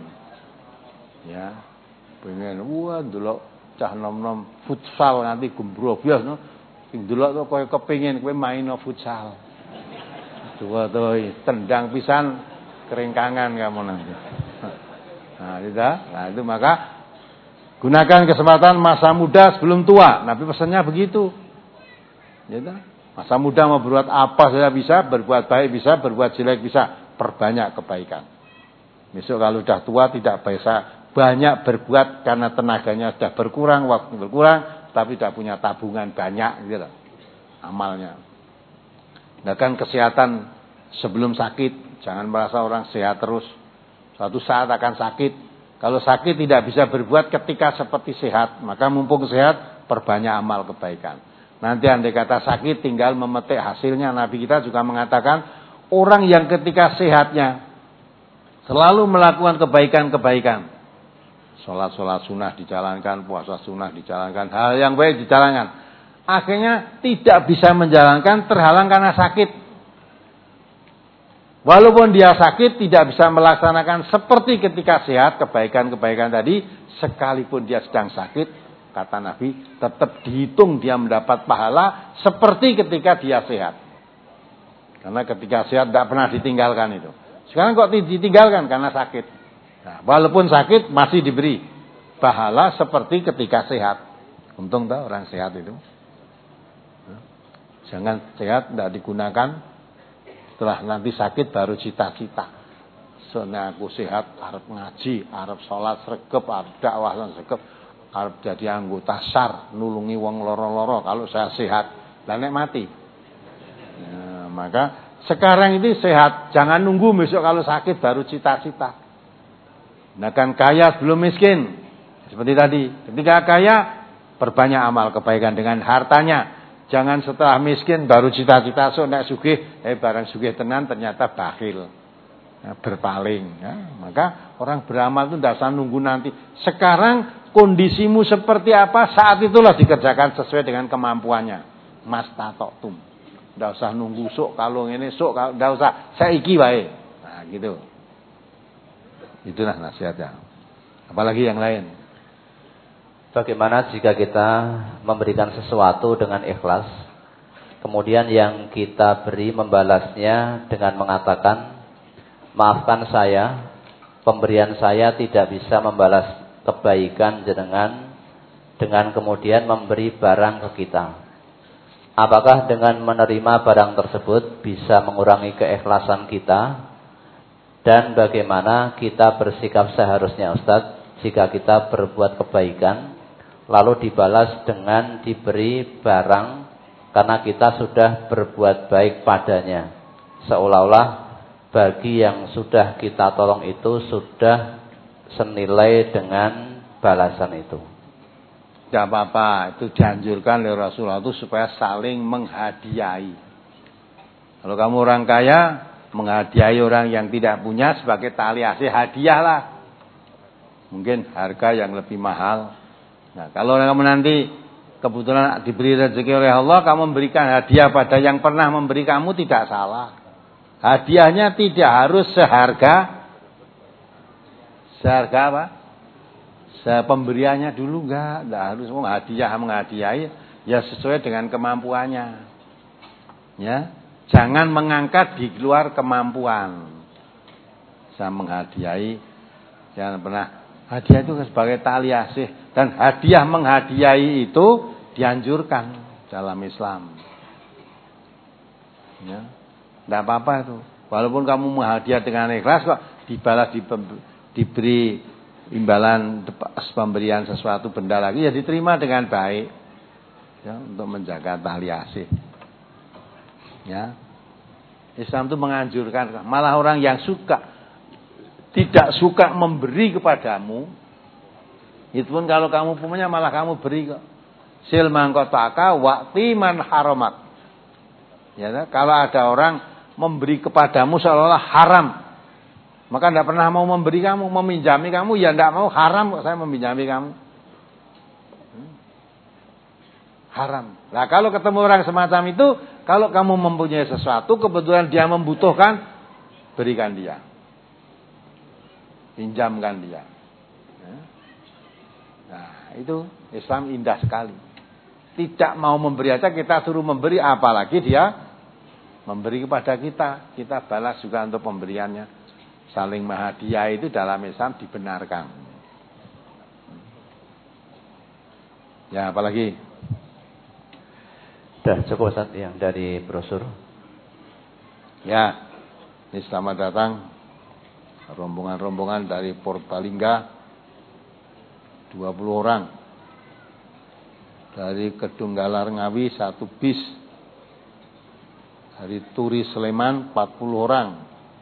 Ya. Pengen wah ndelok cah nom-nom futsal nganti gembrobyos no. Sing delok kok koyo kepengin kowe main no futsal. Tua tuh tendang pisan keringkangan kamu nanti. Nah, tidak. Nah, itu maka gunakan kesempatan masa muda sebelum tua. Nabi pesannya begitu. Ya, masa muda mau berbuat apa saja bisa, berbuat baik bisa, berbuat jelek bisa, perbanyak kebaikan. Besok kalau sudah tua tidak bisa banyak berbuat karena tenaganya sudah berkurang, waktu berkurang, tapi tidak punya tabungan banyak gitu loh. Amalnya. Nah kan kesehatan sebelum sakit, jangan merasa orang sehat terus. Suatu saat akan sakit. Kalau sakit tidak bisa berbuat ketika seperti sehat, maka mumpung sehat perbanyak amal kebaikan. Nanti andai kata sakit tinggal memetik hasilnya. Nabi kita juga mengatakan orang yang ketika sehatnya selalu melakukan kebaikan-kebaikan. Sholat-sholat sunnah dijalankan, puasa sunnah dijalankan, hal yang baik dijalankan. Akhirnya tidak bisa menjalankan, terhalang karena sakit. Walaupun dia sakit tidak bisa melaksanakan seperti ketika sehat, kebaikan-kebaikan tadi, sekalipun dia sedang sakit, kata Nabi, tetap dihitung dia mendapat pahala seperti ketika dia sehat. Karena ketika sehat tidak pernah ditinggalkan itu. Sekarang kok ditinggalkan karena sakit. Nah, walaupun sakit masih diberi pahala seperti ketika sehat. Untung tak orang sehat itu. Jangan sehat tidak digunakan. Setelah nanti sakit baru cita-cita. Soalnya aku sehat, arep ngaji, arep sholat sregep, arep dakwah sregep, arep jadi anggota S A R, nulungi wong loro-loro kalau saya sehat. Lah nek mati. Nah, maka sekarang ini sehat, jangan nunggu besok kalau sakit baru cita-cita. Nah kan kaya sebelum miskin. Seperti tadi, ketika kaya perbanyak amal kebaikan dengan hartanya. Jangan setelah miskin baru cita-cita so nek sugih, eh barang sugih tenan ternyata bakhil. Nah, berpaling, ya. Maka orang beramal itu tidak usah nunggu nanti. Sekarang kondisimu seperti apa, saat itulah dikerjakan sesuai dengan kemampuannya. Mastata'tum. Tidak usah nunggu sok kalau ini sok, tidak usah saiki wae. Nah, gitu. Itulah nasihatnya. Apalagi yang lain. Bagaimana jika kita memberikan sesuatu dengan ikhlas, kemudian yang kita beri membalasnya dengan mengatakan, maafkan saya, pemberian saya tidak bisa membalas kebaikan jenengan, dengan kemudian memberi barang ke kita. Apakah dengan menerima barang tersebut bisa mengurangi keikhlasan kita? Dan bagaimana kita bersikap seharusnya Ustaz jika kita berbuat kebaikan lalu dibalas dengan diberi barang karena kita sudah berbuat baik padanya, seolah-olah bagi yang sudah kita tolong itu sudah senilai dengan balasan itu? Tidak apa-apa, itu dianjurkan oleh Rasulullah itu supaya saling menghadiahi. Kalau kamu orang kaya, menghadiahi orang yang tidak punya sebagai tali asih, hadiahlah. Mungkin harga yang lebih mahal. Nah, kalau kamu nanti kebetulan diberi rezeki oleh Allah, kamu memberikan hadiah pada yang pernah memberi kamu, tidak salah. Hadiahnya tidak harus seharga seharga apa? Pemberiannya dulu enggak, enggak harus mau hadiah menghadiahi ya sesuai dengan kemampuannya. Ya. Jangan mengangkat di luar kemampuan. Saya menghadiahi, jangan pernah. Hadiah itu sebagai tali asih, dan hadiah menghadiahi itu dianjurkan dalam Islam. Ya, tidak apa-apa itu. Walaupun kamu menghadiah dengan ikhlas kok dibalas di, diberi imbalan pemberian sesuatu benda lagi, ya diterima dengan baik, ya, untuk menjaga tali asih. Ya, Islam itu menganjurkan. Malah orang yang suka tidak suka memberi kepadamu, itu pun kalau kamu punya malah kamu beri kok. Sil mangkotaka waqti man haramak. Ya, kalau ada orang memberi kepadamu seolah-olah haram, maka tidak pernah mau memberi kamu, meminjami kamu, ya tidak mau, haram kok saya meminjami kamu. Haram. Nah, kalau ketemu orang semacam itu, kalau kamu mempunyai sesuatu, kebetulan dia membutuhkan, berikan dia. Pinjamkan dia. Nah, itu Islam indah sekali. Tidak mau memberi aja kita suruh memberi, apalagi dia memberi kepada kita. Kita balas juga untuk pemberiannya. Saling menghadiah itu dalam Islam dibenarkan. Ya, apalagi? Sudah cukup Ustaz yang dari brosur. Ya, ini selamat datang rombongan-rombongan dari Purbalingga, dua puluh orang. Dari Kedunggalar Ngawi satu bis. Dari Turi Sleman empat puluh orang.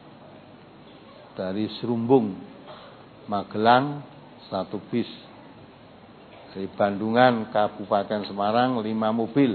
Dari Serumbung Magelang satu bis. Dari Bandungan Kabupaten Semarang lima mobil.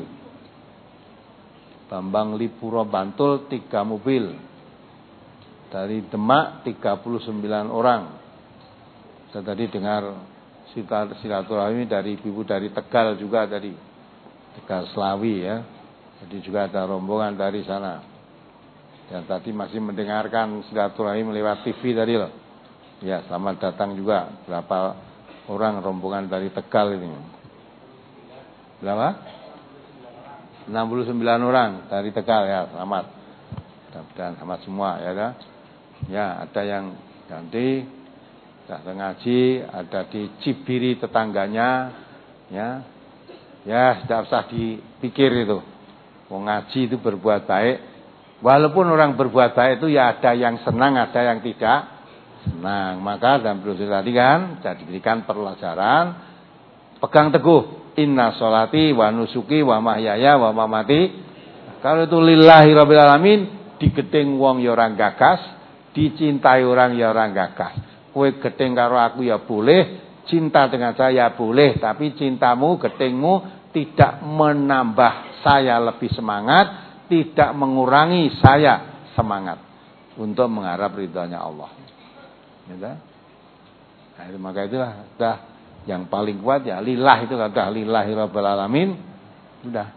Bambang Lipuro Bantul tiga mobil. Dari Demak tiga puluh sembilan orang. Saya tadi dengar silaturahmi dari ibu dari Tegal juga tadi. Tegal Slawi ya. Jadi juga ada rombongan dari sana. Dan tadi masih mendengarkan silaturahmi lewat T V tadi loh. Ya, selamat datang juga. Berapa orang rombongan dari Tegal ini? Berapa? enam puluh sembilan orang dari Tegal ya, selamat. Mudah-mudahan selamat semua ya kan. Ya, ada yang ganti, ada ngaji, ada di Cibiri tetangganya, ya, ya tidak usah dipikir itu. Mau ngaji itu berbuat baik, walaupun orang berbuat baik itu ya ada yang senang, ada yang tidak senang. Maka dalam proses tadi kan, jadi diberikan pelajaran, pegang teguh. Inna sholati wa nusuki wa mahyaya wa mamati. Kalau itu lillahi rabbil alamin, digedeng wong ya orang gagas, dicintai orang ya orang gagas. Kowe gedeng karo aku ya boleh, cinta dengan saya boleh, tapi cintamu, gedengmu tidak menambah saya lebih semangat, tidak mengurangi saya semangat untuk mengharap ridhonya Allah. Ya, nah, itu maka itulah dah yang paling kuat ya lillah itu kata lillahi rabbil alamin. Sudah.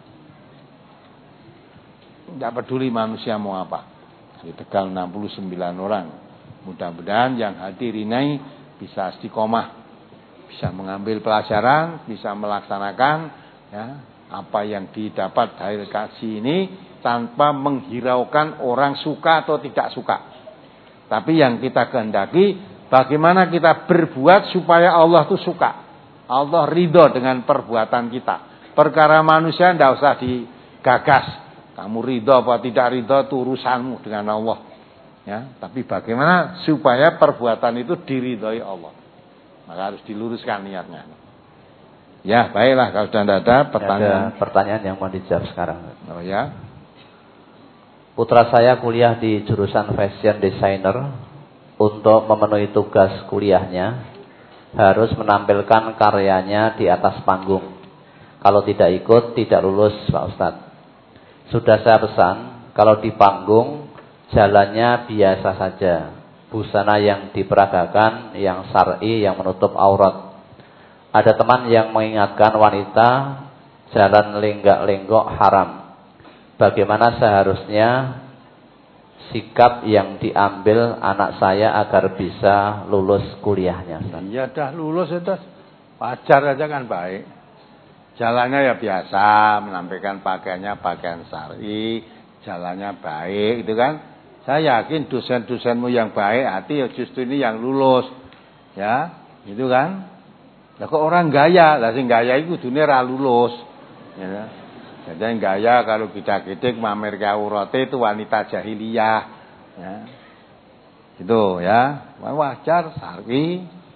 Tidak peduli manusia mau apa. Di Tegal enam puluh sembilan orang. Mudah-mudahan yang hadir ini bisa istiqomah, bisa mengambil pelajaran, bisa melaksanakan ya, apa yang didapat dari kaji ini tanpa menghiraukan orang suka atau tidak suka. Tapi yang kita kehendaki, bagaimana kita berbuat supaya Allah itu suka. Allah ridho dengan perbuatan kita. Perkara manusia tidak usah digagas. Kamu ridho apa tidak ridho itu urusanmu dengan Allah. Ya, tapi bagaimana supaya perbuatan itu diridhoi Allah. Maka harus diluruskan niatnya. Ya, baiklah kalau sudah tidak ada pertanyaan. Ada pertanyaan yang mau dijawab sekarang. Oh ya. Putra saya kuliah di jurusan fashion designer. Untuk memenuhi tugas kuliahnya harus menampilkan karyanya di atas panggung. Kalau tidak ikut tidak lulus Pak Ustadz. Sudah saya pesan, kalau di panggung jalannya biasa saja. Busana yang diperagakan, yang syar'i, yang menutup aurat. Ada teman yang mengingatkan wanita jalan lenggak-lenggok haram. Bagaimana seharusnya sikap yang diambil anak saya agar bisa lulus kuliahnya? Ya dah lulus itu wajar aja kan baik. Jalannya ya biasa, menampilkan pakaiannya pakaian syar'i, jalannya baik, itu kan. Saya yakin dosen-dosenmu yang baik hati ya justru ini yang lulus. Ya, itu kan. Lah kok orang gaya, lah sing gaya iku kudune ra lulus. Ya. Jadi gaya kalau gidak-gidik mamer aurate itu wanita jahiliyah. Ya. Itu ya, wajar syar'i,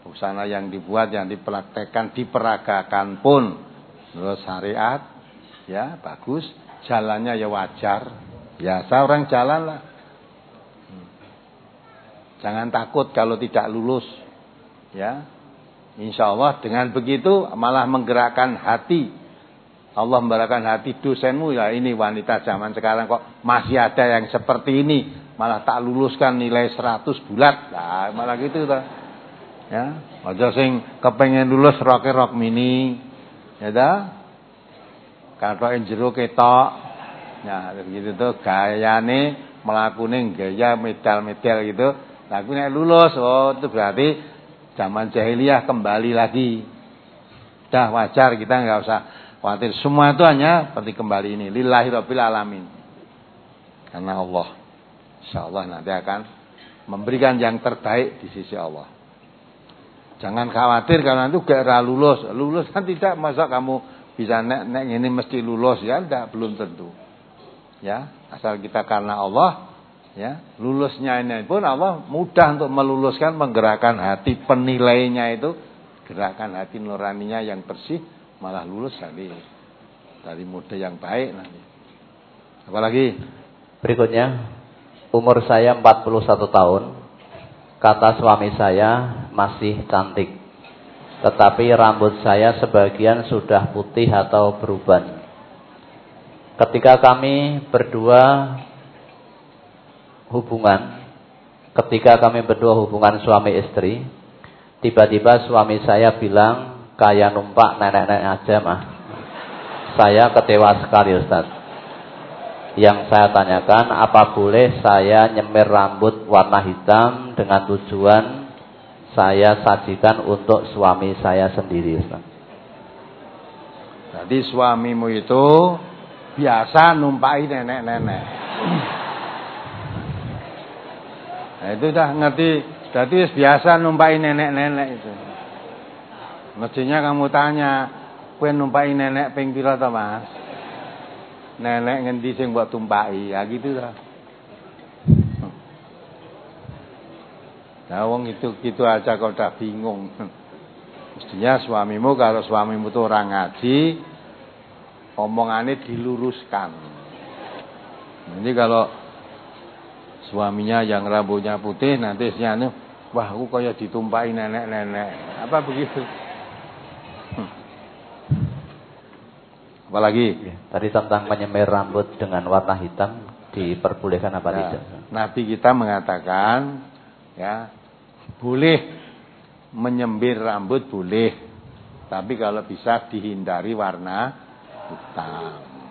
busana yang dibuat, yang dipraktekkan, diperagakan pun menurut syariat, ya bagus. Jalannya ya wajar, biasa orang jalan lah. Jangan takut kalau tidak lulus, ya. Insya Allah dengan begitu malah menggerakkan hati. Allah menggerakkan hati dosenmu, ya ini wanita zaman sekarang kok masih ada yang seperti ini, malah tak luluskan nilai seratus bulat, nah, malah gitu tuh. Ya, aja sing kepengen lulus roke rok mini, ya dah. Katoke jero ketok. Nah, begitu tuh gayane mlakune gaya medal-medal gitu. Lah aku nek lulus, oh itu berarti zaman jahiliyah kembali lagi. Dah wajar, kita enggak usah khawatir. Semua itu hanya seperti kembali ini. Lillahi rabbil alamin. Karena Allah insyaallah nanti akan memberikan yang terbaik di sisi Allah. Jangan khawatir karena itu gak lulus. Lulus kan tidak, masa kamu bisa nek nek ini mesti lulus, ya enggak, belum tentu. Ya, asal kita karena Allah, ya, lulusnya ini pun Allah mudah untuk meluluskan, menggerakkan hati penilainya itu, gerakan hati nuraninya yang bersih, malah lulus dari dari mode yang baik nanti. Apalagi berikutnya, umur saya empat puluh satu tahun. Kata suami saya masih cantik, tetapi rambut saya sebagian sudah putih atau beruban. Ketika kami berdua hubungan, ketika kami berdua hubungan suami istri, tiba-tiba suami saya bilang kayak numpak nenek-nenek aja mah. Saya kecewa sekali, Ustaz. Yang saya tanyakan, apa boleh saya nyemir rambut warna hitam dengan tujuan saya sajikan untuk suami saya sendiri, Ustaz? Jadi suamimu itu biasa numpai nenek-nenek. Nah, itu dah ngerti. Jadi biasa numpai nenek-nenek itu. Mestinya kamu tanya, kowe numpai nenek ping pira to, Mas? Nenek ngendi sing mbok tumpai? Ya gitu dah. Nah, wong itu gitu aja kau udah bingung. Mestinya suamimu, kalau suamimu itu orang ngaji, omongannya diluruskan. Jadi kalau suaminya yang rambutnya putih, nanti sianu, wah aku kayak ditumpai nenek-nenek. Apa begitu? Hmm. Apalagi? Ya, tadi tentang menyemir rambut dengan warna hitam diperbolehkan apa nah, tidak? Nabi kita mengatakan, ya boleh menyembir rambut boleh, tapi kalau bisa dihindari warna hitam.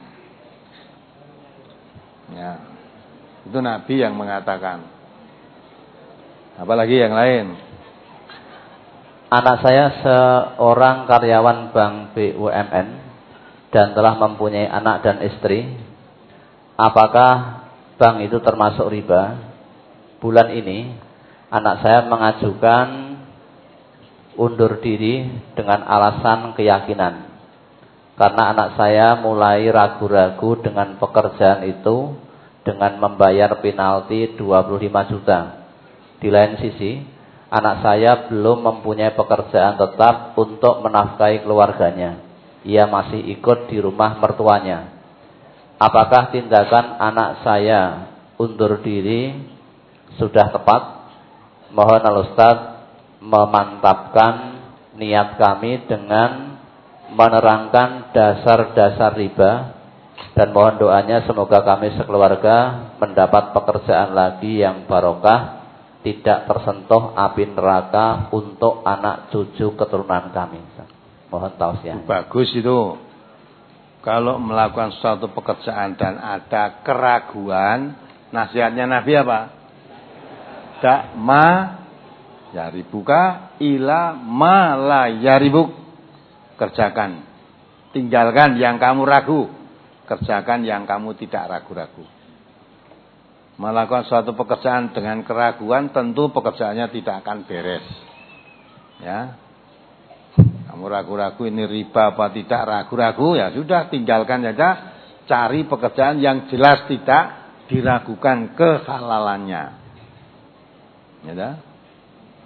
Ya, itu Nabi yang mengatakan. Apalagi yang lain? Anak saya seorang karyawan Bank B U M N dan telah mempunyai anak dan istri. Apakah bank itu termasuk riba? Bulan ini anak saya mengajukan undur diri dengan alasan keyakinan. Karena anak saya mulai ragu-ragu dengan pekerjaan itu dengan membayar penalti dua puluh lima juta. Di lain sisi, anak saya belum mempunyai pekerjaan tetap untuk menafkahi keluarganya. Ia masih ikut di rumah mertuanya. Apakah tindakan anak saya undur diri sudah tepat? Mohon Al-Ustaz memantapkan niat kami dengan menerangkan dasar-dasar riba, dan mohon doanya semoga kami sekeluarga mendapat pekerjaan lagi yang barokah, tidak tersentuh api neraka untuk anak cucu keturunan kami. Mohon tausiah. Bagus itu. Kalau melakukan suatu pekerjaan dan ada keraguan, nasihatnya Nabi apa? Dak ma yaribuka ila ma la yaribuk. Kerjakan. Tinggalkan yang kamu ragu. Kerjakan yang kamu tidak ragu-ragu. Melakukan suatu pekerjaan dengan keraguan, tentu pekerjaannya tidak akan beres. Ya. Kamu ragu-ragu ini riba apa tidak, ragu-ragu, ya sudah tinggalkan saja. Cari pekerjaan yang jelas tidak diragukan kehalalannya. Ya.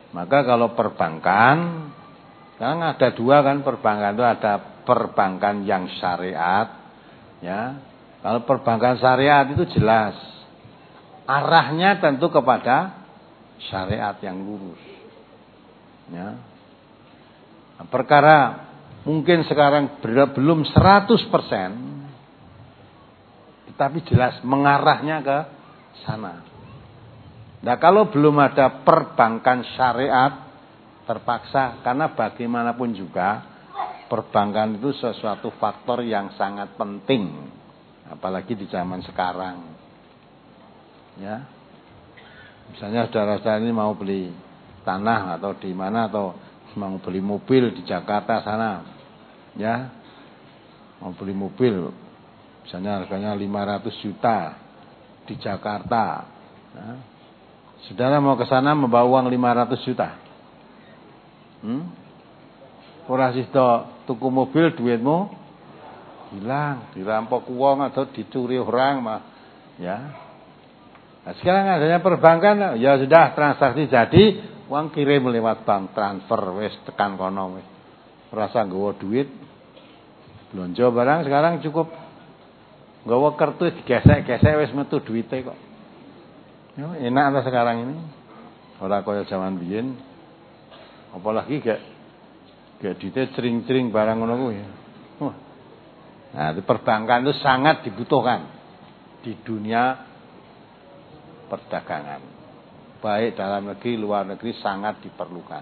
Maka kalau perbankan, kan ada dua kan perbankan itu, ada perbankan yang syariat, ya. Kalau perbankan syariat itu jelas arahnya tentu kepada syariat yang lurus, ya. Nah, perkara mungkin sekarang belum seratus persen, tetapi jelas mengarahnya ke sana. Nah, kalau belum ada perbankan syariat, terpaksa, karena bagaimanapun juga perbankan itu sesuatu faktor yang sangat penting, apalagi di zaman sekarang. Ya, misalnya saudara-saudara ini mau beli tanah atau di mana, atau mau beli mobil di Jakarta sana, ya, mau beli mobil, misalnya harganya lima ratus juta di Jakarta, ya. Saudara mau ke sana membawa uang lima ratus juta. Hmm? Ora sida tuku mobil, duitmu hilang, dirampok uang atau dicuri orang mah, ya. Nah, sekarang adanya perbankan, ya sudah transaksi jadi, uang kirim lewat bank transfer, wis tekan kono wis. Ora usah nggawa duit. Belanja barang sekarang cukup nggawa kertas digesek-gesek wis metu duite kok. Ya, enak lah sekarang ini. Ora kaya zaman biyen. Apalagi gak gak duitnya cering-cering barang ngono kuwi. Wah. Nah, di perbankan itu sangat dibutuhkan di dunia perdagangan. Baik dalam negeri, luar negeri sangat diperlukan.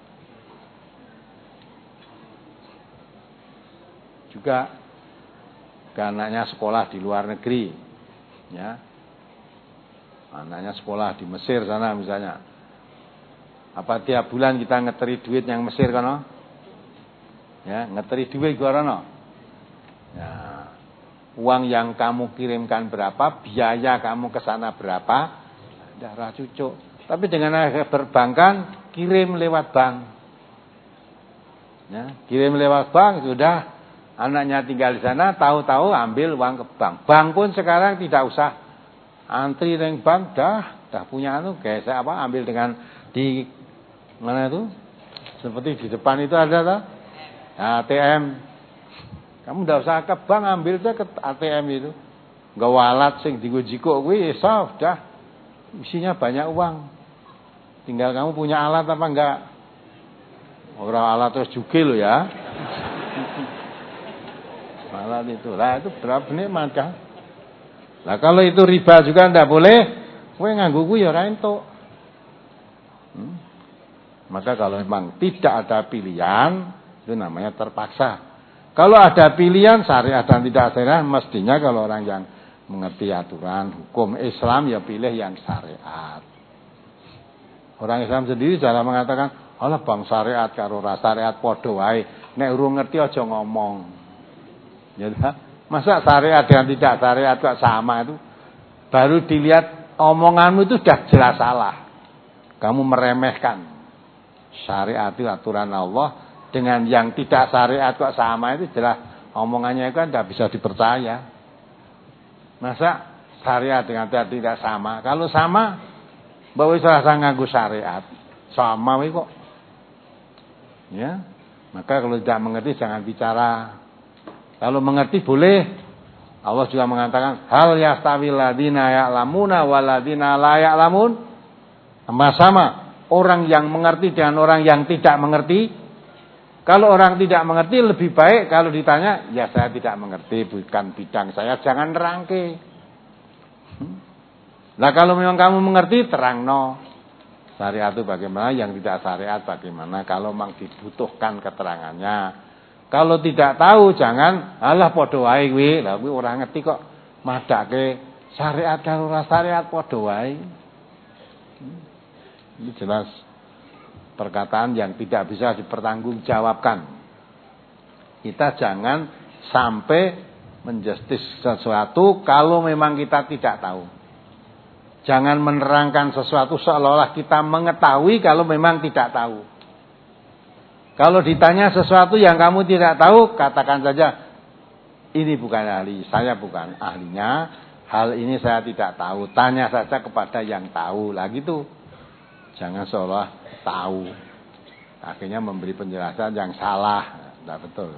Juga anaknya sekolah di luar negeri, ya. Anaknya sekolah di Mesir sana misalnya. Apa tiap bulan kita ngeteri duit yang Mesir kan? Ya, ngeteri duit gua rono. Ya. Uang yang kamu kirimkan berapa, biaya kamu ke sana berapa, darah cucuk. Tapi dengan perbankan kirim lewat bank. Ya, kirim lewat bank sudah, anaknya tinggal di sana, tahu-tahu ambil uang ke bank. Bank pun sekarang tidak usah antri neng bank, dah dah punya anu, kayak saya apa ambil dengan di mana itu? Seperti di depan itu ada tak? A T M. Kamu tidak usah ke bank, ambil aja ke A T M itu. Enggak walat sing digo-jiko kuwi iso, dah. Isinya banyak uang. Tinggal kamu punya alat apa enggak? Ora alat terus juga lo ya. Alat itu. Lah itu berapa nikmat kan? Lah kalau itu riba juga ndak boleh, kowe nganggo kuwi ya ora entuk. Hmm? Maka kalau memang tidak ada pilihan, itu namanya terpaksa. Kalau ada pilihan syariat dan tidak syariat, mestinya kalau orang yang mengerti aturan hukum Islam ya pilih yang syariat. Orang Islam sendiri cara mengatakan, "Alah bang syariat karo ora syariat padha wae. Nek urung ngerti aja ngomong." Ya dah. Masa syariat dengan tidak syariat kok sama itu? Baru dilihat omonganmu itu sudah jelas salah. Kamu meremehkan syariat itu aturan Allah dengan yang tidak syariat kok sama, itu jelas omongannya itu kan tidak bisa dipercaya. Masa syariat dengan tidak sama? Kalau sama, bahwa rasa nganggo syariat sama wih kok. Ya, maka kalau tidak mengerti jangan bicara. Kalau mengerti boleh. Allah juga mengatakan hal yastawil ladina ya'lamuna wal ladina la ya'lamun. Sama-sama orang yang mengerti dengan orang yang tidak mengerti. Kalau orang tidak mengerti lebih baik kalau ditanya, ya saya tidak mengerti, bukan bidang saya, jangan nerangke. Nah kalau memang kamu mengerti, terang no. Syariat itu bagaimana, yang tidak syariat bagaimana. Kalau memang dibutuhkan keterangannya. Kalau tidak tahu jangan alah padha wae kuwi. Lah kuwi ora ngerti kok madake syariat karo ora syariat padha wae. Ini jelas perkataan yang tidak bisa dipertanggungjawabkan. Kita jangan sampai menjustis sesuatu kalau memang kita tidak tahu. Jangan menerangkan sesuatu seolah-olah kita mengetahui kalau memang tidak tahu. Kalau ditanya sesuatu yang kamu tidak tahu, katakan saja, ini bukan ahli, saya bukan ahlinya, hal ini saya tidak tahu. Tanya saja kepada yang tahu, lah gitu. Jangan seolah tahu. Akhirnya memberi penjelasan yang salah. Tidak betul.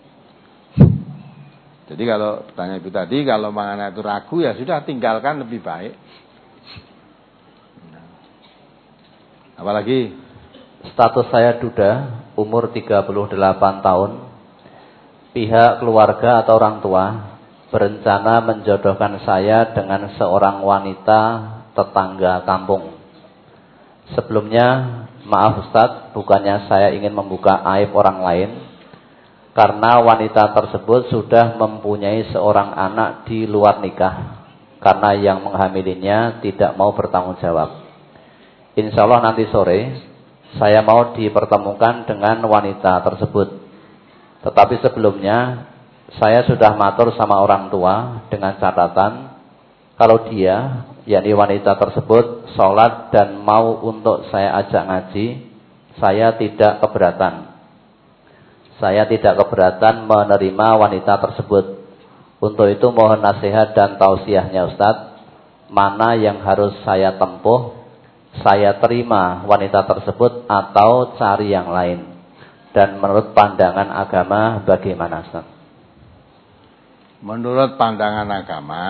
Jadi kalau pertanyaan ibu tadi, kalau mengenai itu ragu, ya sudah tinggalkan lebih baik. Apalagi? Status saya duda, umur tiga puluh delapan tahun. Pihak keluarga atau orang tua berencana menjodohkan saya dengan seorang wanita tetangga kampung. Sebelumnya, maaf Ustadz, bukannya saya ingin membuka aib orang lain, karena wanita tersebut sudah mempunyai seorang anak di luar nikah, karena yang menghamilinya tidak mau bertanggung jawab. Insya Allah nanti sore saya mau dipertemukan dengan wanita tersebut. Tetapi sebelumnya saya sudah matur sama orang tua dengan catatan kalau dia, yakni wanita tersebut, sholat dan mau untuk saya ajak ngaji, saya tidak keberatan. Saya tidak keberatan menerima wanita tersebut. Untuk itu mohon nasihat dan tausiahnya Ustadz. Mana yang harus saya tempuh? Saya terima wanita tersebut atau cari yang lain? Dan menurut pandangan agama bagaimana Ustaz? Menurut pandangan agama,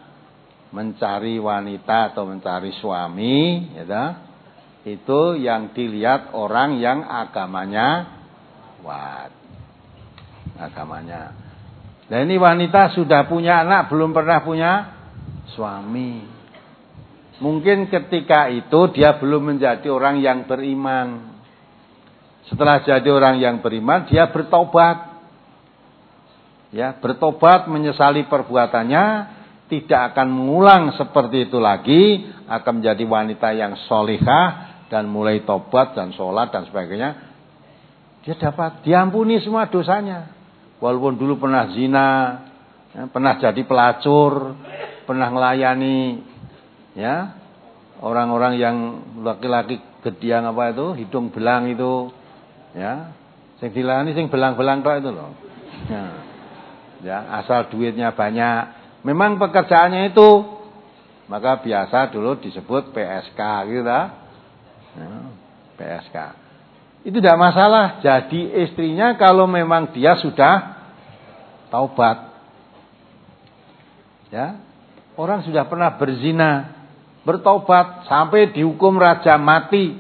mencari wanita atau mencari suami, ya, itu yang dilihat orang yang agamanya kuat. Agamanya. Dan ini wanita sudah punya anak, belum pernah punya suami. Mungkin ketika itu dia belum menjadi orang yang beriman. Setelah jadi orang yang beriman, dia bertobat. Ya, bertobat menyesali perbuatannya, tidak akan mengulang seperti itu lagi, akan menjadi wanita yang solihah dan mulai tobat dan sholat dan sebagainya. Dia dapat diampuni semua dosanya. Walaupun dulu pernah zina, ya, pernah jadi pelacur, pernah melayani, ya, orang-orang yang laki-laki gediang apa itu, hidung belang itu, ya, sing dilayani sing belang-belang tok itu loh. Ya. Ya, asal duitnya banyak. Memang pekerjaannya itu, maka biasa dulu disebut P S K gitu lah. Ya, P S K. Itu tidak masalah. Jadi istrinya kalau memang dia sudah taubat. Ya. Orang sudah pernah berzina, bertaubat sampai dihukum rajam mati.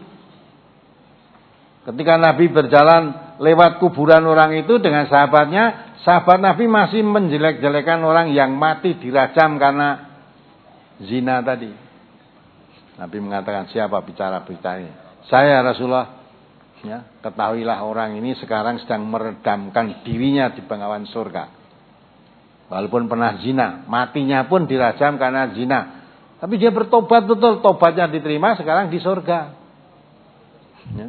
Ketika Nabi berjalan lewat kuburan orang itu dengan sahabatnya, sahabat Nabi masih menjelek-jelekan orang yang mati dirajam karena zina tadi. Nabi mengatakan, siapa bicara berita ini? Saya Rasulullah. Ya, ketahuilah orang ini sekarang sedang meredamkan dirinya di bengawan surga. Walaupun pernah zina, matinya pun dirajam karena zina. Tapi dia bertobat betul, tobatnya diterima, sekarang di surga. Ya.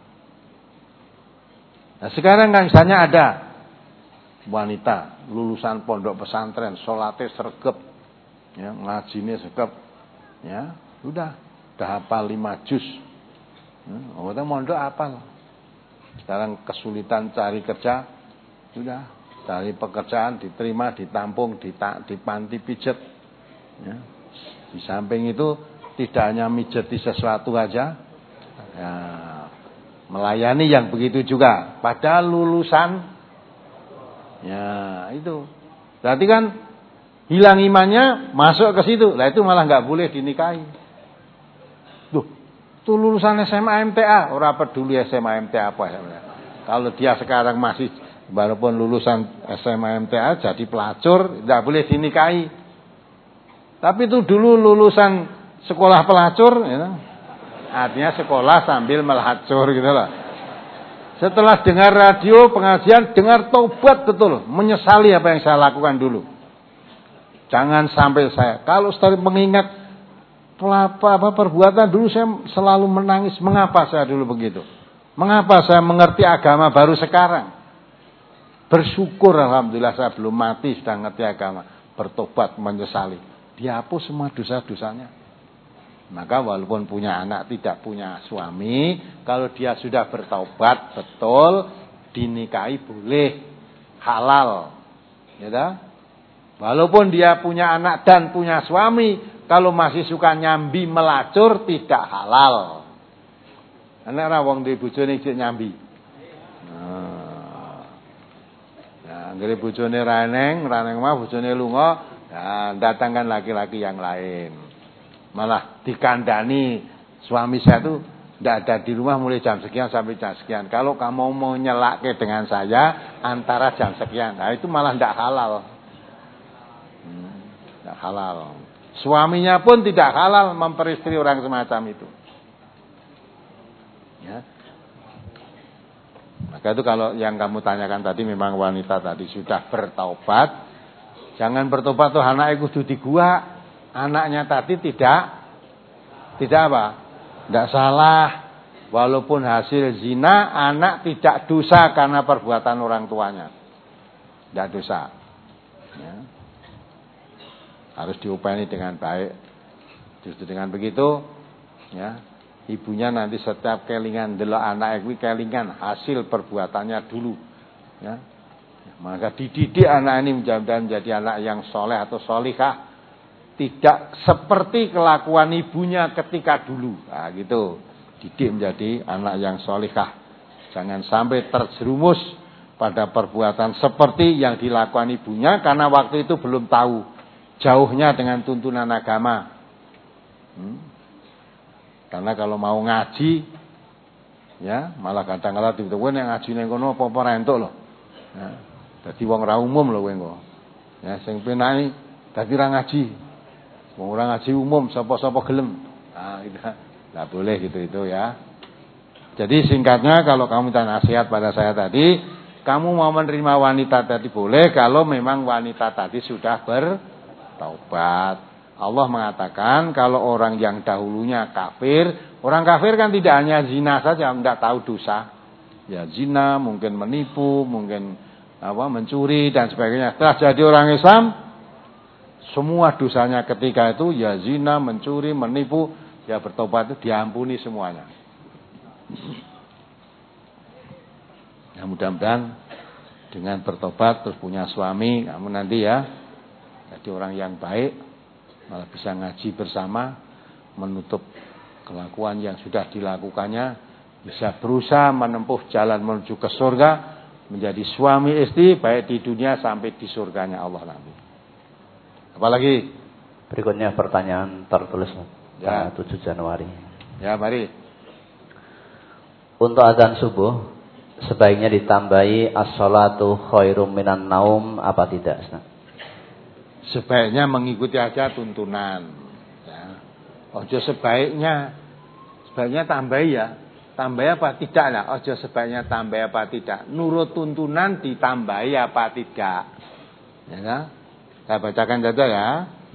Nah sekarang kan misalnya ada wanita lulusan pondok pesantren, sholatnya sergap, ya, ngajinya sergap, ya, udah, udah hafal lima juz. Oh, kita mondok apal. Sekarang kesulitan cari kerja, sudah cari pekerjaan, diterima, ditampung, dita, di panti pijet. Ya. Di samping itu tidak hanya mijeti sesuatu aja, ya, melayani yang begitu juga. Padahal lulusan, ya itu. Berarti kan hilang imannya, masuk ke situ. Lah itu malah nggak boleh dinikahi. Duh. Itu lulusan S M A M T A, orang peduli S M A M T A apa sebenarnya. Kalau dia sekarang masih walaupun lulusan S M A M T A jadi pelacur, tidak boleh dinikahi. Tapi itu dulu lulusan sekolah pelacur, ya, artinya sekolah sambil melacur gitu loh. Setelah dengar radio pengajian, dengar taubat betul, menyesali apa yang saya lakukan dulu. Jangan sampai saya, kalau setelah mengingat apa, apa perbuatan dulu saya selalu menangis. Mengapa saya dulu begitu? Mengapa saya mengerti agama baru sekarang? Bersyukur alhamdulillah saya belum mati sudah ngerti agama. Bertobat menyesali. Dihapus semua dosa-dosanya. Maka walaupun punya anak tidak punya suami, kalau dia sudah bertaubat betul, dinikahi boleh, halal. Ya dah? Walaupun dia punya anak dan punya suami, kalau masih suka nyambi melacur tidak halal. Ana ora wong duwe bojone isih nyambi. Nah, anggere bojone ra eneng, ra eneng mah bojone lunga, nah datangkan laki-laki yang lain. Malah dikandani suami saya tuh tidak ada di rumah mulai jam sekian sampai jam sekian. Kalau kamu mau nyelake dengan saya antara jam sekian, nah itu malah tidak halal. Hmm, tidak halal. Suaminya pun tidak halal memperistri orang semacam itu. Ya. Maka itu kalau yang kamu tanyakan tadi memang wanita tadi sudah bertaubat. Jangan bertobat tuh anaknya kudu di gua. Anaknya tadi tidak tidak apa? Tidak salah. Walaupun hasil zina, anak tidak dosa karena perbuatan orang tuanya. Tidak dosa. Ya. Harus diupaini dengan baik. Justru dengan begitu, ya, ibunya nanti setiap kelingan delok anak kuwi kelingan hasil perbuatannya dulu. Ya. Maka dididik anak ini menjadi anak yang soleh atau solihah. Tidak seperti kelakuan ibunya ketika dulu. Nah, gitu. Didik menjadi anak yang solihah. Jangan sampai terjerumus pada perbuatan seperti yang dilakukan ibunya karena waktu itu belum tahu jauhnya dengan tuntunan agama. Hmm. Karena kalau mau ngaji, ya malah kadang-kadang tiba-tiba yang ngaji neng kono apa-apa ra entuk lho. Ya, dadi wong ra umum lho kowe engko. Ya sing penake dadi ra ngaji. Wong ora ngaji umum, sapa-sapa gelem. Nah, itu enggak boleh gitu itu ya. Jadi singkatnya kalau kamu minta nasihat pada saya tadi, kamu mau menerima wanita tadi boleh kalau memang wanita tadi sudah bertaubat. Allah mengatakan kalau orang yang dahulunya kafir, orang kafir kan tidak hanya zina saja, enggak tahu dosa. Ya zina, mungkin menipu, mungkin apa mencuri dan sebagainya. Setelah jadi orang Islam, semua dosanya ketika itu ya zina, mencuri, menipu, ya bertobat itu diampuni semuanya. Ya mudah-mudahan dengan bertobat terus punya suami, kamu nanti ya jadi orang yang baik, malah bisa ngaji bersama, menutup kelakuan yang sudah dilakukannya, bisa berusaha menempuh jalan menuju ke surga, menjadi suami istri baik di dunia sampai di surganya Allah nanti. Apalagi berikutnya pertanyaan tertulis ya. tujuh Januari. Ya, mari. Untuk azan subuh sebaiknya ditambahi as-sholatu khairum minan naum apa tidak, Ustaz? Sebaiknya mengikuti aja tuntunan. Ya. Ojo sebaiknya, sebaiknya tambahi ya. Tambahi apa tidak lah. Ojo sebaiknya tambahi apa tidak. Nurut tuntunan ditambahi apa tidak. Ya kan? Saya bacakan saja ya.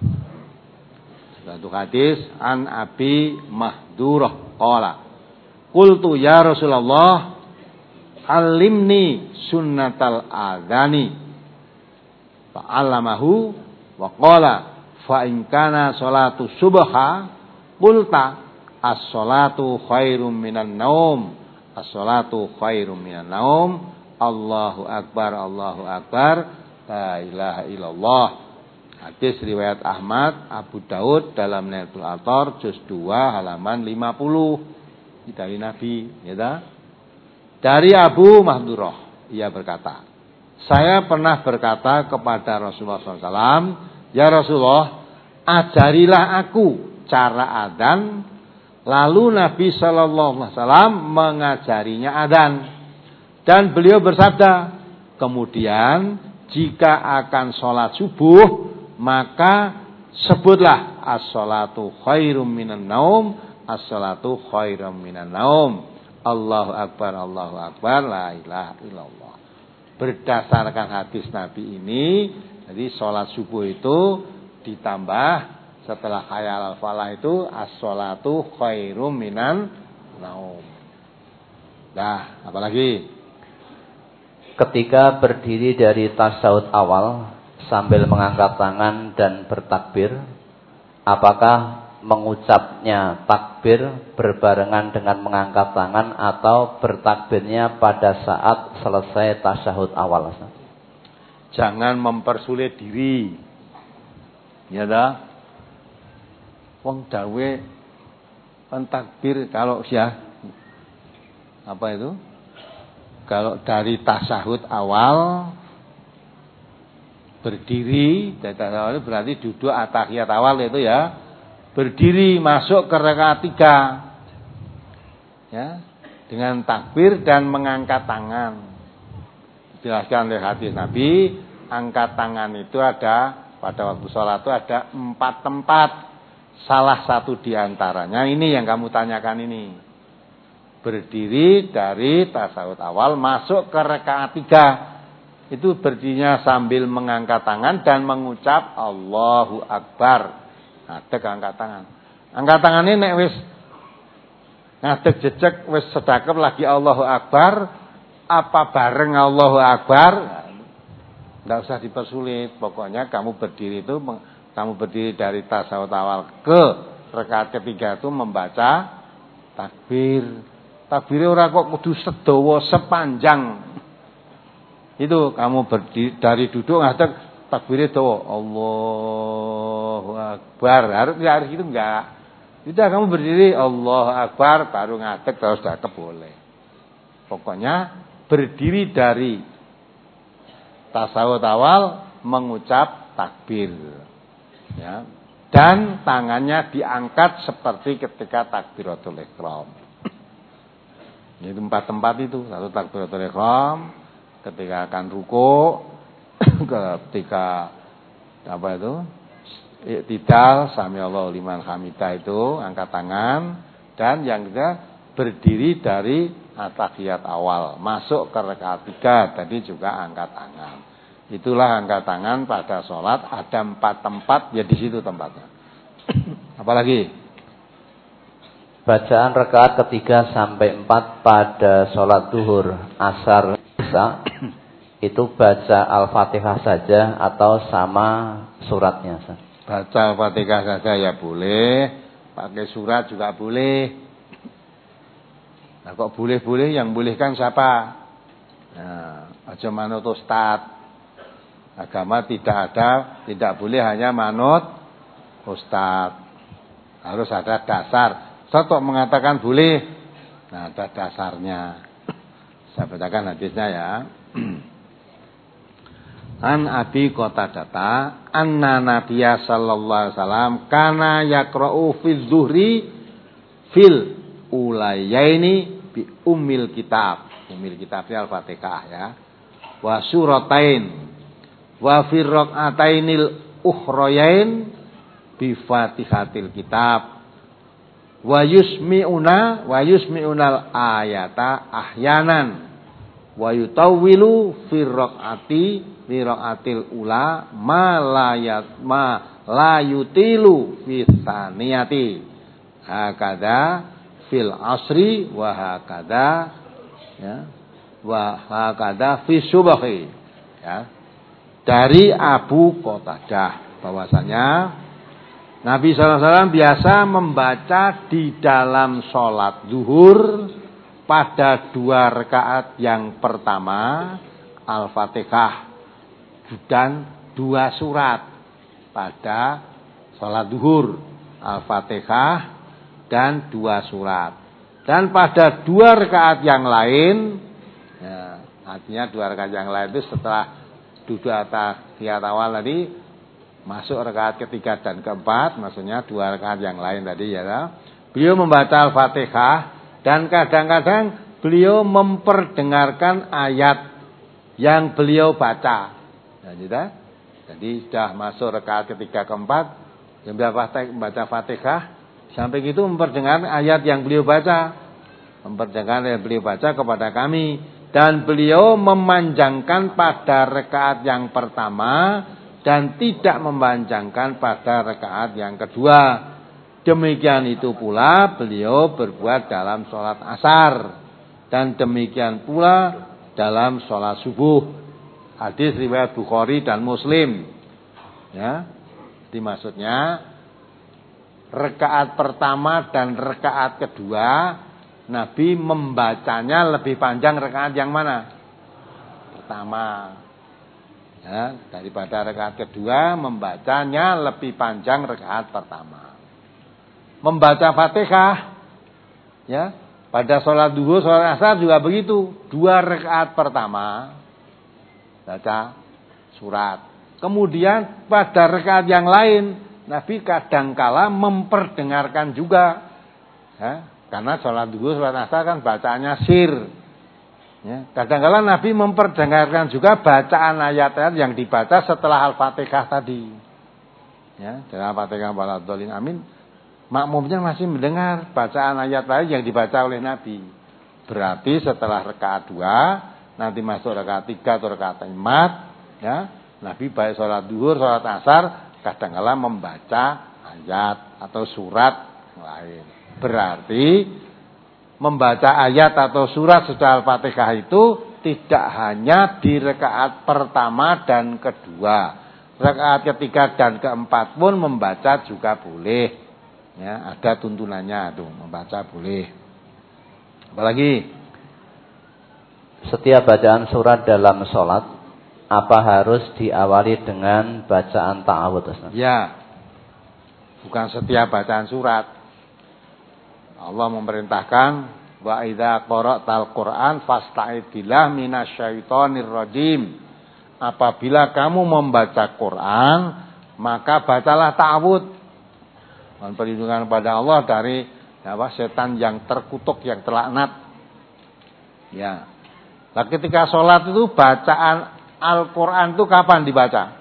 Satu hadis an Abi Mahdurah qala qultu ya Rasulullah alimni sunnatal adani fa'allamahu wa qala fa in kana salatu subha qulta as-salatu khairum minan naum as-salatu khairum minan naum Allahu akbar Allahu akbar la ilaha illallah. Hadis riwayat Ahmad, Abu Daud dalam Nailatul Autar juz dua halaman lima puluh. Dari Nabi, ya tak? Dari Abu Mahdurah, ia berkata, saya pernah berkata kepada Rasulullah shallallahu alaihi wasallam, ya Rasulullah, ajarilah aku cara adzan. Lalu Nabi shallallahu alaihi wasallam mengajarinya adzan, dan beliau bersabda, kemudian jika akan sholat subuh, maka sebutlah as-sholatu khairum minan naum, as-sholatu khairum minan naum. Allahu akbar, Allahu akbar, la ilaha illallah. Berdasarkan hadis Nabi ini, jadi sholat subuh itu ditambah setelah hayal al-falah itu as-sholatu khairum minan naum. Nah, apalagi? Ketika berdiri dari tasyahud awal sambil mengangkat tangan dan bertakbir, apakah mengucapnya takbir berbarengan dengan mengangkat tangan atau bertakbirnya pada saat selesai tasyahud awal? Jangan mempersulit diri. Ya dah. Wong dawe pentakbir kalau ya apa itu? Kalau dari tasahud awal berdiri, dari tasahud awal berarti duduk atahiyat awal itu ya. Berdiri masuk ke rakaat tiga. Ya, dengan takbir dan mengangkat tangan. Dijelaskan oleh hadis Nabi, angkat tangan itu ada pada waktu sholat itu ada empat tempat. Salah satu diantaranya ini yang kamu tanyakan ini. Berdiri dari tasawuf awal masuk ke rakaat tiga. Itu berdirinya sambil mengangkat tangan dan mengucap Allahu Akbar. Ngadeg angkat tangan. Angkat tangan ini nek wis ngadeg jejeg wis sedekap lagi Allahu Akbar. Apa bareng Allahu Akbar? Tidak usah dipersulit. Pokoknya kamu berdiri itu, kamu berdiri dari tasawuf awal ke rakaat ketiga itu membaca takbir. Takbirnya ora kok kudu sedawa sepanjang. Itu kamu berdiri dari duduk ngadeg takbirnya dawa. Allahu Akbar. Harus enggak harus gitu enggak. Tidak, kamu berdiri Allahu Akbar baru ngadeg terus dakep boleh. Pokoknya berdiri dari tasawuf awal mengucap takbir, ya, dan tangannya diangkat seperti ketika takbiratul ihram. Itu empat tempat itu, satu takbiratul ihram, ketika akan ruku, ketika apa itu, iktidal, sami Allahu liman hamidah itu angkat tangan, dan yang ketiga berdiri dari atahiyat awal masuk ke rakaat tiga tadi juga angkat tangan. Itulah angkat tangan pada sholat ada empat tempat ya di situ tempatnya. Apalagi bacaan rakaat ketiga sampai empat pada sholat duhur, asar, isya itu baca Al-Fatihah saja atau sama suratnya? Baca Al-Fatihah saja ya boleh, pakai surat juga boleh. Nah kok boleh-boleh, yang bolehkan siapa? Nah, aja manut ustaz. Agama tidak ada, tidak boleh hanya manut ustaz. Harus ada dasar. Ustaz kok mengatakan boleh? Nah, ada dasarnya. Saya bacakan hadisnya ya. An Abi Qatadah anna Nabiyya sallallahu alaihi wasallam kana yaqra'u fi dzuhri fil ulayaini bi ummil kitab. Ummil kitabnya Al-Fatihah ya. Wa suratain wa fi raq'atainil ukhrayain bi Fatihatil kitab. Wa yusmi'una wa yusmi'unal ayata ahyanan wa yutawwilu fi raq'ati fi raq'atil ula ma la yat ma la yutilu fi tsaniyati. Hakada fil asri wa hakada ya wa hakada fi subhi ya. Dari Abu Qatadah bahwasanya Nabi sallallahu alaihi wasallam biasa membaca di dalam sholat zuhur pada dua rakaat yang pertama Al-Fatihah dan dua surat pada sholat zuhur, Al-Fatihah dan dua surat. Dan pada dua rakaat yang lain, ya, artinya dua rakaat yang lain itu setelah duduk atahiyat awal tadi masuk rakaat ketiga dan keempat, maksudnya dua rakaat yang lain tadi ya. Beliau membaca Al-Fatihah dan kadang-kadang beliau memperdengarkan ayat yang beliau baca. Ya, gitu. Jadi sudah masuk rakaat ketiga keempat, yang membaca Fatihah. Sampai gitu memperdengarkan ayat yang beliau baca. Memperdengarkan ayat yang beliau baca kepada kami. Dan beliau memanjangkan pada rakaat yang pertama. Dan tidak memanjangkan pada rakaat yang kedua. Demikian itu pula beliau berbuat dalam sholat asar. Dan demikian pula dalam sholat subuh. Hadis riwayat Bukhari dan Muslim. Ya, jadi maksudnya rakaat pertama dan rakaat kedua Nabi membacanya lebih panjang rakaat yang mana? Pertama. Ya, daripada rakaat kedua membacanya lebih panjang rakaat pertama. Membaca Fatihah ya, Pada sholat duhur, sholat asar juga begitu. Dua rakaat pertama baca surat. Kemudian pada rakaat yang lain Nabi kadangkala memperdengarkan juga. Ya, karena sholat duhur, sholat asar kan bacaannya sir. Ya, kadangkala Nabi memperdengarkan juga bacaan ayat-ayat yang dibaca setelah Al-Fatihah tadi. Ya, dalam Al-Fatihah waladhdallin amin. Makmumnya masih mendengar bacaan ayat-ayat yang dibaca oleh Nabi. Berarti setelah rakaat dua, nanti masuk rakaat tiga atau rakaat empat, ya, Nabi baik sholat duhur, sholat asar, kadang-kala membaca ayat atau surat lain. Berarti membaca ayat atau surat setelah Al-Fatihah itu tidak hanya di rakaat pertama dan kedua. Rakaat ketiga dan keempat pun membaca juga boleh. Ya, ada tuntunannya tuh, membaca boleh. Apalagi setiap bacaan surat dalam sholat apa harus diawali dengan bacaan ta'awudz? Ya, bukan setiap bacaan surat. Allah memerintahkan wa idza qara'tal Qur'an fasta'id billah minasyaitonir rajim. Apabila kamu membaca Quran, maka bacalah ta'awudz. Dan perlindungan pada Allah dari apa, setan yang terkutuk, yang terlaknat. Ya. Nah, ketika sholat itu bacaan Al-Quran itu kapan dibaca?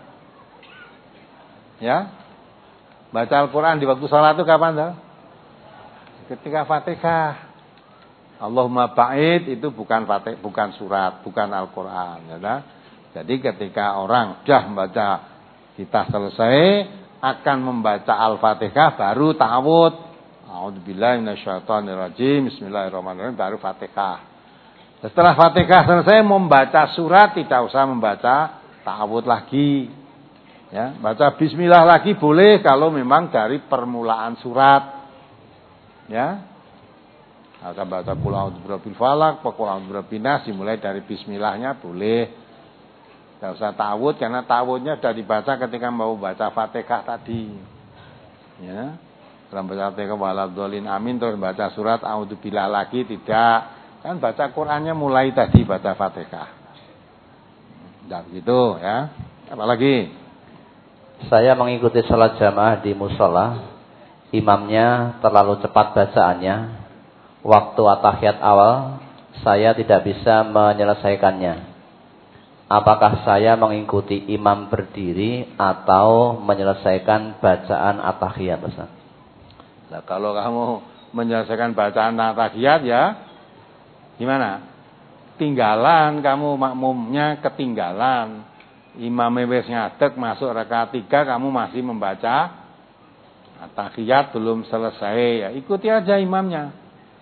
Ya, baca Al-Quran di waktu sholat itu kapan? Tuh? Ketika Fatihah. Allahumma ba'id itu bukan fatih, bukan surat, bukan Al-Quran. Ya, jadi ketika orang sudah membaca, kita selesai, akan membaca Al-Fatihah baru ta'awudz. A'udzubillahi minasyaitonirrajim. Bismillahirrahmanirrahim, baru Fatihah. Setelah Fatihah selesai membaca surat, tidak usah membaca ta'awudz lagi. Ya, baca bismillah lagi boleh kalau memang dari permulaan surat. Ya. Atau baca qul a'udzu birabbil falaq, qul a'udzu birabbin nas dimulai dari bismillahnya boleh. Tidak usah ta'awudz karena ta'awudznya sudah dibaca ketika mau baca Fatihah tadi. Ya. Dalam baca Fatihah waladhdallin amin terus baca surat a'udzubillah lagi tidak. Kan baca Qur'annya mulai tadi baca Fatihah. Tidak begitu ya. Apalagi saya mengikuti salat jamaah di musola, imamnya terlalu cepat bacaannya. Waktu at-tahiyat awal saya tidak bisa menyelesaikannya. Apakah saya mengikuti imam berdiri atau menyelesaikan bacaan at-tahiyat? Nah, kalau kamu menyelesaikan bacaan at-tahiyat ya gimana? Tinggalan kamu, makmumnya ketinggalan. Imam wis ngadeg masuk rakaat tiga, kamu masih membaca at-tahiyat belum selesai. Ya, ikuti aja imamnya.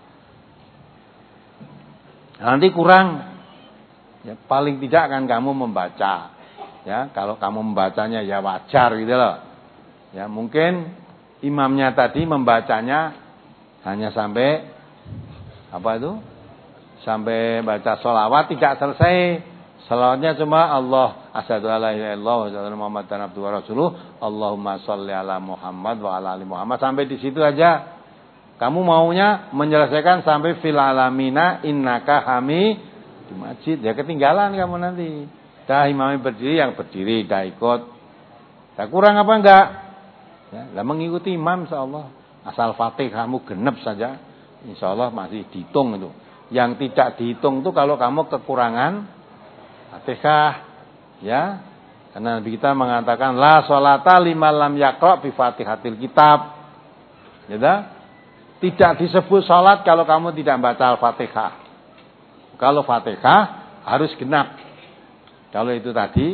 Nanti kurang. Ya, paling tidak kan kamu membaca. Ya, kalau kamu membacanya ya wajar gitu loh. Ya, mungkin imamnya tadi membacanya hanya sampai apa itu? Sampai baca sholawat tidak selesai. Sholawatnya cuma Allah asyhadu alla ilaha illallah wa asyhadu anna muhammadan abduhu wa rasuluh. Allahumma sholli ala Muhammad wa ala ali Muhammad. Sampai di situ aja. Kamu maunya menyelesaikan sampai fil alamina innaka hami di masjid, ya ketinggalan kamu nanti. Dah imamnya berdiri, yang berdiri dah ikut. Dah kurang apa enggak? Ya, lah mengikuti imam insyaallah. Asal Fatihahmu genep saja, insyaallah masih dihitung itu. Yang tidak dihitung itu kalau kamu kekurangan Fatihah, ya. Karena Nabi kita mengatakan la sholata liman lam yaqra bi Fatihatil kitab. Ya dah? Tidak disebut salat kalau kamu tidak baca Al-Fatihah. Kalau Fatihah harus genap. Kalau itu tadi,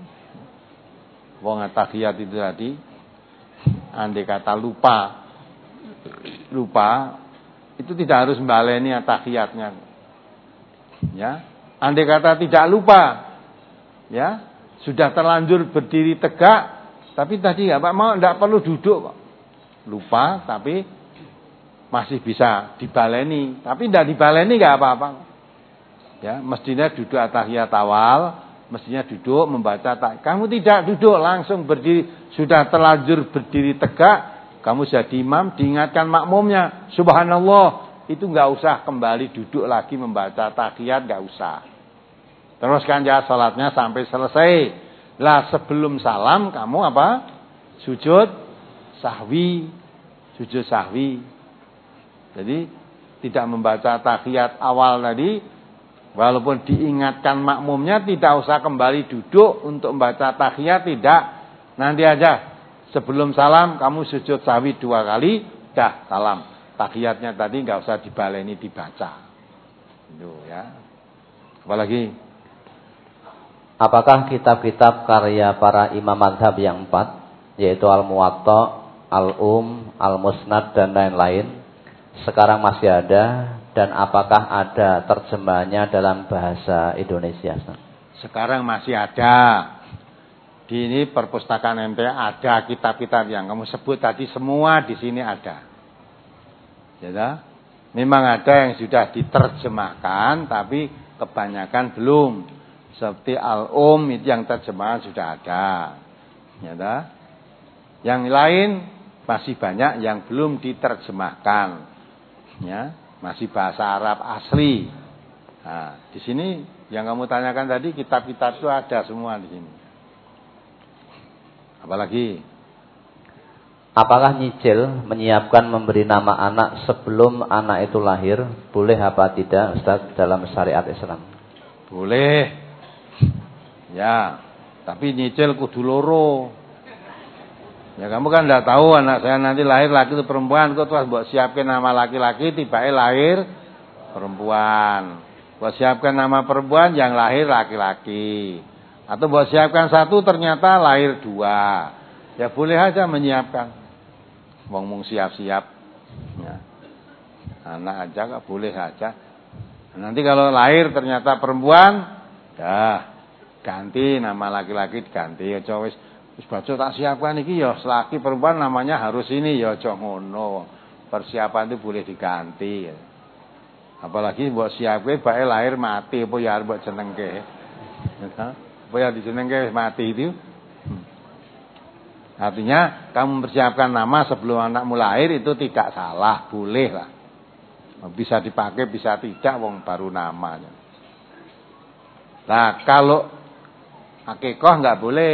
wong at-tahiyat itu tadi, andai kata lupa, lupa, itu tidak harus membaleni at-tahiyatnya. Ya, andai kata tidak lupa, ya, sudah terlanjur berdiri tegak, tapi tadi ya Pak mau tidak perlu duduk kok. Lupa, tapi masih bisa dibaleni, tapi tidak dibaleni nggak apa-apa. Ya, mestinya duduk at-tahiyat awal, mestinya duduk membaca tak. Kamu tidak duduk, langsung berdiri, sudah terlanjur berdiri tegak, kamu jadi imam, diingatkan makmumnya, subhanallah, itu nggak usah kembali duduk lagi membaca tahiyat, nggak usah. Teruskan ya salatnya sampai selesai. Lah sebelum salam kamu apa? Sujud sahwi. Sujud sahwi. Jadi tidak membaca tahiyat awal tadi, walaupun diingatkan makmumnya tidak usah kembali duduk untuk membaca tahiyat, tidak. Nanti aja sebelum salam kamu sujud sahwi dua kali, dah salam. Tahiyatnya tadi nggak usah dibaleni dibaca. Itu ya. Apalagi? Apakah kitab-kitab karya para imam mazhab yang empat, yaitu Al-Muwatta, Al-Um, Al-Musnad dan lain-lain, sekarang masih ada, dan apakah ada terjemahannya dalam bahasa Indonesia? Sekarang masih ada. Di ini perpustakaan M T ada kitab-kitab yang kamu sebut tadi, semua di sini ada. Ya, memang ada yang sudah diterjemahkan, tapi kebanyakan belum. Seperti Al-Um itu yang terjemahan sudah ada. Ya, yang lain masih banyak yang belum diterjemahkan. Ya, masih bahasa Arab asli. Nah, di sini yang kamu tanyakan tadi kitab-kitab itu ada semua di sini. Apalagi? Apakah nyicil menyiapkan memberi nama anak sebelum anak itu lahir, boleh apa tidak Ustaz dalam syariat Islam? Boleh. Ya, tapi nyicil kudu loro. Ya kamu kan enggak tahu anak saya nanti lahir laki atau perempuan, kok terus buat siapkan nama laki-laki tiba-tiba lahir perempuan. Buat siapkan nama perempuan yang lahir laki-laki. Atau buat siapkan satu ternyata lahir dua. Ya boleh aja menyiapkan. Wong-wong siap-siap. Ya. Anak aja kok boleh aja. Nanti kalau lahir ternyata perempuan, dah ganti nama laki-laki diganti. Ya wis wis baca tak siapkan iki ya laki perempuan namanya harus ini ya aja ngono. Persiapan itu boleh diganti. Apalagi buat siapke bae lahir mati apa ya buat jenengke. Ya. Apa ya dijenengke mati itu. Artinya kamu mempersiapkan nama sebelum anakmu lahir itu tidak salah, boleh lah. Bisa dipakai, bisa tidak, wong baru namanya. Nah, kalau akikoh nggak boleh.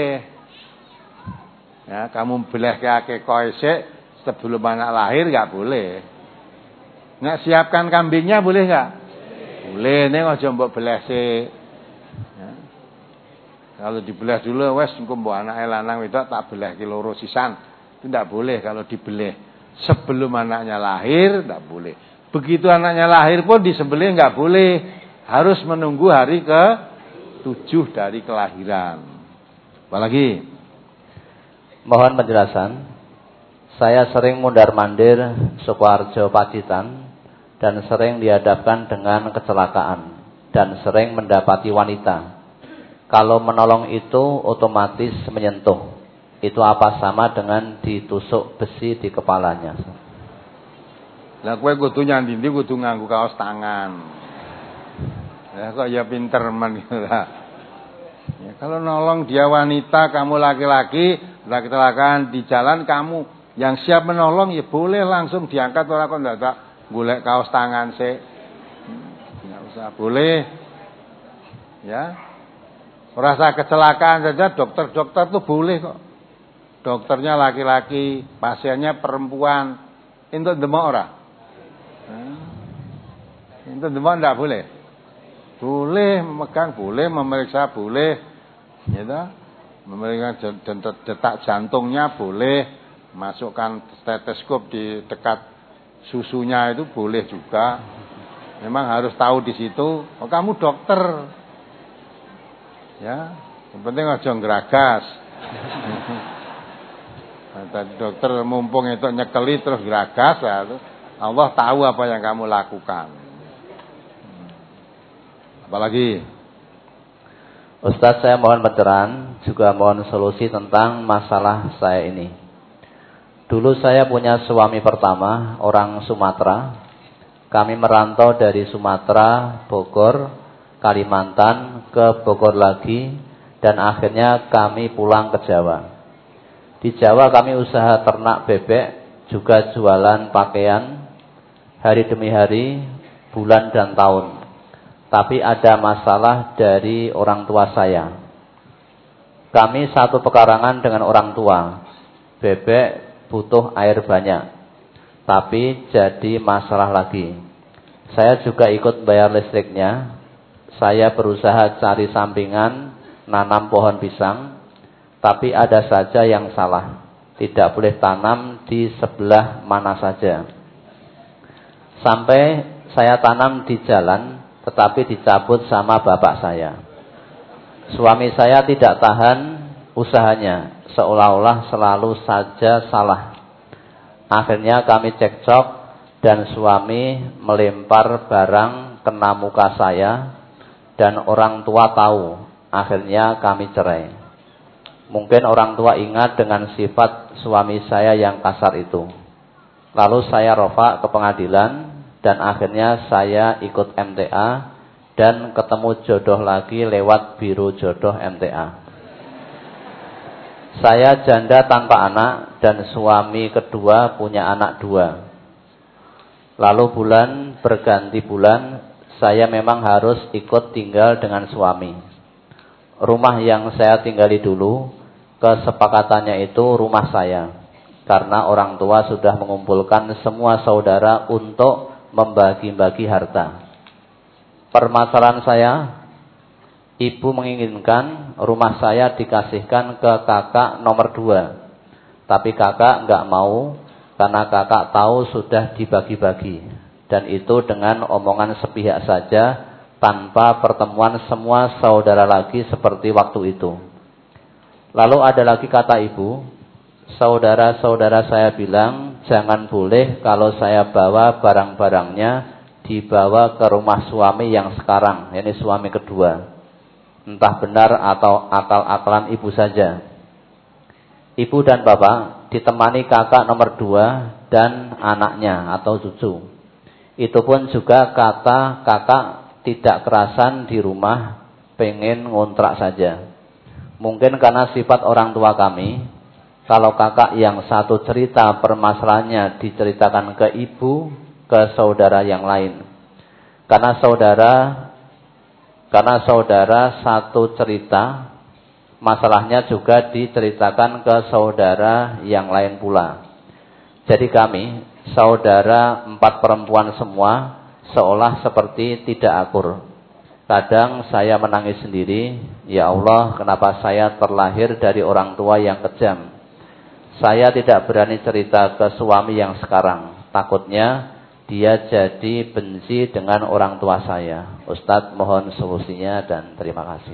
Ya, kamu belah ke akikoh isik sebelum anak lahir nggak boleh. Nggak siapkan kambingnya boleh nggak? Boleh, nih aja mbok belah sik. Ya. Kalau dibelah dulu, wes engko mbok anake lanang wedok tak belah ki loro sisan. Itu nggak boleh kalau dibelah sebelum anaknya lahir, nggak boleh. Begitu anaknya lahir pun disembelih nggak boleh, harus menunggu hari ke tujuh dari kelahiran. Apalagi? Mohon penjelasan. Saya sering mundar-mandir Sukoharjo Pacitan dan sering dihadapkan dengan kecelakaan dan sering mendapati wanita. Kalau menolong itu otomatis menyentuh. Itu apa sama dengan ditusuk besi di kepalanya? Lah kowe kudu nyandindi kudu nganggo kaos tangan. Ya kok ya pinter men lah. Ya kalau nolong dia wanita, kamu laki-laki, lah kecelakaan di jalan kamu yang siap menolong ya boleh langsung diangkat ora kok ndak golek kaos tangan sik. Enggak usah, boleh. Ya. Rasa kecelakaan saja dokter-dokter tuh boleh kok. Dokternya laki-laki, pasiennya perempuan. Entuk demok ora? Itu demam enggak boleh. Boleh memegang, boleh memeriksa, boleh. Ya toh? Memeriksa detak jantungnya boleh, masukkan stetoskop di dekat susunya itu boleh juga. Memang harus tahu di situ. Oh, kamu dokter. Ya, yang penting aja ngeragas. Tadi dokter mumpung itu nyekeli terus geragas ya. Allah tahu apa yang kamu lakukan. Apalagi? Ustaz, saya mohon pencerahan, juga mohon solusi tentang masalah saya ini. Dulu saya punya suami pertama, orang Sumatera. Kami merantau dari Sumatera, Bogor, Kalimantan, ke Bogor lagi, dan akhirnya kami pulang ke Jawa. Di Jawa kami usaha ternak bebek, juga jualan pakaian. hari demi hari, bulan dan tahun. Tapi ada masalah dari orang tua saya. Kami satu pekarangan dengan orang tua. Bebek butuh air banyak. Tapi jadi masalah lagi. Saya juga ikut bayar listriknya. Saya berusaha cari sampingan, nanam pohon pisang. Tapi ada saja yang salah. Tidak boleh tanam di sebelah mana saja. Sampai saya tanam di jalan, tetapi dicabut sama bapak saya. Suami saya tidak tahan usahanya, seolah-olah selalu saja salah. Akhirnya kami cekcok dan suami melempar barang kena muka saya dan orang tua tahu. Akhirnya kami cerai. Mungkin orang tua ingat dengan sifat suami saya yang kasar itu. Lalu saya rofa ke pengadilan dan akhirnya saya ikut M T A dan ketemu jodoh lagi lewat biro jodoh M T A. Saya janda tanpa anak dan suami kedua punya anak dua. Lalu bulan berganti bulan, saya memang harus ikut tinggal dengan suami. Rumah yang saya tinggali dulu, kesepakatannya itu rumah saya. Karena orang tua sudah mengumpulkan semua saudara untuk membagi-bagi harta. Permasalahan saya, ibu menginginkan rumah saya dikasihkan ke kakak nomor dua. Tapi kakak enggak mau karena kakak tahu sudah dibagi-bagi. Dan itu dengan omongan sepihak saja tanpa pertemuan semua saudara lagi seperti waktu itu. Lalu ada lagi kata ibu, saudara-saudara saya bilang jangan boleh kalau saya bawa barang-barangnya dibawa ke rumah suami yang sekarang, yakni suami kedua. Entah benar atau akal-akalan ibu saja. Ibu dan bapak ditemani kakak nomor dua dan anaknya atau cucu. Itu pun juga kata kakak tidak kerasan di rumah, pengen ngontrak saja. Mungkin karena sifat orang tua kami, kalau kakak yang satu cerita permasalahannya diceritakan ke ibu, ke saudara yang lain. Karena saudara karena saudara satu cerita, masalahnya juga diceritakan ke saudara yang lain pula. Jadi kami, saudara empat perempuan semua, seolah seperti tidak akur. Kadang saya menangis sendiri, ya Allah, kenapa saya terlahir dari orang tua yang kejam. Saya tidak berani cerita ke suami yang sekarang. Takutnya dia jadi benci dengan orang tua saya. Ustadz mohon solusinya dan terima kasih.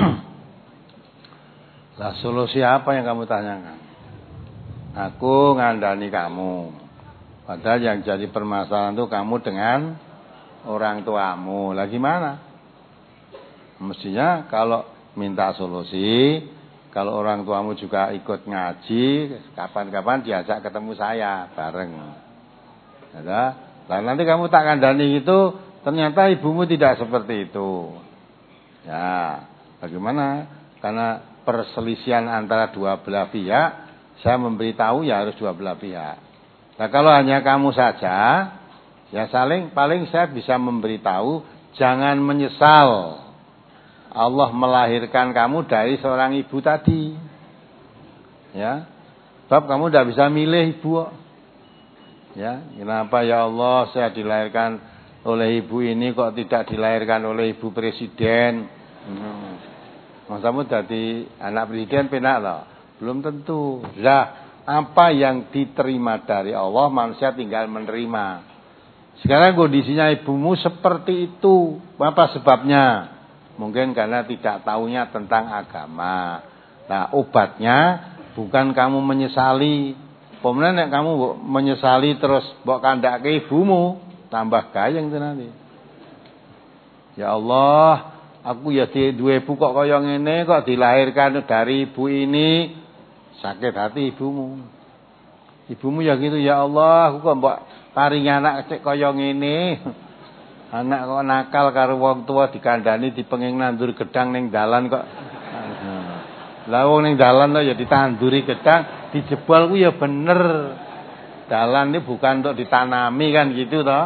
Lah solusi apa yang kamu tanyakan? Aku ngandani kamu. Padahal yang jadi permasalahan itu kamu dengan orang tuamu. Lah gimana? Mestinya kalau minta solusi, kalau orang tuamu juga ikut ngaji, kapan-kapan diajak ketemu saya bareng. Ya, nah, nanti kamu tak kandani itu, ternyata ibumu tidak seperti itu. Ya, bagaimana? Karena perselisihan antara dua belah pihak, saya memberitahu ya harus dua belah pihak. Nah, kalau hanya kamu saja, ya saling paling saya bisa memberitahu, jangan menyesal Allah melahirkan kamu dari seorang ibu tadi. Ya. Sebab kamu tidak bisa milih ibu. Ya, kenapa ya Allah saya dilahirkan oleh ibu ini kok tidak dilahirkan oleh ibu presiden? Hmm. Masamu jadi anak presiden penak loh. Belum tentu. Lah, apa yang diterima dari Allah manusia tinggal menerima. Sekarang kondisinya ibumu seperti itu. Apa sebabnya? Mungkin karena tidak tahunya tentang agama. Nah, obatnya bukan kamu menyesali. Pemenang kamu menyesali terus mbok kandhake ibumu, tambah gayeng itu nanti. Ya Allah, aku ya duwe ibu kok kaya ngene, kok dilahirkan dari ibu ini. Sakit hati ibumu. Ibumu ya gitu, ya Allah, aku kok mbok paringi anak cek kaya ngene. Anak kok nakal karo wong tua dikandani dipenging nandur gedang ning dalan kok. Lah wong ning dalan kok ya ditanduri gedang, dijebol ku ya bener. Dalan ini bukan untuk ditanami kan gitu toh.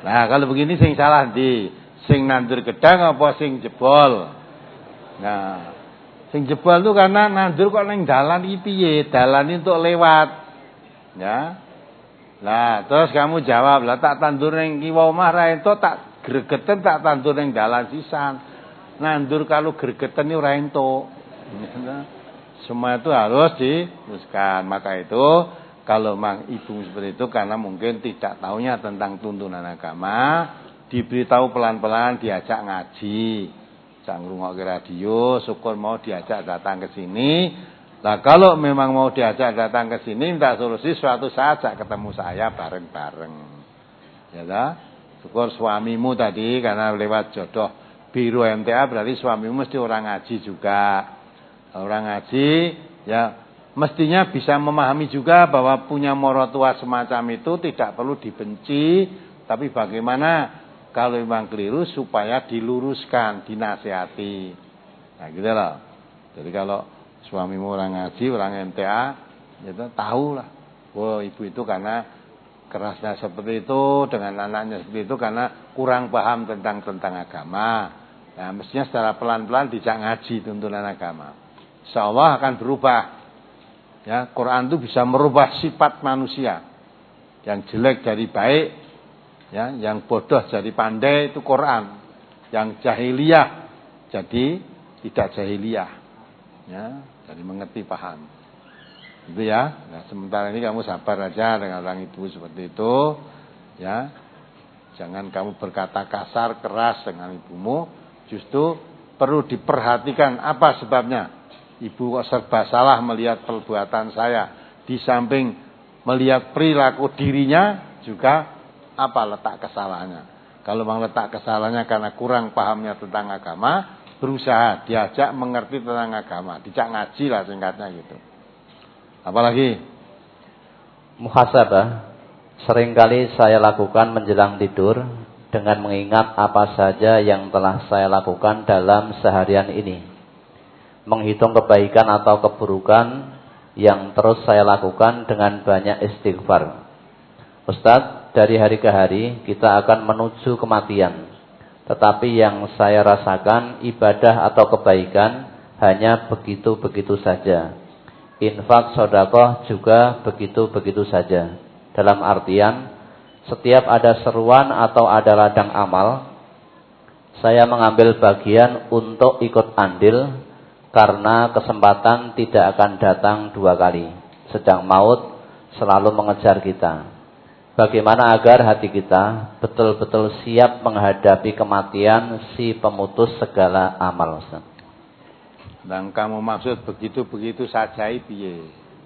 Nah, kalau begini sing salah ndi? Sing nandur gedang apa sing jebol? Nah, sing jebol itu karena nandur kok ning dalan iki piye? Dalan untuk lewat. Ya. Lah, terus kamu jawab, "Lah tak tandur ning kiwa omah ra entuk, tak gregeten tak tandur ning dalan sisan." Nandur kalau gregeten ora entuk. Semua itu harus diteruskan. Maka itu kalau mang ibu seperti itu karena mungkin tidak tahunya tentang tuntunan agama, diberitahu pelan-pelan, diajak ngaji, jangan ngrungokke radio, syukur mau diajak datang ke sini. Nah, kalau memang mau diajak datang ke sini, minta solusi suatu saat ajak ketemu saya bareng-bareng. Ya dah. Syukur suamimu tadi karena lewat jodoh biru M T A berarti suamimu mesti orang ngaji juga. Orang ngaji ya mestinya bisa memahami juga bahwa punya morotua semacam itu tidak perlu dibenci, tapi bagaimana kalau memang keliru supaya diluruskan, dinasihati. Nah, gitu loh. Jadi kalau suamimu orang ngaji, orang M T A, ya tahu lah. Oh, ibu itu karena kerasnya seperti itu, dengan anaknya seperti itu karena kurang paham tentang tentang agama. Nah, mestinya secara pelan-pelan dijak ngaji tuntunan agama. Insyaallah akan berubah. Ya, Quran itu bisa merubah sifat manusia. Yang jelek jadi baik, ya, yang bodoh jadi pandai itu Quran. Yang jahiliyah jadi tidak jahiliyah. Ya, jadi mengerti paham. Itu ya. Nah, sementara ini kamu sabar aja dengan orang ibu seperti itu, ya. Jangan kamu berkata kasar, keras dengan ibumu, justru perlu diperhatikan apa sebabnya. Ibu kok serba salah melihat perbuatan saya. Di samping melihat perilaku dirinya juga apa letak kesalahannya. Kalau memang letak kesalahannya karena kurang pahamnya tentang agama, berusaha diajak mengerti tentang agama. Dijak ngaji lah singkatnya gitu. Apalagi? Muhasabah seringkali saya lakukan menjelang tidur dengan mengingat apa saja yang telah saya lakukan dalam seharian ini. Menghitung kebaikan atau keburukan yang terus saya lakukan dengan banyak istighfar. Ustadz, dari hari ke hari kita akan menuju kematian. Tetapi yang saya rasakan ibadah atau kebaikan hanya begitu-begitu saja. Infak, sedekah juga begitu-begitu saja. Dalam artian, setiap ada seruan atau ada ladang amal, saya mengambil bagian untuk ikut andil, karena kesempatan tidak akan datang dua kali. Sedang maut selalu mengejar kita. Bagaimana agar hati kita betul-betul siap menghadapi kematian si pemutus segala amal? Dan kamu maksud begitu-begitu saja piye?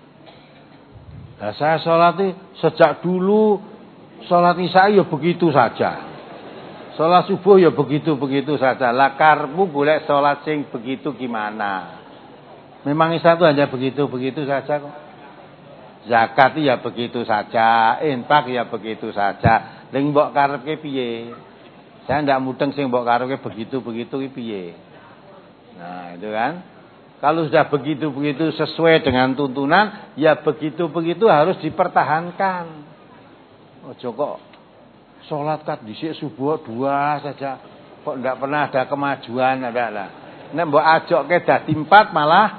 Nah, saya sholat sejak dulu sholat isya ya begitu saja. Sholat subuh ya begitu-begitu saja. Lah karepmu golek sholat sing begitu gimana? Memang isya itu hanya begitu-begitu saja kok. Zakat ya begitu saja, infak ya begitu saja. Ning mbok karepke piye? Saya ndak mudeng sing mbok karepke begitu-begitu ki piye. Nah, itu kan. Kalau sudah begitu-begitu sesuai dengan tuntunan, ya begitu-begitu harus dipertahankan. Ojo kok sholat kat dhisik subuh dua saja. Kok enggak pernah ada kemajuan ada lah. Nek mbok ajokke dadi empat malah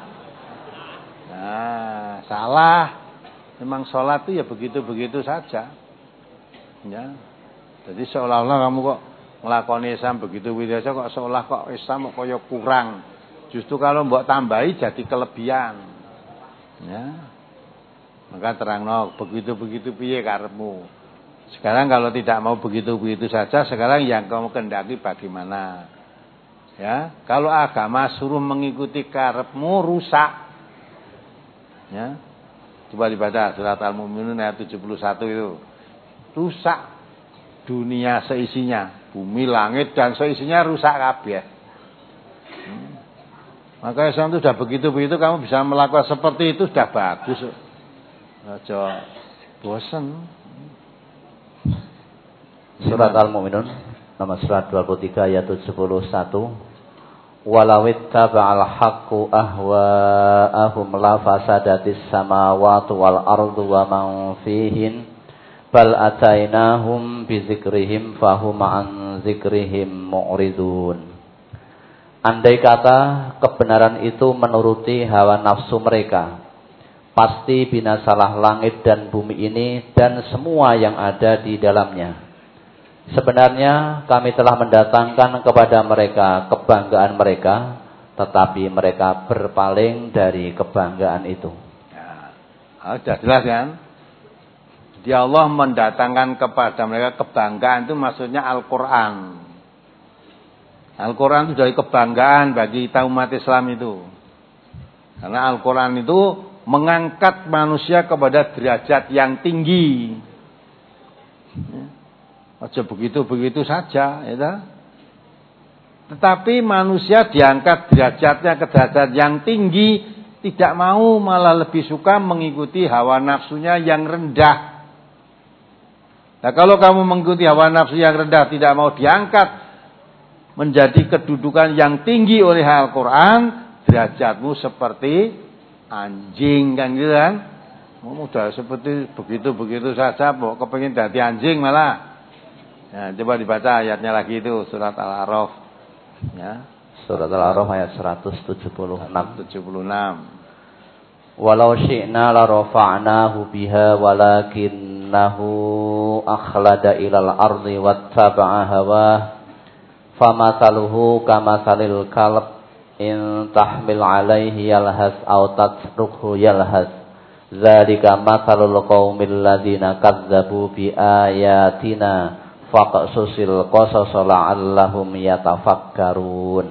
nah, salah. Memang sholat itu ya begitu-begitu saja. Ya. Jadi seolah-olah kamu kok nglakoni Islam begitu-begitu saja kok seolah kok Islam kok kaya kurang. Justru kalau mbok tambahi jadi kelebihan. Ya. Maka terangno begitu-begitu piye karepmu. Sekarang kalau tidak mau begitu-begitu saja, sekarang yang kamu kendaki bagaimana? Ya, kalau agama suruh mengikuti karepmu rusak. Ya. Coba dibaca surat Al-Mu'minun ayat tujuh puluh satu itu. Rusak dunia seisinya, bumi, langit dan seisinya rusak kabeh. Hmm. Maka Islam itu sudah begitu-begitu kamu bisa melakukan seperti itu sudah bagus. Aja bosan. Surat Al-Mu'minun nomor surat dua puluh tiga ayat tujuh puluh satu. Walawit taba'al haqqu ahwa'ahum la fasadatis samawati wal ardu wa man fihin bal atainahum bizikrihim fahum an zikrihim mu'ridun. Andai kata kebenaran itu menuruti hawa nafsu mereka, pasti binasalah langit dan bumi ini dan semua yang ada di dalamnya. Sebenarnya kami telah mendatangkan kepada mereka kebanggaan mereka, tetapi mereka berpaling dari kebanggaan itu. Ya, sudah jelas kan? Jadi Allah mendatangkan kepada mereka kebanggaan itu maksudnya Al-Quran. Al-Quran itu dari kebanggaan bagi kita umat Islam itu. Karena Al-Quran itu mengangkat manusia kepada derajat yang tinggi. Aja begitu-begitu saja, ya. Tetapi manusia diangkat derajatnya ke derajat yang tinggi, tidak mau, malah lebih suka mengikuti hawa nafsunya yang rendah. Nah, kalau kamu mengikuti hawa nafsu yang rendah, tidak mau diangkat menjadi kedudukan yang tinggi oleh Al-Quran, derajatmu seperti anjing, kan gitu kan? Kamu udah seperti begitu-begitu saja, kok kepengin jadi anjing malah. Nah, coba dibaca ayatnya lagi itu, surat Al-A'raf. Ya. Surat Al-A'raf ayat seratus tujuh puluh enam. tujuh puluh enam. Walau syi'na la rafa'nahu biha walakinnahu akhlada ilal ardi wattaba'a hawah. Famathaluhu kamathalil kalb in tahmil alaihi yalhas aw tatrukhu yalhas. Dzalika mathalul qaumil ladzina kadzdzabu bi ayatina faqsusil qasasa la'allahum yatafakkarun.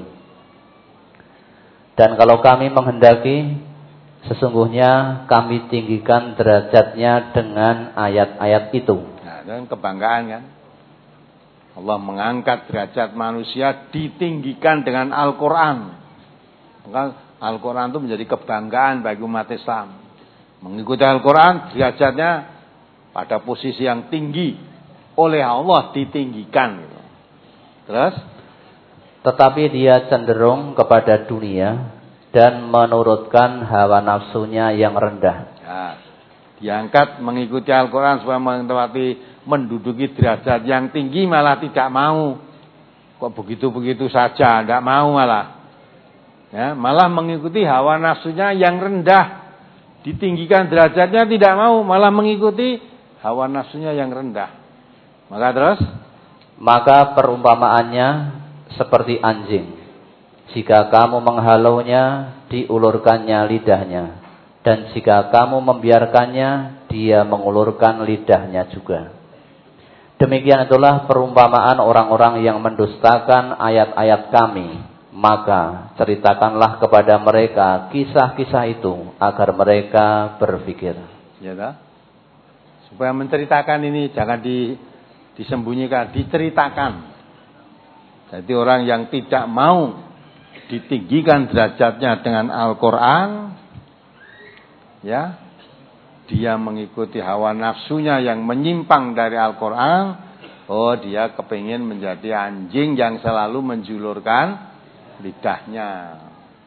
Dan kalau kami menghendaki, sesungguhnya kami tinggikan derajatnya dengan ayat-ayat itu. Nah, dan kebanggaan kan? Allah mengangkat derajat manusia, ditinggikan dengan Al-Quran. Maka Al-Quran itu menjadi kebanggaan bagi umat Islam. Mengikuti Al-Quran, derajatnya pada posisi yang tinggi, oleh Allah ditinggikan. Terus? Tetapi dia cenderung kepada dunia dan menurutkan hawa nafsunya yang rendah. Ya, diangkat mengikuti Al-Quran supaya mengetahui menduduki derajat yang tinggi, malah tidak mau. Kok begitu-begitu saja, tidak mau malah. Ya, malah mengikuti hawa nafsunya yang rendah. Ditinggikan derajatnya tidak mau, malah mengikuti hawa nafsunya yang rendah. Maka terus? Maka perumpamaannya seperti anjing. Jika kamu menghalaunya, diulurkannya lidahnya. Dan jika kamu membiarkannya, dia mengulurkan lidahnya juga. Demikian itulah perumpamaan orang-orang yang mendustakan ayat-ayat kami. Maka ceritakanlah kepada mereka kisah-kisah itu agar mereka berpikir. Ya, tak? Supaya menceritakan ini jangan di, disembunyikan, diceritakan. Jadi orang yang tidak mau ditinggikan derajatnya dengan Al-Quran, ya, dia mengikuti hawa nafsunya yang menyimpang dari Al-Quran. Oh, dia kepingin menjadi anjing yang selalu menjulurkan lidahnya.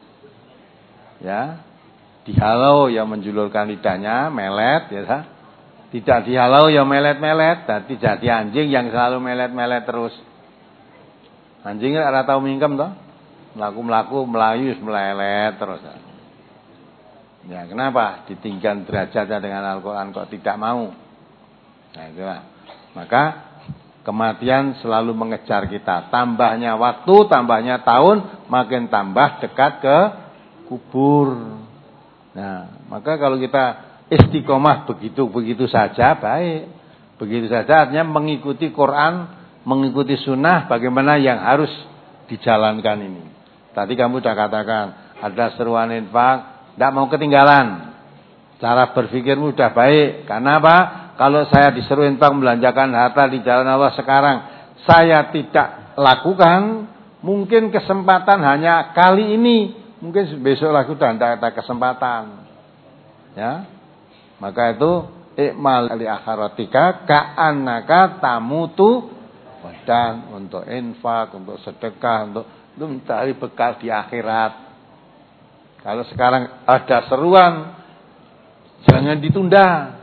Ya, dihalau ya menjulurkan lidahnya, melet, ya. Tidak dihalau ya melet-melet, jadi jadi anjing yang selalu melet-melet terus. Anjing ora tau mingkem toh? Melaku-melaku, melayu, melelet terus. Ya, kenapa? Ditinggikan derajatnya dengan Al-Quran kok tidak mau. Nah, itulah. Maka kematian selalu mengejar kita. Tambahnya waktu, tambahnya tahun, makin tambah dekat ke kubur. Nah, maka kalau kita istiqomah begitu-begitu saja, baik. Begitu saja artinya mengikuti Quran, mengikuti sunnah, bagaimana yang harus dijalankan ini. Tadi kamu sudah katakan, ada seruan infak, tidak mau ketinggalan. Cara berpikirmu sudah baik. Karena apa? Kalau saya disuruh infak melanjakan harta di jalan Allah sekarang, saya tidak lakukan, mungkin kesempatan hanya kali ini, mungkin besok lagi sudah tidak ada kesempatan. Ya, maka itu ikmal li akhiratika ka'annaka tamutu, dan untuk infak, untuk sedekah, untuk itu mencari bekal di akhirat. Kalau sekarang ada seruan, jangan ditunda.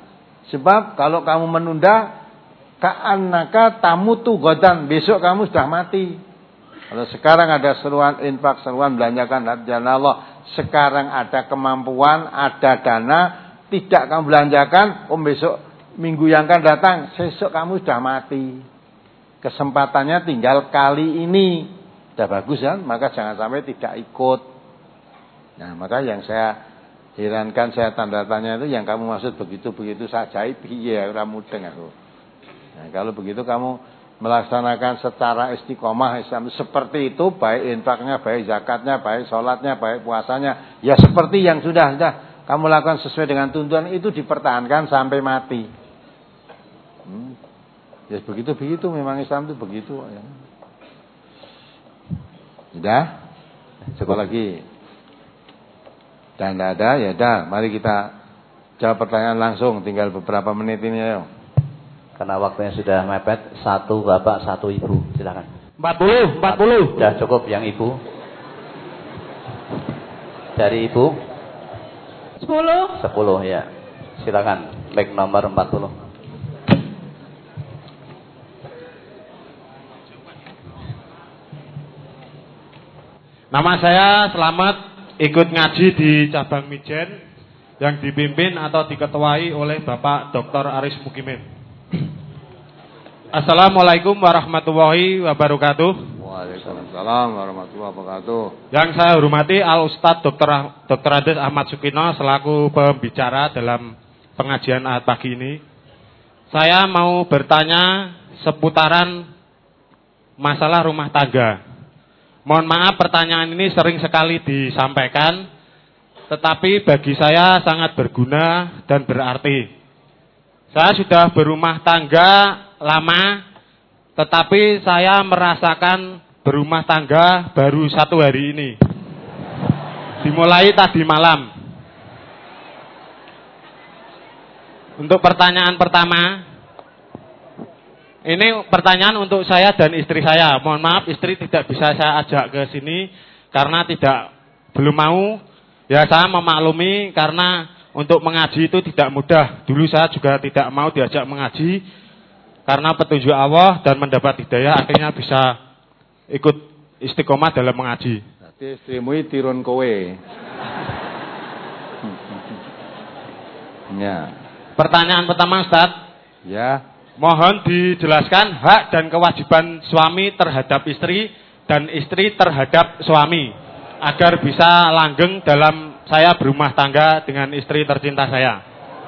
Sebab kalau kamu menunda, ka'annaka tamutu ghadan, besok kamu sudah mati. Kalau sekarang ada seruan infak, seruan belanjakan jalan Allah, sekarang ada kemampuan, ada dana, tidak kamu belanjakan, om besok minggu yang akan datang, besok kamu sudah mati. Kesempatannya tinggal kali ini. Sudah bagus kan? Maka jangan sampai tidak ikut. Nah, maka yang saya herankan, saya tanda tanya itu yang kamu maksud begitu-begitu saja, piye ora mudeng aku. Nah, kalau begitu kamu melaksanakan secara istiqomah Islam seperti itu, baik infaknya, baik zakatnya, baik sholatnya, baik puasanya, ya seperti yang sudah sudah kamu lakukan sesuai dengan tuntunan itu, dipertahankan sampai mati. Hmm. Ya begitu-begitu memang Islam itu begitu. Ya. Sudah? Coba lagi. Dan tidak ada, ya dah. Mari kita jawab pertanyaan langsung. Tinggal beberapa menit ini ya. Karena waktunya sudah mepet, satu bapak, satu ibu. Silakan. empat puluh, empat puluh. Sudah cukup yang ibu. Dari ibu. sepuluh. sepuluh ya. Silakan. Baik nomor empat puluh. Nama saya Selamat, ikut ngaji di cabang Mijen yang dipimpin atau diketuai oleh Bapak Doktor Aris Mukimin. Assalamualaikum warahmatullahi wabarakatuh. Waalaikumsalam warahmatullahi wabarakatuh. Yang saya hormati Al Ustadz Doktor Doktor Ades Ahmad Sukino selaku pembicara dalam pengajian pagi ini. Saya mau bertanya seputaran masalah rumah tangga. Mohon maaf, pertanyaan ini sering sekali disampaikan, tetapi bagi saya sangat berguna dan berarti. Saya sudah berumah tangga lama, tetapi saya merasakan berumah tangga baru satu hari ini. Dimulai tadi malam. Untuk pertanyaan pertama, ini pertanyaan untuk saya dan istri saya. Mohon maaf, istri tidak bisa saya ajak ke sini karena tidak belum mau. Ya, saya memaklumi karena untuk mengaji itu tidak mudah. Dulu saya juga tidak mau diajak mengaji karena petunjuk Allah dan mendapat hidayah, akhirnya bisa ikut istiqomah dalam mengaji. Berarti istrimu tirun kowe. Ya. Pertanyaan pertama, Ustaz. Ya. Mohon dijelaskan hak dan kewajiban suami terhadap istri dan istri terhadap suami agar bisa langgeng dalam saya berumah tangga dengan istri tercinta saya.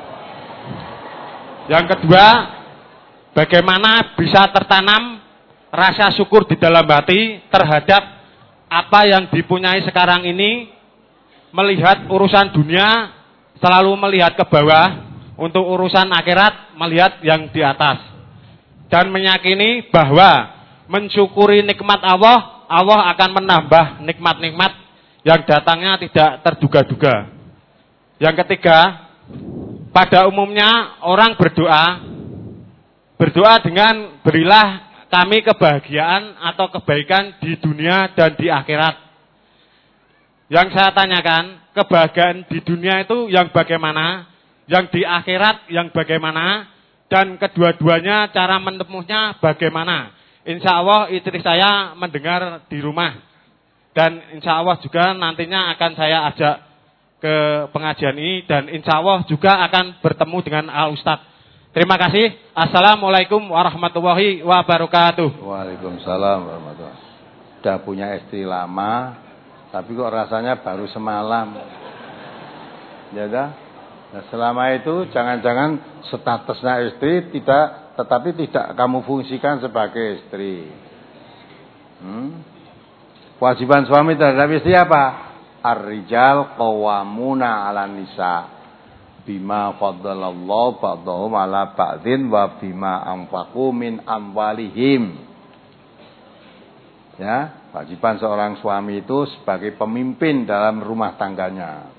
Yang kedua, bagaimana bisa tertanam rasa syukur di dalam hati terhadap apa yang dipunyai sekarang ini, melihat urusan dunia selalu melihat ke bawah, untuk urusan akhirat melihat yang di atas, dan meyakini bahwa mensyukuri nikmat Allah, Allah akan menambah nikmat-nikmat yang datangnya tidak terduga-duga. Yang ketiga, pada umumnya orang berdoa berdoa dengan berilah kami kebahagiaan atau kebaikan di dunia dan di akhirat. Yang saya tanyakan, kebahagiaan di dunia itu yang bagaimana? Yang di akhirat yang bagaimana, dan kedua-duanya cara menemunya bagaimana. Insya Allah istri saya mendengar di rumah, dan insya Allah juga nantinya akan saya ajak ke pengajian ini, dan insya Allah juga akan bertemu dengan Al Ustadz. Terima kasih. Assalamualaikum warahmatullahi wabarakatuh. Waalaikumsalam warahmatullahi wabarakatuh. Sudah punya istri lama, tapi kok rasanya baru semalam. Ya dah. Nah, selama itu jangan-jangan statusnya istri tidak, tetapi tidak kamu fungsikan sebagai istri. Hmm? Kewajiban suami terhadap istri apa? Ar-rijal qawwamuna 'alan nisa bima faddalallahu ba'dahum 'ala ba'din wa bima anfaqu min amwalihim. Ya, kewajiban seorang suami itu sebagai pemimpin dalam rumah tangganya.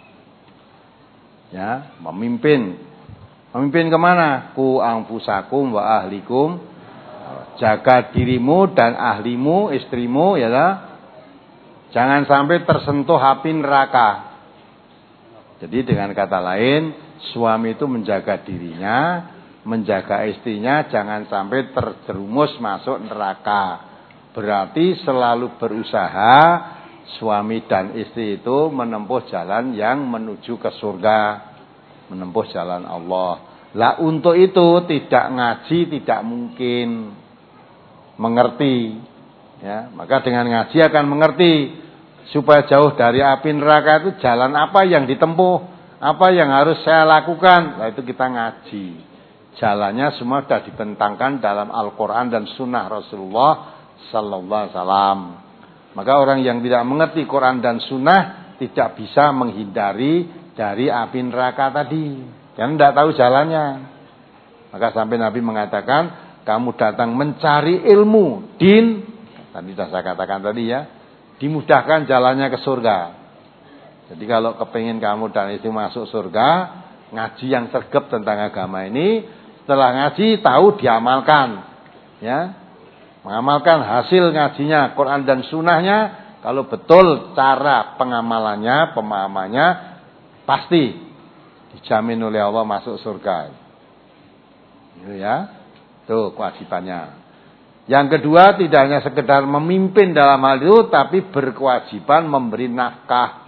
Ya, memimpin. Memimpin kemana? Ku anfusakum wa ahlikum. Jaga dirimu dan ahlimu, istrimu, ya lah. Jangan sampai tersentuh api neraka. Jadi dengan kata lain, suami itu menjaga dirinya, menjaga istrinya jangan sampai terjerumus masuk neraka. Berarti selalu berusaha suami dan istri itu menempuh jalan yang menuju ke surga, menempuh jalan Allah. Lah untuk itu tidak ngaji tidak mungkin mengerti. Ya, maka dengan ngaji akan mengerti. Supaya jauh dari api neraka itu jalan apa yang ditempuh, apa yang harus saya lakukan. Nah itu kita ngaji. Jalannya semua sudah dibentangkan dalam Al-Quran dan Sunnah Rasulullah Sallallahu Alaihi Wasallam. Maka orang yang tidak mengerti Quran dan Sunnah tidak bisa menghindari dari api neraka tadi. Karena tidak tahu jalannya. Maka sampai Nabi mengatakan, kamu datang mencari ilmu, din. Tadi sudah saya katakan tadi ya. Dimudahkan jalannya ke surga. Jadi kalau kepingin kamu dan istri masuk surga, ngaji yang sergap tentang agama ini, setelah ngaji tahu diamalkan, ya, mengamalkan hasil ngajinya, Quran dan Sunnahnya. Kalau betul cara pengamalannya, pemahamannya, pasti dijamin oleh Allah masuk surga. Itu ya, tuh kewajibannya. Yang kedua, tidak hanya sekedar memimpin dalam hal itu, tapi berkewajiban memberi nafkah.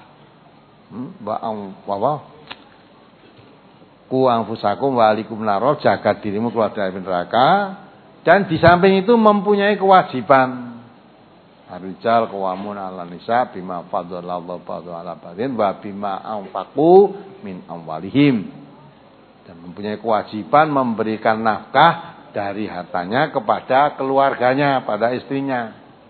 Bahwa ku anfusakum wa alikum naro, jaga dirimu keluar dari neraka. Dan di samping itu mempunyai kewajiban. Ar-rijal qawamun 'alan nisa bima faddalallahu ba'dahum 'ala ba'din wa bima anfaqu min amwalihim. Dan mempunyai kewajiban memberikan nafkah dari hartanya kepada keluarganya, pada istrinya.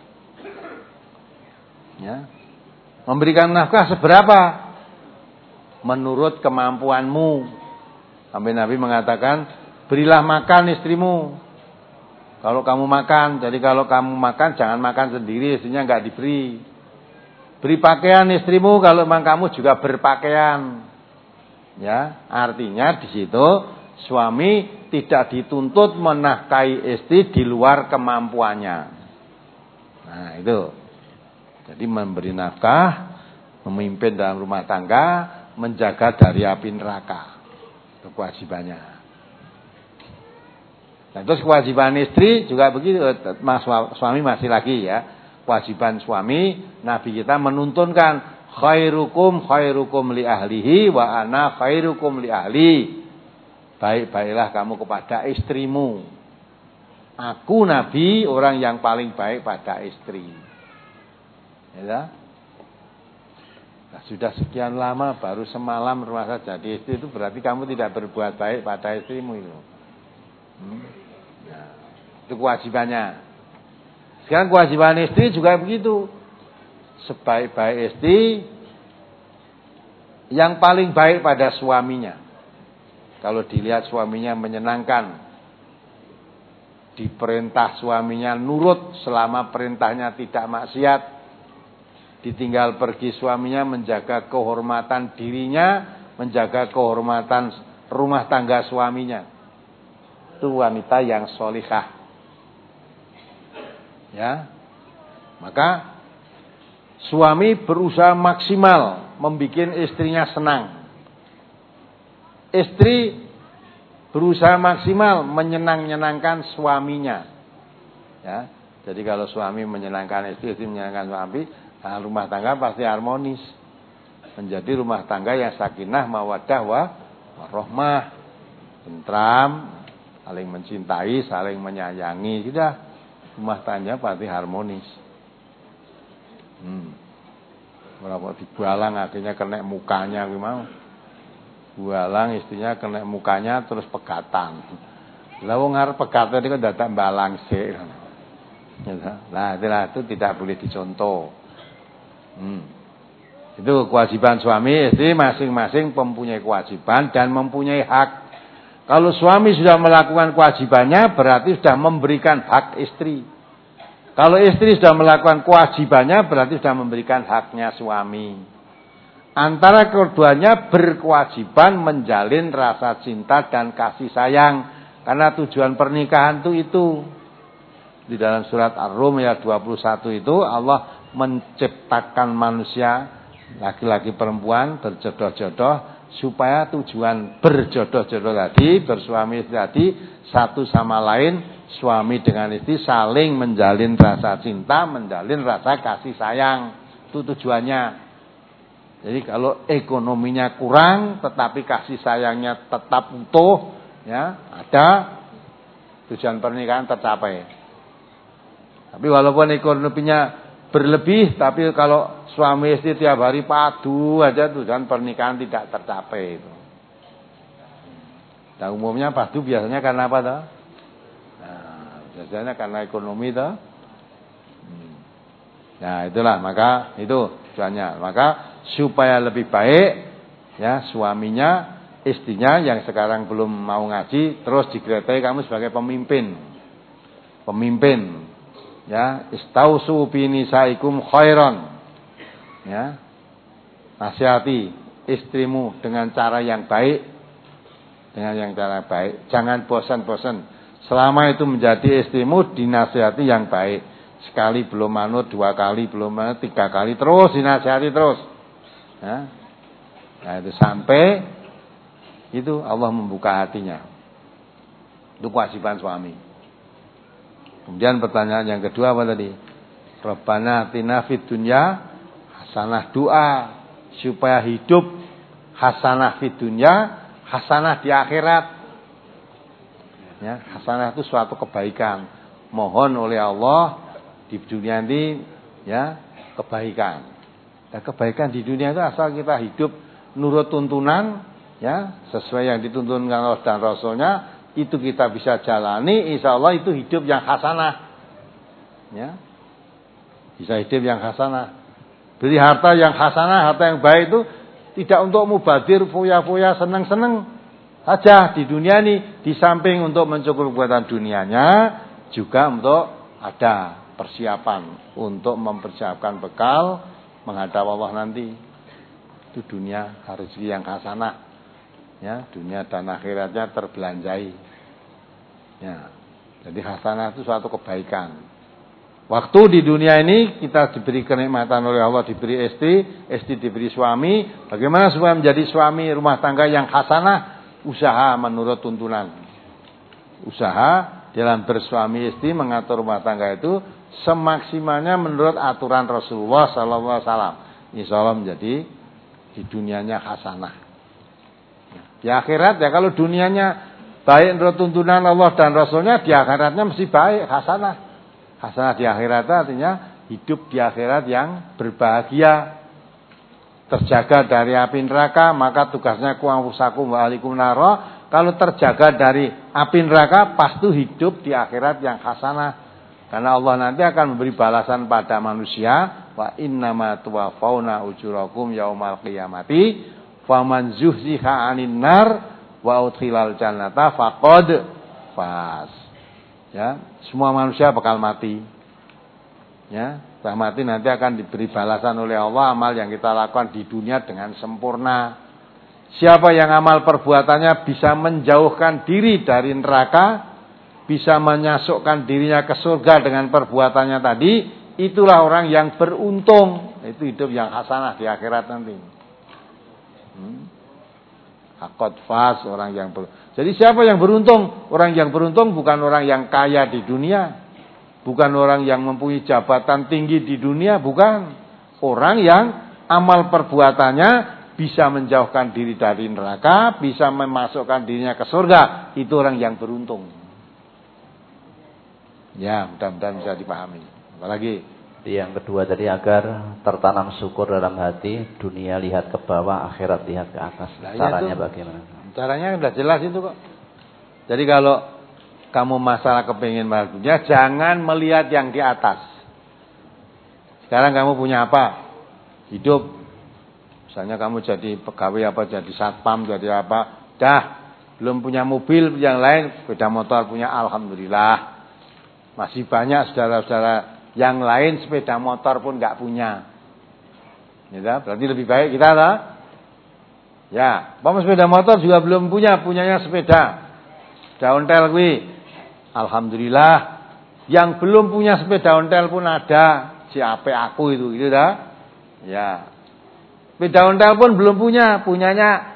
Ya. Memberikan nafkah seberapa? Menurut kemampuanmu. Sampai Nabi mengatakan, berilah makan istrimu. Kalau kamu makan, jadi kalau kamu makan jangan makan sendiri, istrinya enggak diberi. Beri pakaian istrimu kalau memang kamu juga berpakaian. Ya, artinya di situ suami tidak dituntut menafkahi istri di luar kemampuannya. Nah itu. Jadi memberi nafkah, memimpin dalam rumah tangga, menjaga dari api neraka. Itu kewajibannya. Nah, terus kewajiban istri juga begitu. Mas, suami masih lagi ya. Kewajiban suami, Nabi kita menuntunkan, khairukum khairukum li ahlihi wa ana khairukum li ahli. Baik-baiklah kamu kepada istrimu. Aku Nabi orang yang paling baik pada istri. Ya. Nah, sudah sekian lama baru semalam merasa jadi istri itu berarti kamu tidak berbuat baik pada istrimu itu. Hmm? Nah, itu kewajibannya. Sekarang kewajiban istri juga begitu. Sebaik-baik istri yang paling baik pada suaminya. Kalau dilihat suaminya menyenangkan, diperintah suaminya nurut selama perintahnya tidak maksiat, ditinggal pergi suaminya menjaga kehormatan dirinya, menjaga kehormatan rumah tangga suaminya. Itu wanita yang solihah. Ya, maka suami berusaha maksimal membuat istrinya senang. Istri berusaha maksimal menyenang-nyenangkan suaminya. Ya, jadi kalau suami menyenangkan istri, istri menyenangkan suami, nah rumah tangga pasti harmonis. Menjadi rumah tangga yang sakinah, mawaddah, warahmah, tentram, saling mencintai, saling menyayangi. Sudah, rumah tangga pasti harmonis. Hmm. Berapa dibalang akhirnya kena mukanya gimana? Bualang istrinya kena mukanya terus pegatan. Lah wong arep pegatan itu dadak balang sik. Nah, itulah itu tidak boleh dicontoh. Hmm. Itu kewajiban suami istri masing-masing mempunyai kewajiban dan mempunyai hak. Kalau suami sudah melakukan kewajibannya berarti sudah memberikan hak istri. Kalau istri sudah melakukan kewajibannya berarti sudah memberikan haknya suami. Antara keduanya berkewajiban menjalin rasa cinta dan kasih sayang. Karena tujuan pernikahan itu itu. Di dalam surat Ar-Rum ayat dua puluh satu itu Allah menciptakan manusia laki-laki perempuan berjodoh-jodoh supaya tujuan berjodoh-jodoh tadi, bersuami istri tadi, satu sama lain, suami dengan istri saling menjalin rasa cinta, menjalin rasa kasih sayang. Itu tujuannya. Jadi kalau ekonominya kurang, tetapi kasih sayangnya tetap utuh, ya, ada, tujuan pernikahan tercapai. Tapi walaupun ekonominya berlebih, tapi kalau suami istri tiap hari padu aja, tujuan pernikahan tidak tercapai itu. Nah, umumnya padu biasanya karena apa toh? Nah, biasanya karena ekonomi toh. Nah, itulah, maka itu tujuannya. Maka supaya lebih baik, ya, suaminya, istrinya yang sekarang belum mau ngaji, terus digretai kamu sebagai pemimpin. Pemimpin. Ya, istausu bi nisaikum khairan. Ya. Nasihati istrimu dengan cara yang baik. Dengan yang cara baik. Jangan bosan-bosan. Selama itu menjadi istrimu, dinasihati yang baik. Sekali belum manut, dua kali belum manut, tiga kali terus dinasihati terus. Ya. Nah, itu sampai itu Allah membuka hatinya. Itu kewajiban suami. Kemudian pertanyaan yang kedua apa tadi? Rabbana atina fid dunya hasanah, doa supaya hidup hasanah fid dunya, hasanah di akhirat. Ya, hasanah itu suatu kebaikan. Mohon oleh Allah di dunia ini, ya, kebaikan. Dan kebaikan di dunia itu asal kita hidup nurut tuntunan, ya, sesuai yang dituntunkan Allah dan Rasulnya, itu kita bisa jalani, insya Allah itu hidup yang hasanah, ya, bisa hidup yang hasanah. Beri harta yang hasanah, harta yang baik itu tidak untuk mubadir, foya-foya, seneng-seneng saja di dunia ini. Di samping untuk mencukupi kebutuhan dunianya, juga untuk ada persiapan untuk mempersiapkan bekal menghadap Allah nanti. Itu dunia harus yang hasanah. Ya, dunia dan akhiratnya terbelanjai. Ya, jadi hasanah itu suatu kebaikan. Waktu di dunia ini kita diberi kenikmatan oleh Allah, diberi istri, istri diberi suami. Bagaimana supaya menjadi suami rumah tangga yang hasanah? Usaha menurut tuntunan. Usaha dalam bersuami istri mengatur rumah tangga itu semaksimalnya menurut aturan Rasulullah sallallahu alaihi wasallam. Insyaallah menjadi di dunianya hasanah. Di akhirat ya kalau dunianya baik menurut tuntunan Allah dan Rasulnya, di akhiratnya mesti baik, hasanah. Hasanah di akhirat artinya hidup di akhirat yang berbahagia, terjaga dari api neraka, maka tugasnya kuanfusakum wa alikum naro. Kalau terjaga dari api neraka, pasti hidup di akhirat yang hasanah. Karena Allah nanti akan memberi balasan pada manusia, wa innama tuwaffawna ujurakum yaumal qiyamati. Faman zuhziha 'anil nar wa udkhilal jannata faqad faz. Ya, semua manusia bakal mati. Ya, setelah mati nanti akan diberi balasan oleh Allah amal yang kita lakukan di dunia dengan sempurna. Siapa yang amal perbuatannya bisa menjauhkan diri dari neraka, bisa menyasukkan dirinya ke surga dengan perbuatannya tadi, itulah orang yang beruntung. Itu hidup yang hasanah di akhirat nanti. Hmm. Hakot fas, orang yang ber... Jadi siapa yang beruntung? Orang yang beruntung bukan orang yang kaya di dunia, bukan orang yang mempunyai jabatan tinggi di dunia, bukan. Orang yang amal perbuatannya bisa menjauhkan diri dari neraka, bisa memasukkan dirinya ke surga. Itu orang yang beruntung. Ya, mudah-mudahan bisa dipahami. Apalagi? Yang kedua tadi agar tertanam syukur dalam hati, dunia lihat ke bawah, akhirat lihat ke atas. Nah, caranya itu, bagaimana? Caranya sudah jelas itu kok. Jadi kalau kamu masalah kepingin bahagia, jangan melihat yang di atas. Sekarang kamu punya apa? Hidup. Misalnya kamu jadi pegawai apa, jadi satpam, jadi apa. Dah, belum punya mobil, yang lain, sepeda motor punya, alhamdulillah. Masih banyak saudara-saudara yang lain sepeda motor pun nggak punya. Ya, berarti lebih baik kita lah. Ya, paman sepeda motor juga belum punya, punyanya sepeda. Sepeda ontel kuwi. Alhamdulillah. Yang belum punya sepeda ontel pun ada. Si ape aku itu, gitu dah. Ya. Sepeda ontel pun belum punya, punyanya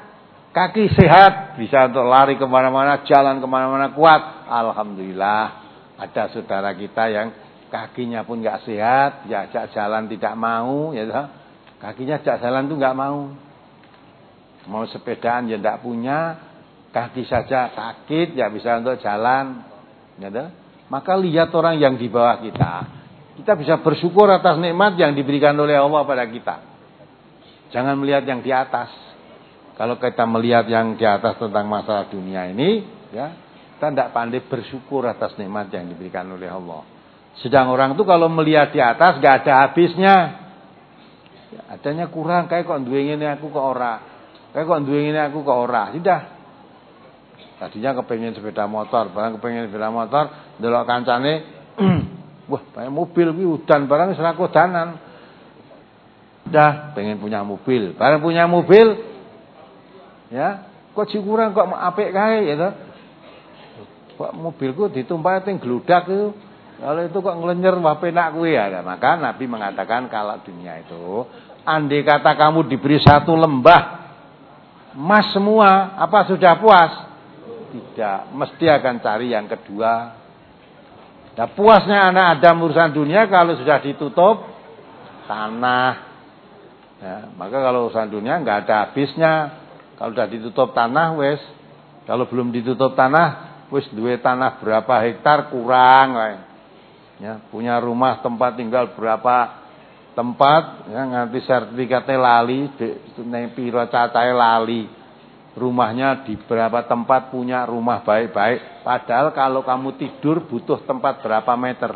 Kaki sehat, bisa untuk lari kemana-mana, jalan kemana-mana kuat. Alhamdulillah, ada saudara kita yang kakinya pun nggak sehat, diajak jalan tidak mau, ya toh. Kakinya ajak jalan tuh nggak mau. Mau sepedaan ya tidak punya, kaki saja sakit, ya bisa untuk jalan, ya toh. Maka lihat orang yang di bawah kita. Kita bisa bersyukur atas nikmat yang diberikan oleh Allah pada kita. Jangan melihat yang di atas. Kalau kita melihat yang di atas tentang masalah dunia ini, ya, kita tidak pandai bersyukur atas nikmat yang diberikan oleh Allah. Sedang orang itu kalau melihat di atas gak ada habisnya. Ya, adanya kurang, kayak kok duwe ngene aku kok ora. Kayak kok duwe ngene aku kok ora. Sudah. Tadinya kepengen sepeda motor, barang kepengen sepeda motor, delok kancane, wah, banyak mobil kuwi udan barang wis ra kodanan. Dah, pengen punya mobil. Barang punya mobil, ya, kok syukuran kok apik kae ya toh. Kok mobilku ditumpah teng gludak itu. Kalau itu kok nglenyer wah penak kuwi ya. Maka Nabi mengatakan kalau dunia itu andai kata kamu diberi satu lembah emas semua, apa sudah puas? Tidak, mesti akan cari yang kedua. Nah, puasnya anak Adam urusan dunia kalau sudah ditutup tanah. Ya, maka kalau urusan dunia enggak ada habisnya. Kalau sudah ditutup tanah wes, kalau belum ditutup tanah wes duwe tanah berapa hektar kurang wae. Ya, punya rumah tempat tinggal berapa tempat, ya nganti sertifikatnya lali, neng piro cacahe lali. Rumahnya di berapa tempat punya rumah baik-baik. Padahal kalau kamu tidur butuh tempat berapa meter.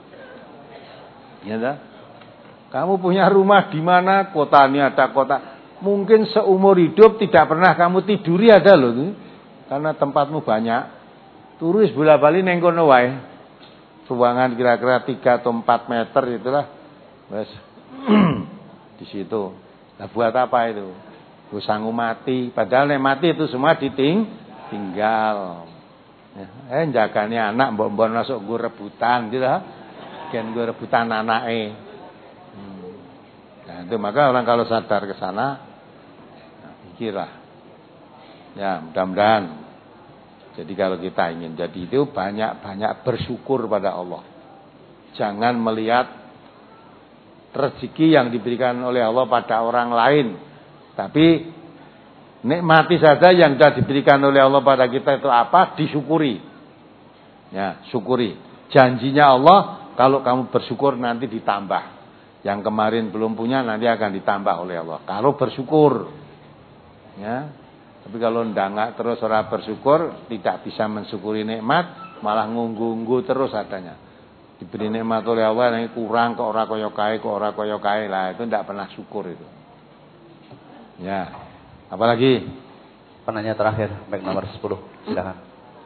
Ya dah. Kamu punya rumah di mana, kota ini ada kota. Mungkin seumur hidup tidak pernah kamu tiduri ada loh tuh. Karena tempatmu banyak. Turis bola-bali neng kono wae. Ruangan kira-kira tiga atau empat meter itulah. Wes. Di situ. Nah, buat apa itu? Gue sanggup mati. Padahal nek mati itu semua diting tinggal. Ya, eh jaganya anak mbok-mbok masuk gue rebutan gitu lah. Gen gue rebutan anake. Hmm. Nah, itu maka orang kalau sadar ke sana, nah, pikirlah. Ya, mudah-mudahan. Jadi kalau kita ingin jadi itu banyak-banyak bersyukur pada Allah. Jangan melihat rezeki yang diberikan oleh Allah pada orang lain. Tapi nikmati saja yang sudah diberikan oleh Allah pada kita itu apa? Disyukuri. Ya, syukuri. Janjinya Allah kalau kamu bersyukur nanti ditambah. Yang kemarin belum punya nanti akan ditambah oleh Allah. Kalau bersyukur. Ya. Tapi kalau ndak terus ora bersyukur, tidak bisa mensyukuri nikmat, malah ngunggu-ngunggu terus adanya. Diberi nikmat oleh Allah yang kurang kok ora kaya kae, kok ora kaya kae. Lah itu ndak pernah syukur itu. Ya, apalagi penanya terakhir, baik nomor sepuluh, silakan.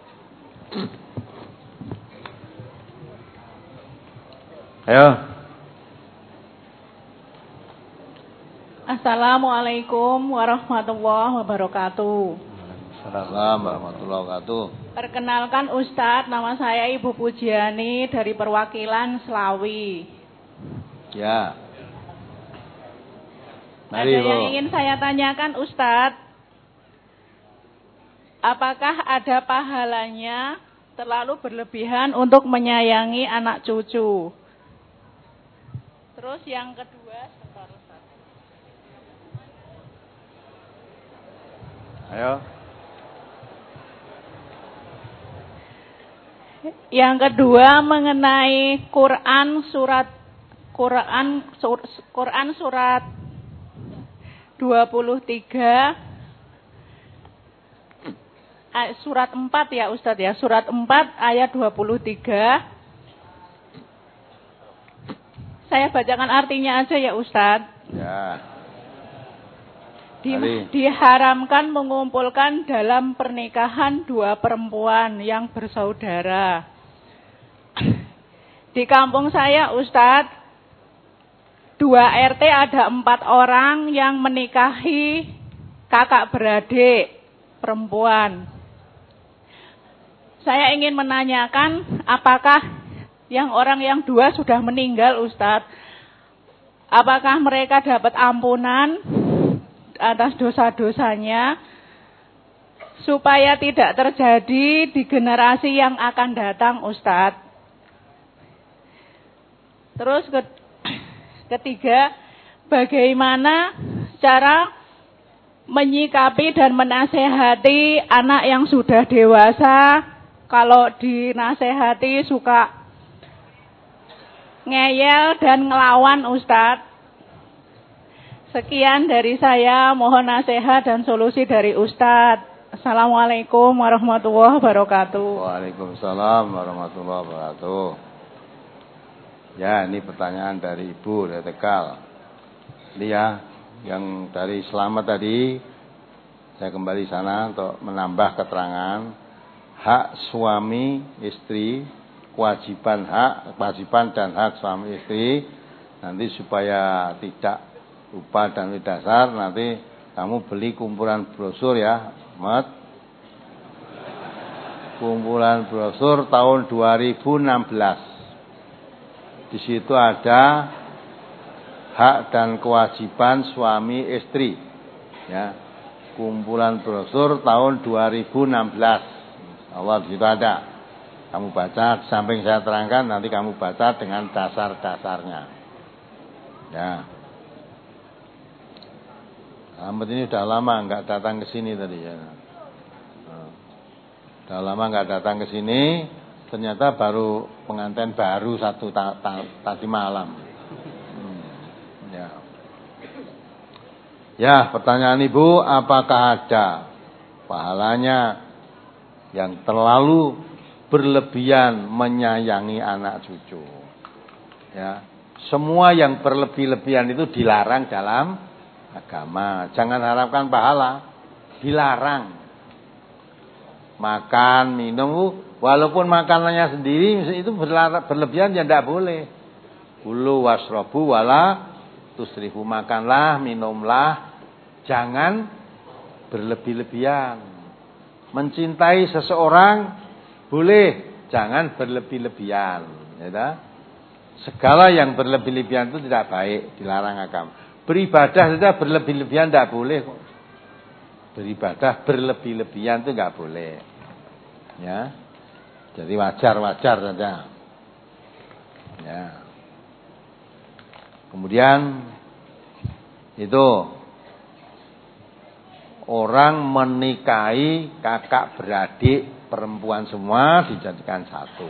Ayo. Assalamualaikum warahmatullahi wabarakatuh. Assalamualaikum warahmatullahi wabarakatuh. Perkenalkan Ustadz, nama saya Ibu Pujiani dari perwakilan Slawi. Ya. Ada yang ingin saya tanyakan Ustadz, apakah ada pahalanya terlalu berlebihan untuk menyayangi anak cucu? Terus yang kedua, sebentar Ustadz. Ayo. Yang kedua mengenai Quran surat Quran sur, Quran surat dua puluh tiga surat empat ya Ustadz ya, surat empat ayat dua puluh tiga. Saya bacakan artinya aja ya Ustadz. Ya. Di, diharamkan mengumpulkan dalam pernikahan dua perempuan yang bersaudara. Di kampung saya Ustadz, dua R T ada empat orang yang menikahi kakak beradik perempuan. Saya ingin menanyakan apakah yang orang yang dua sudah meninggal Ustadz, apakah mereka dapat ampunan atas dosa-dosanya supaya tidak terjadi di generasi yang akan datang, Ustadz. Terus ketiga, bagaimana cara menyikapi dan menasehati anak yang sudah dewasa, kalau dinasehati suka ngeyel dan ngelawan, Ustadz. Sekian dari saya, mohon nasihat dan solusi dari Ustadz. Assalamualaikum warahmatullahi wabarakatuh. Waalaikumsalam warahmatullahi wabarakatuh. Ya, ini pertanyaan dari Ibu dari Tegal. Lia, yang dari Selamat tadi, saya kembali sana untuk menambah keterangan hak suami istri, kewajiban hak, kewajiban dan hak suami istri. Nanti supaya tidak lupa dan tidak dasar, nanti kamu beli kumpulan brosur ya, Mat. Kumpulan brosur tahun dua ribu enam belas. Di situ ada hak dan kewajiban suami istri. Ya. Kumpulan brosur tahun dua ribu enam belas. Allah di situ ada. Kamu baca, samping saya terangkan, nanti kamu baca dengan dasar-dasarnya. Ya. Ahmad ini udah lama nggak datang ke sini tadi ya. Udah lama nggak datang ke sini, ternyata baru pengantin baru satu ta ta tadi malam. Hmm, ya. Ya, pertanyaan Ibu, apakah ada pahalanya yang terlalu berlebihan menyayangi anak cucu? Ya, semua yang berlebih-lebihan itu dilarang dalam agama. Jangan harapkan pahala, dilarang. Makan, minum, walaupun makanannya sendiri itu berlebihan ya tidak boleh. Kulu wasrobu wala tusrifu, makanlah, minumlah, jangan berlebih-lebihan. Mencintai seseorang boleh, jangan berlebih-lebihan. Ya, segala yang berlebih-lebihan itu tidak baik, dilarang agama. Beribadah saja berlebih-lebihan tidak boleh kok. Beribadah berlebih-lebihan itu tidak boleh. Ya, jadi wajar-wajar saja. Ya. Kemudian itu orang menikahi kakak beradik perempuan semua dijadikan satu.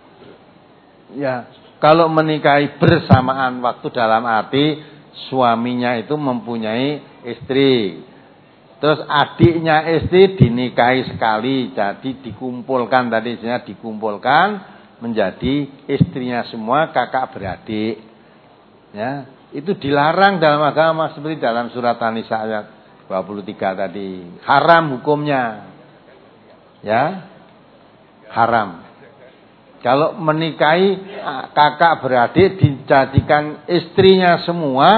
Ya, kalau menikahi bersamaan waktu dalam arti suaminya itu mempunyai istri. Terus adiknya istri dinikahi sekali, jadi dikumpulkan tadi istilahnya dikumpulkan menjadi istrinya semua kakak beradik. Ya, itu dilarang dalam agama seperti dalam surat An-Nisa ayat dua puluh tiga tadi. Haram hukumnya. Ya. Haram. Kalau menikahi kakak beradik dijadikan istrinya semua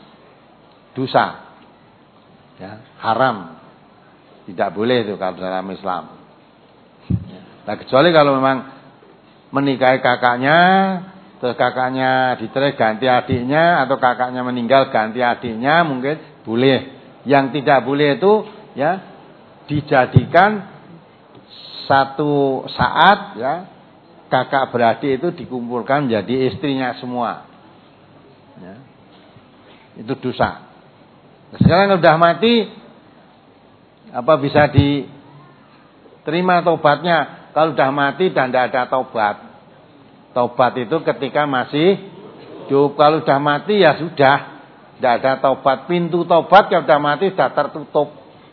dosa. Ya, haram. Tidak boleh itu kalau dalam Islam. Nah, kecuali kalau memang menikahi kakaknya, terus kakaknya dicerai ganti adiknya, atau kakaknya meninggal ganti adiknya, mungkin boleh. Yang tidak boleh itu ya dijadikan satu saat ya kakak beradik itu dikumpulkan menjadi istrinya semua. Ya. Itu dosa. Sekarang sudah mati, apa bisa diterima taubatnya? Kalau sudah mati dan tidak ada taubat. Taubat itu ketika masih hidup. Kalau sudah mati ya sudah, tidak ada taubat. Pintu taubat kalau sudah mati sudah tertutup.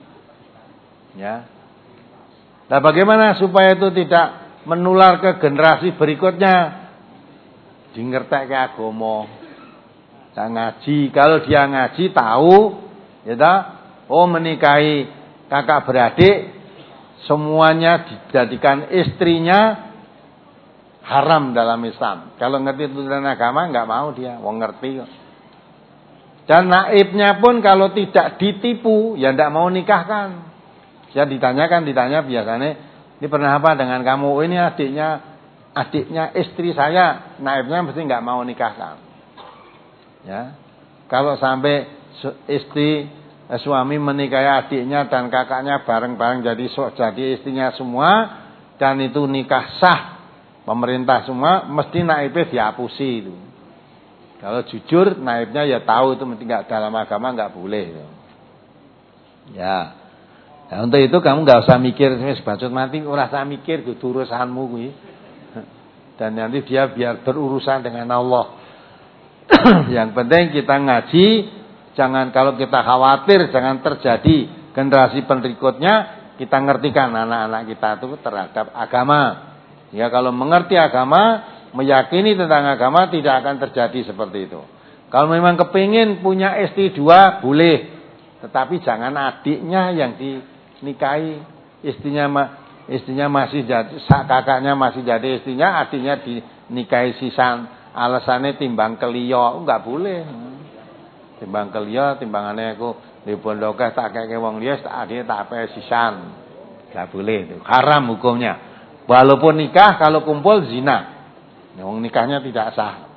Ya. Nah, bagaimana supaya itu tidak menular ke generasi berikutnya? Di ngertek ke agama. Saya ngaji, kalau dia ngaji tahu. Ya, oh menikahi kakak beradik semuanya dijadikan istrinya haram dalam Islam. Kalau ngerti tuntunan agama enggak mau dia, wong ngerti kok. Dan naibnya pun kalau tidak ditipu ya enggak mau nikahkan. Ya ditanyakan, ditanya biasanya, ini pernah apa dengan kamu? Oh, ini adiknya adiknya istri saya, naibnya mesti enggak mau nikahkan. Ya. Kalau sampai istri eh, suami menikahi adiknya dan kakaknya bareng-bareng jadi jadi istrinya semua, dan itu nikah sah pemerintah semua, mesti naibnya dihapusi itu. Kalau jujur naibnya ya tahu itu mesti nggak, dalam agama nggak boleh. Ya. Nah, untuk itu kamu nggak usah mikir wis bacot mati, ora usah mikir itu urusanmu kuwi. Dan nanti dia biar berurusan dengan Allah. Yang penting kita ngaji, jangan kalau kita khawatir jangan terjadi generasi berikutnya, kita ngertikan anak-anak kita itu terhadap agama. Ya kalau mengerti agama, meyakini tentang agama, tidak akan terjadi seperti itu. Kalau memang kepingin punya istri dua boleh, tetapi jangan adiknya yang dinikahi, istrinya istrinya masih jadi, kakaknya masih jadi istrinya, adiknya dinikahi sisan. Alasannya timbang keliyo, enggak boleh. Timbang keliyo, timbangannya aku di pondoknya tak kayak wong liya, adiknya tak apa sisan. Enggak boleh itu. Haram hukumnya. Walaupun nikah kalau kumpul zina. Wong nikahnya tidak sah.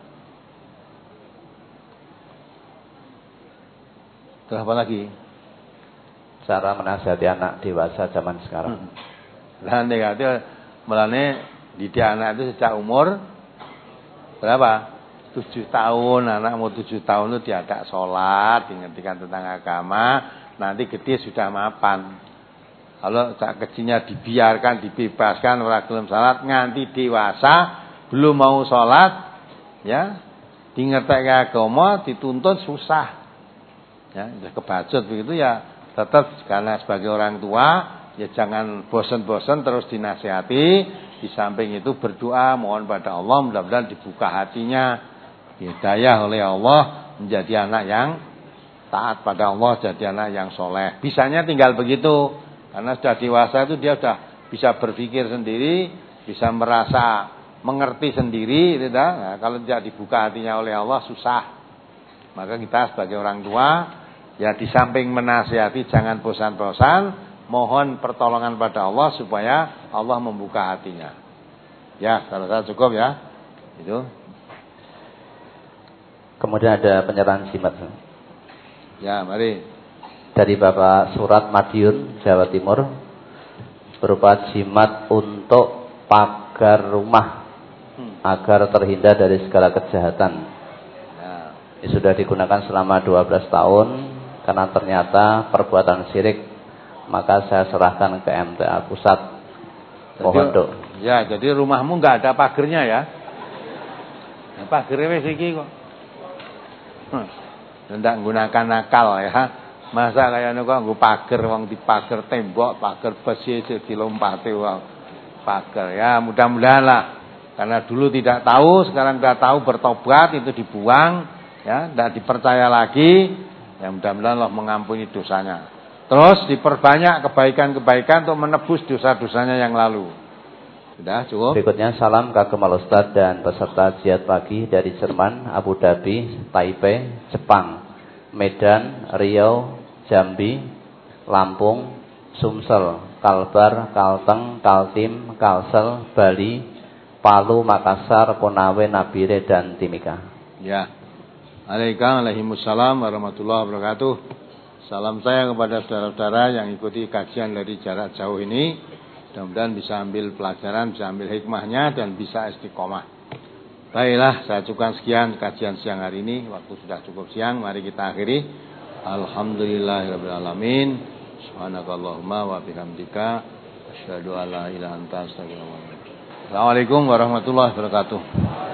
Terus apa lagi? Cara menasihati anak dewasa zaman sekarang. Lah negatif melane didik anak itu sejak umur berapa? tujuh tahun, anak mau tujuh tahun itu diajak sholat, diingatkan tentang agama, nanti gede sudah mapan. Kalau saat kecilnya dibiarkan, dibebaskan, ora gelem sholat, nganti dewasa belum mau sholat, ya, dingerteke agama, dituntut susah. Ya, kebacut begitu ya, tetap karena sebagai orang tua, ya jangan bosan-bosan terus dinasihati. Di samping itu berdoa, mohon pada Allah mudah-mudahan dibuka hatinya, hidayah oleh Allah menjadi anak yang taat pada Allah, jadi anak yang soleh. Bisanya tinggal begitu, karena sudah dewasa itu dia sudah bisa berpikir sendiri, bisa merasa mengerti sendiri, tidak? Nah, kalau tidak dibuka hatinya oleh Allah susah. Maka kita sebagai orang tua, ya di samping menasihati jangan bosan-bosan. Mohon pertolongan pada Allah supaya Allah membuka hatinya. Ya, kalau saya cukup ya. Itu. Kemudian ada penyerahan jimat. Ya, mari. Dari Bapak Surat Madiun, Jawa Timur, berupa jimat untuk pagar rumah hmm. agar terhindar dari segala kejahatan. Ya. Ini sudah digunakan selama dua belas tahun karena ternyata perbuatan syirik. Maka saya serahkan ke M T A Pusat. Mohon doa. Ya, jadi rumahmu enggak ada pagernya ya. Ya pagernya wis iki kok. Ndak menggunakan akal ya. Masa kaya niku nggo pager wong dipager tembok, pager besi dilompati wong. Pager ya, mudah-mudahan lah. Karena dulu tidak tahu, sekarang sudah tahu, bertobat, itu dibuang ya, tidak dipercaya lagi. Ya mudah-mudahan Allah mengampuni dosanya. Terus diperbanyak kebaikan-kebaikan untuk menebus dosa-dosanya yang lalu. Sudah cukup. Berikutnya salam kagum Al Ustaz dan peserta jihad pagi dari Jerman, Abu Dhabi, Taipei, Jepang, Medan, Riau, Jambi, Lampung, Sumsel, Kalbar, Kalteng, Kaltim, Kalsel, Bali, Palu, Makassar, Konawe, Nabire, dan Timika. Ya. Waalaikumsalam warahmatullahi wabarakatuh. Salam saya kepada saudara-saudara yang ikuti kajian dari jarak jauh ini. Mudah-mudahan bisa ambil pelajaran, bisa ambil hikmahnya, dan bisa istiqomah. Baiklah, saya cukupkan sekian kajian siang hari ini. Waktu sudah cukup siang, mari kita akhiri. Alhamdulillahirabbil alamin. Subhanakallahumma wa bihamdika asyhadu an la ilaha illa anta astaghfiruka wa atubu ilaik. Assalamualaikum warahmatullahi wabarakatuh.